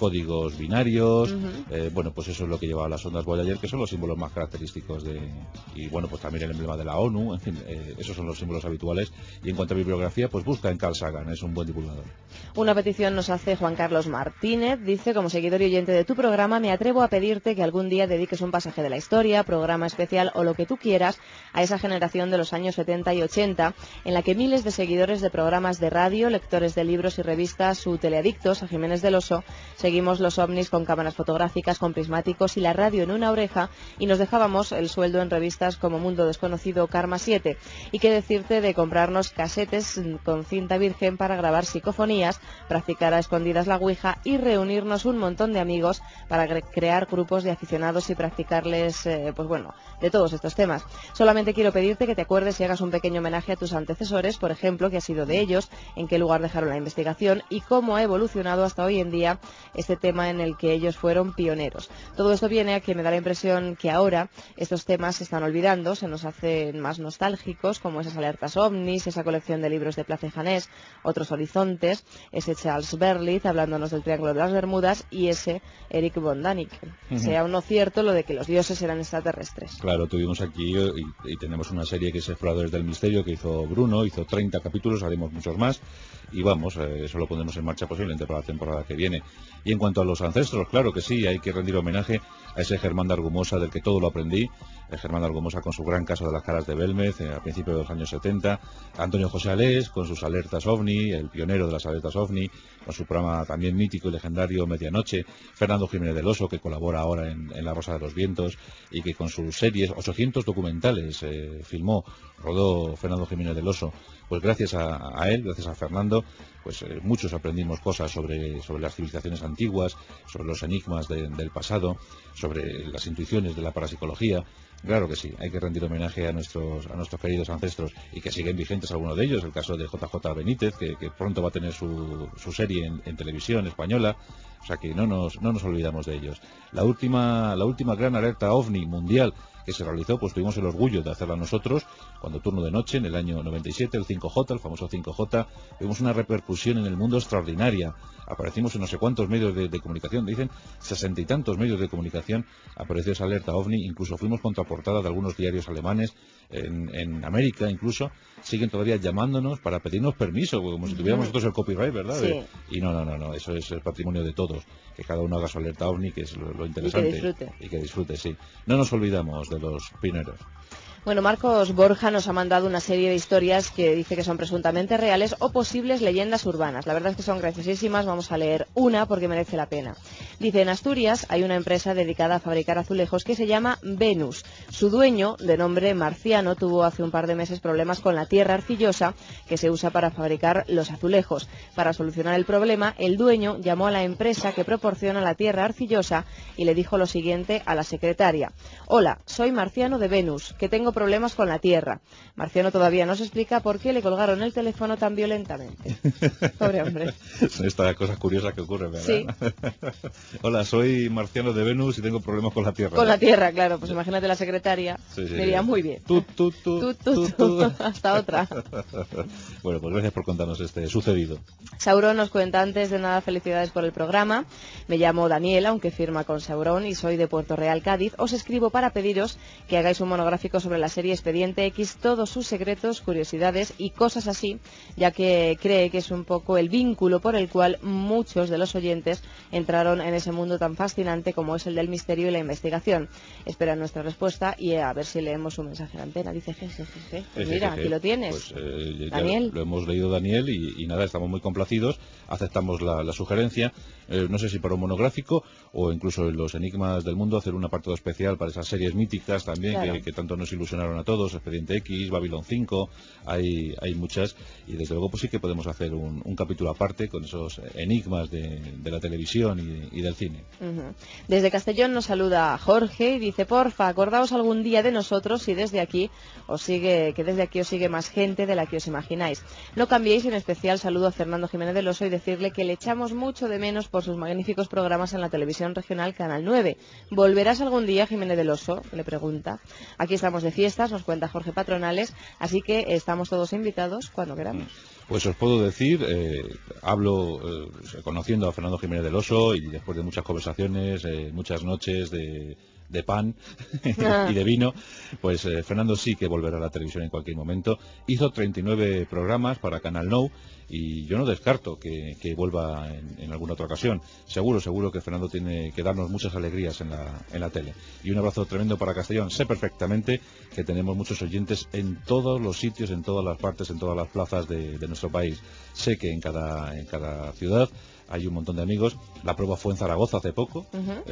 códigos binarios. Bueno, pues eso es lo que lleva a las ondas Voyager, que son los símbolos más característicos y bueno, pues también el emblema de la ONU. En fin, esos son los símbolos habituales. Y en cuanto a bibliografía, pues busca en Carl Sagan, es un buen divulgador. Una petición nos hace Juan Carlos Martínez. Dice: como seguidor y oyente de tu programa, me atrevo a pedirte que algún día dediques un pasaje de la historia, programa especial o lo que tú quieras a esa generación de los años 70 y 80, en la que miles de seguidores de programas de radio, lectores de libros y revistas u teleadictos a Jiménez del Oso, seguimos los ovnis con cámaras fotográficas, con prismáticos y la radio en una oreja, y nos dejábamos el sueldo en revistas como Mundo Desconocido o Karma 7. Y qué decirte de comprarnos casetes con cinta virgen para grabar psicofonías, practicar a escondidas la ouija y reunirnos un montón de amigos para crear grupos de aficionados y practicarles, pues bueno, de todos estos temas. Solamente quiero pedirte que te acuerdes y hagas un pequeño homenaje a tus antecesores, por ejemplo, qué ha sido de ellos, en qué lugar dejaron la investigación y cómo ha evolucionado hasta hoy en día este tema en el que ellos fueron pioneros. Todo esto viene a que me da la impresión que ahora estos temas se están olvidando, se nos hacen más nostálgicos, como esas alertas ovnis, esa colección de libros de Place Janés, Otros Horizontes, ese Charles Berlitz hablándonos del Triángulo de las Bermudas y ese Eric von Däniken. Sea o no cierto lo de que los dioses eran extraterrestres. Claro, tuvimos aquí y tenemos una serie que es Exploradores del Misterio, que hizo Bruno, hizo 30 capítulos, haremos muchos más y vamos, eso lo pondremos en marcha posiblemente para la temporada que viene. Y en cuanto a los ancestros, claro que sí, hay que rendir homenaje a ese Germán de Argumosa del que todo lo aprendí, el Germán de Argumosa con su gran caso de las caras de Belmez a principios de los años 70, Antonio José Alés con sus alertas OVNI, el pionero de las alertas OVNI, con su programa también mítico y legendario Medianoche, Fernando Jiménez del Oso, que colabora ahora en La Rosa de los Vientos y que con sus series, 800 documentales rodó Fernando Jiménez del Oso. Pues gracias a él, gracias a Fernando, pues muchos aprendimos cosas sobre las civilizaciones antiguas, sobre los enigmas del pasado, sobre las intuiciones de la parapsicología. Claro que sí, hay que rendir homenaje a nuestros queridos ancestros y que siguen vigentes algunos de ellos. El caso de JJ Benítez, que pronto va a tener su serie en televisión española. O sea que no nos olvidamos de ellos. La última gran alerta OVNI mundial que se realizó, pues tuvimos el orgullo de hacerla nosotros, cuando turno de noche, en el año 97, el 5J, el famoso 5J, tuvimos una repercusión en el mundo extraordinaria. Aparecimos en no sé cuántos medios de comunicación, dicen 60 y tantos medios de comunicación, apareció esa alerta OVNI, incluso fuimos contraportada de algunos diarios alemanes, en América incluso, siguen todavía llamándonos para pedirnos permiso, como si tuviéramos nosotros el copyright, ¿verdad? Sí. Y no, eso es el patrimonio de todos, que cada uno haga su alerta OVNI, que es lo interesante. Y que disfrute, sí. No nos olvidamos de los pioneros. Bueno, Marcos Borja nos ha mandado una serie de historias que dice que son presuntamente reales o posibles leyendas urbanas. La verdad es que son graciosísimas, vamos a leer una porque merece la pena. Dice: en Asturias hay una empresa dedicada a fabricar azulejos que se llama Venus. Su dueño, de nombre Marciano, tuvo hace un par de meses problemas con la tierra arcillosa que se usa para fabricar los azulejos. Para solucionar el problema, el dueño llamó a la empresa que proporciona la tierra arcillosa y le dijo lo siguiente a la secretaria: hola, soy Marciano de Venus, que tengo problemas con la tierra. Marciano todavía no se explica por qué le colgaron el teléfono tan violentamente. Pobre hombre. Son estas cosas curiosas que ocurren, ¿verdad? Sí. Hola, soy Marciano de Venus y tengo problemas con la tierra. Con la tierra, claro. Pues imagínate la secretaria. Sí, diría muy bien. Tú. Hasta otra. Bueno, pues gracias por contarnos este sucedido. Sauron nos cuenta: antes de nada, felicidades por el programa. Me llamo Daniela, aunque firma con Sauron, y soy de Puerto Real, Cádiz. Os escribo para pediros que hagáis un monográfico sobre la serie Expediente X, todos sus secretos, curiosidades y cosas así, ya que cree que es un poco el vínculo por el cual muchos de los oyentes entraron en ese mundo tan fascinante como es el del misterio y la investigación. Espera nuestra respuesta y a ver si leemos un mensaje de antena. Dice jejeje. Pues mira, aquí lo tienes. Pues, Daniel. Lo hemos leído, Daniel, y nada, estamos muy complacidos, aceptamos la sugerencia. No sé si para un monográfico o incluso en los enigmas del mundo hacer un apartado especial para esas series míticas también, claro, que tanto nos ilusionaron a todos, Expediente X, Babylon 5, hay muchas, y desde luego pues sí que podemos hacer un capítulo aparte con esos enigmas de la televisión y del cine. Desde Castellón nos saluda Jorge y dice: porfa, acordaos algún día de nosotros y desde aquí os sigue más gente de la que os imagináis. No cambiéis, y en especial saludo a Fernando Jiménez del Oso y decirle que le echamos mucho de menos por sus magníficos programas en la televisión regional Canal 9. ¿Volverás algún día, Jiménez del Oso?, le pregunta. Aquí estamos de fiestas, nos cuenta Jorge Patronales, así que estamos todos invitados cuando queramos. Pues os puedo decir, hablo conociendo a Fernando Jiménez del Oso y después de muchas conversaciones, muchas noches de pan y de vino, pues Fernando sí que volverá a la televisión en cualquier momento. Hizo 39 programas para Canal Nou y yo no descarto que vuelva en alguna otra ocasión. Seguro que Fernando tiene que darnos muchas alegrías en la tele. Y un abrazo tremendo para Castellón. Sé perfectamente que tenemos muchos oyentes en todos los sitios, en todas las partes, en todas las plazas de nuestro país. Sé que en cada ciudad hay un montón de amigos. La prueba fue en Zaragoza hace poco.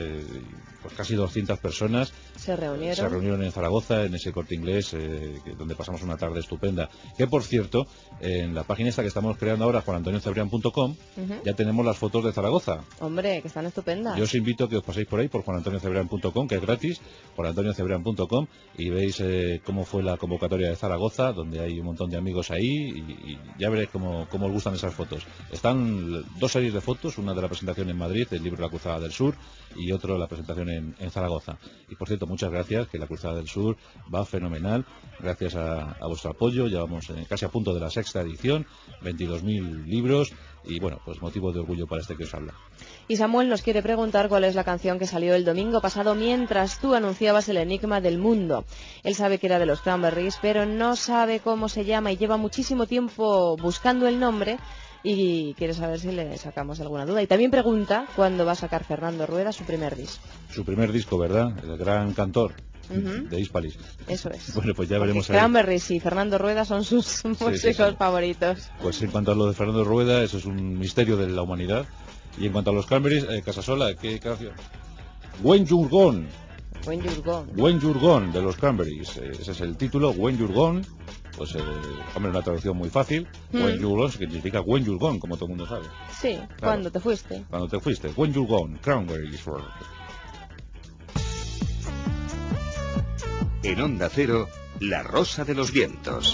Pues casi 200 personas se reunieron en Zaragoza, en ese Corte Inglés, donde pasamos una tarde estupenda. Que, por cierto, en la página esta que estamos creando ahora, juanantoniocebrián.com, ya tenemos las fotos de Zaragoza. Hombre, que están estupendas. Yo os invito a que os paséis por ahí, por juanantoniocebrián.com, que es gratis, juanantoniocebrián.com, y veis cómo fue la convocatoria de Zaragoza, donde hay un montón de amigos ahí, y ya veréis cómo os gustan esas fotos. Están 2 series de fotos, una de la presentación en Madrid, del libro La Cruzada del Sur, y otro la presentación en Zaragoza. Y por cierto, muchas gracias, que La Cruzada del Sur va fenomenal, gracias a vuestro apoyo. Ya vamos casi a punto de la 6ª edición, 22.000 libros, y bueno, pues motivo de orgullo para este que os habla. Y Samuel nos quiere preguntar cuál es la canción que salió el domingo pasado mientras tú anunciabas el enigma del mundo. Él sabe que era de los Cranberries, pero no sabe cómo se llama y lleva muchísimo tiempo buscando el nombre y quiere saber si le sacamos alguna duda. Y también pregunta cuándo va a sacar Fernando Rueda su primer disco. Su primer disco, ¿verdad? El gran cantor de Hispalis. Eso es. Bueno, pues ya veremos. Cranberries y Fernando Rueda son sus músicos favoritos. Pues en cuanto a lo de Fernando Rueda, eso es un misterio de la humanidad. Y en cuanto a los Cranberries, Casasola, ¿qué canción? When You're Gone. When You're Gone. When You're Gone, de los Cranberries. Ese es el título, When You're Gone. Pues, hombre, una traducción muy fácil. When You're Gone significa When You're Gone, como todo el mundo sabe. Sí, claro. Cuando te fuiste. Cuando te fuiste. When You're Gone, Cranberries. En Onda Cero, La Rosa de los Vientos.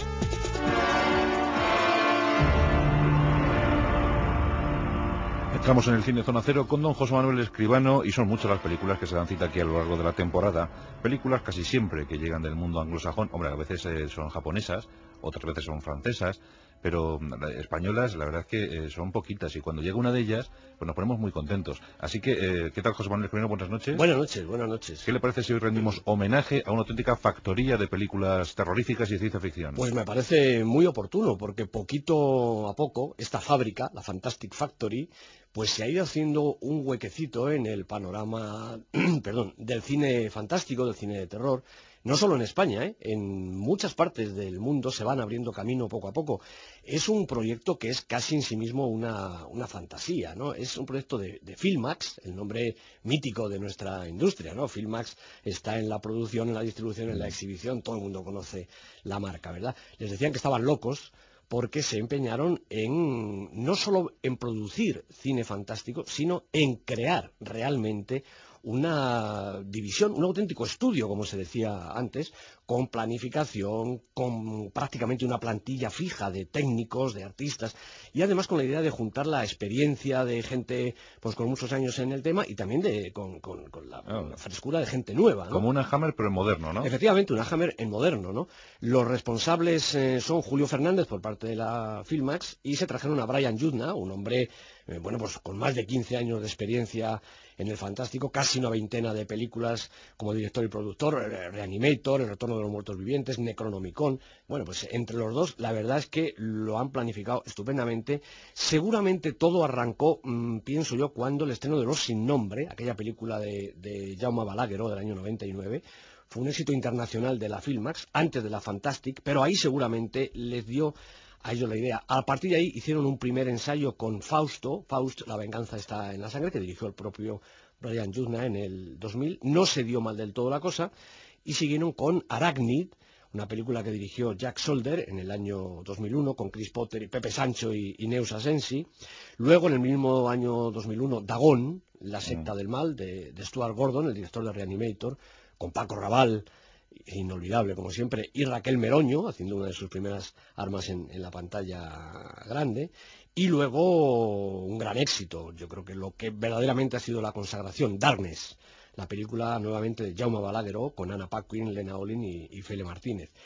Entramos en el cine Zona Cero con don José Manuel Escribano y son muchas las películas que se dan cita aquí a lo largo de la temporada. Películas casi siempre que llegan del mundo anglosajón. Hombre, a veces son japonesas, otras veces son francesas, pero españolas la verdad es que son poquitas y cuando llega una de ellas pues nos ponemos muy contentos. Así que, ¿qué tal, José Manuel Escribano? Buenas noches. Buenas noches. ¿Qué le parece si hoy rendimos homenaje a una auténtica factoría de películas terroríficas y de ciencia ficción? Pues me parece muy oportuno, porque poquito a poco esta fábrica, la Fantastic Factory, pues se ha ido haciendo un huequecito en el panorama del cine fantástico, del cine de terror. No solo en España, en muchas partes del mundo se van abriendo camino poco a poco. Es un proyecto que es casi en sí mismo una fantasía, ¿no? Es un proyecto de Filmax, el nombre mítico de nuestra industria, ¿no? Filmax está en la producción, en la distribución, en la exhibición, todo el mundo conoce la marca, ¿verdad? Les decían que estaban locos porque se empeñaron no solo en producir cine fantástico, sino en crear realmente una división, un auténtico estudio, como se decía antes, con planificación, con prácticamente una plantilla fija de técnicos, de artistas, y además con la idea de juntar la experiencia de gente pues con muchos años en el tema y también con la frescura de gente nueva, ¿no? Como una Hammer pero en moderno, ¿no? Efectivamente, una Hammer en moderno, ¿no? Los responsables son Julio Fernández por parte de la Filmax y se trajeron a Brian Yuzna, un hombre pues con más de 15 años de experiencia en el fantástico, casi una veintena de películas como director y productor, Reanimator, El Retorno de los Muertos Vivientes, Necronomicon. Bueno, pues entre los dos la verdad es que lo han planificado estupendamente. Seguramente todo arrancó, pienso yo, cuando el estreno de Los Sin Nombre, aquella película de Jaume Balagueró del año 99, fue un éxito internacional de la Filmax, antes de la Fantastic, pero ahí seguramente les dio a ellos la idea. A partir de ahí hicieron un primer ensayo con Faust, La venganza está en la sangre, que dirigió el propio Brian Yuzna en el 2000. No se dio mal del todo la cosa y siguieron con Arachnid, una película que dirigió Jack Solder en el año 2001 con Chris Potter y Pepe Sancho y Neus Asensi. Luego en el mismo año 2001 Dagon, La secta del mal de Stuart Gordon, el director de Reanimator, con Paco Rabanne, inolvidable como siempre, y Raquel Meroño haciendo una de sus primeras armas en la pantalla grande, y luego un gran éxito, yo creo que lo que verdaderamente ha sido la consagración, Darkness, la película nuevamente de Jaume Balagueró con Anna Paquin, Lena Olin y Fele Martínez.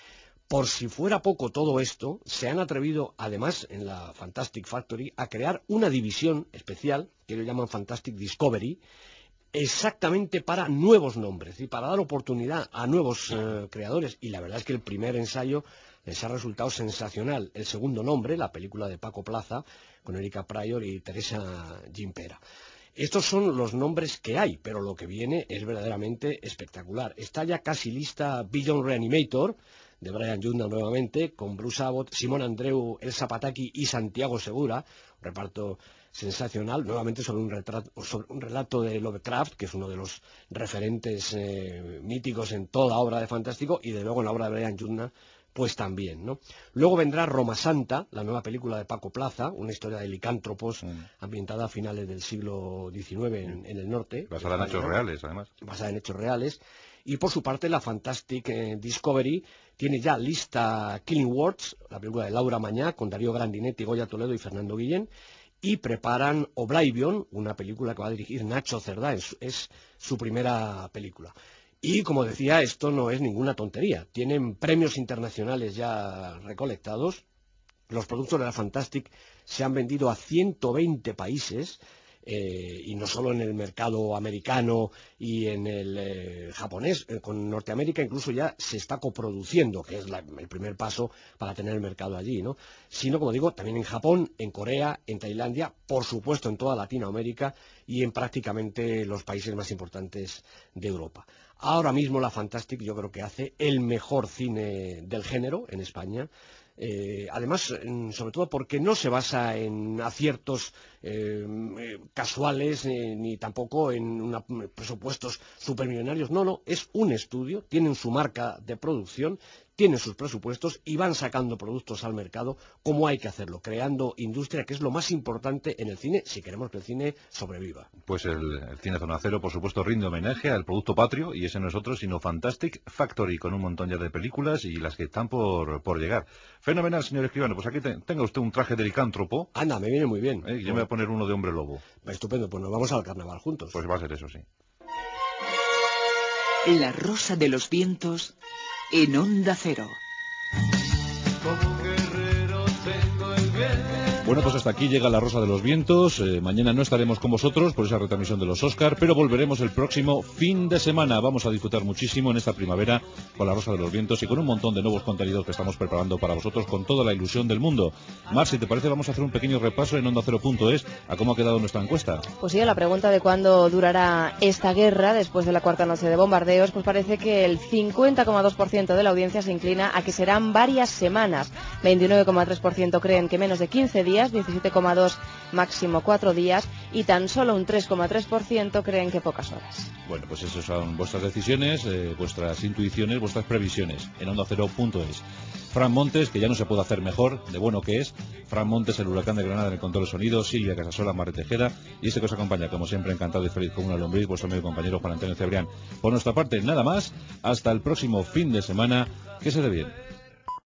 Por si fuera poco todo esto, se han atrevido, además, en la Fantastic Factory, a crear una división especial, que lo llaman Fantastic Discovery, exactamente para nuevos nombres y para dar oportunidad a nuevos creadores. Y la verdad es que el primer ensayo les ha resultado sensacional. El segundo nombre, la película de Paco Plaza, con Erika Pryor y Teresa Gimpera. Estos son los nombres que hay, pero lo que viene es verdaderamente espectacular. Está ya casi lista Beyond Reanimator, de Brian Yuzna nuevamente, con Bruce Abbott, Simón Andreu, Elsa Pataki y Santiago Segura, un reparto sensacional, nuevamente sobre un relato de Lovecraft, que es uno de los referentes míticos en toda obra de fantástico, y de luego en la obra de Brian Yuzna, pues también, ¿no? Luego vendrá Roma Santa, la nueva película de Paco Plaza, una historia de licántropos ambientada a finales del siglo XIX en el norte. Basada en hechos reales, además. Basada en hechos reales. Y por su parte la Fantastic Discovery tiene ya lista Killing Words, la película de Laura Mañá, con Darío Grandinetti, Goya Toledo y Fernando Guillén, y preparan Oblivion, una película que va a dirigir Nacho Cerdá, es su primera película. Y como decía, esto no es ninguna tontería, tienen premios internacionales ya recolectados, los productos de la Fantastic se han vendido a 120 países, y no solo en el mercado americano y en el japonés, con Norteamérica incluso ya se está coproduciendo, que es el primer paso para tener el mercado allí, ¿no? Sino, como digo, también en Japón, en Corea, en Tailandia, por supuesto en toda Latinoamérica y en prácticamente los países más importantes de Europa. Ahora mismo la Fantastic yo creo que hace el mejor cine del género en España. Además, sobre todo porque no se basa en aciertos casuales ni tampoco en presupuestos supermillonarios. No, es un estudio, tienen su marca de producción, tienen sus presupuestos y van sacando productos al mercado como hay que hacerlo, creando industria, que es lo más importante en el cine si queremos que el cine sobreviva. Pues el Cine Zona Cero, por supuesto, rinde homenaje al producto patrio, y ese no es otro sino Fantastic Factory, con un montón ya de películas y las que están por llegar. Fenomenal, señor Escribano. Pues aquí tenga usted un traje de licántropo. Anda, me viene muy bien. Yo me voy a poner uno de hombre lobo. Estupendo, pues nos vamos al carnaval juntos. Pues va a ser eso, sí. La Rosa de los Vientos en Onda Cero. Bueno, pues hasta aquí llega La Rosa de los Vientos. Mañana no estaremos con vosotros por esa retransmisión de los Oscar, pero volveremos el próximo fin de semana. Vamos a disfrutar muchísimo en esta primavera con La Rosa de los Vientos y con un montón de nuevos contenidos que estamos preparando para vosotros con toda la ilusión del mundo. Mar, si te parece, vamos a hacer un pequeño repaso en OndaCero.es a cómo ha quedado nuestra encuesta. Pues sí, a la pregunta de cuándo durará esta guerra después de la cuarta noche de bombardeos, pues parece que el 50,2% de la audiencia se inclina a que serán varias semanas. 29,3% creen que menos de 15 días, 17,2% máximo 4 días y tan solo un 3,3% creen que pocas horas. Bueno, pues esas son vuestras decisiones, vuestras intuiciones, vuestras previsiones en OndaCero.es. Fran Montes, que ya no se puede hacer mejor, de bueno que es. Fran Montes, el huracán de Granada en el control de sonido. Silvia Casasola, Mar Tejeda. Y este que os acompaña, como siempre, encantado y feliz como una lombriz, vuestro medio compañero Juan Antonio Cebrián. Por nuestra parte, nada más. Hasta el próximo fin de semana. Que se dé bien.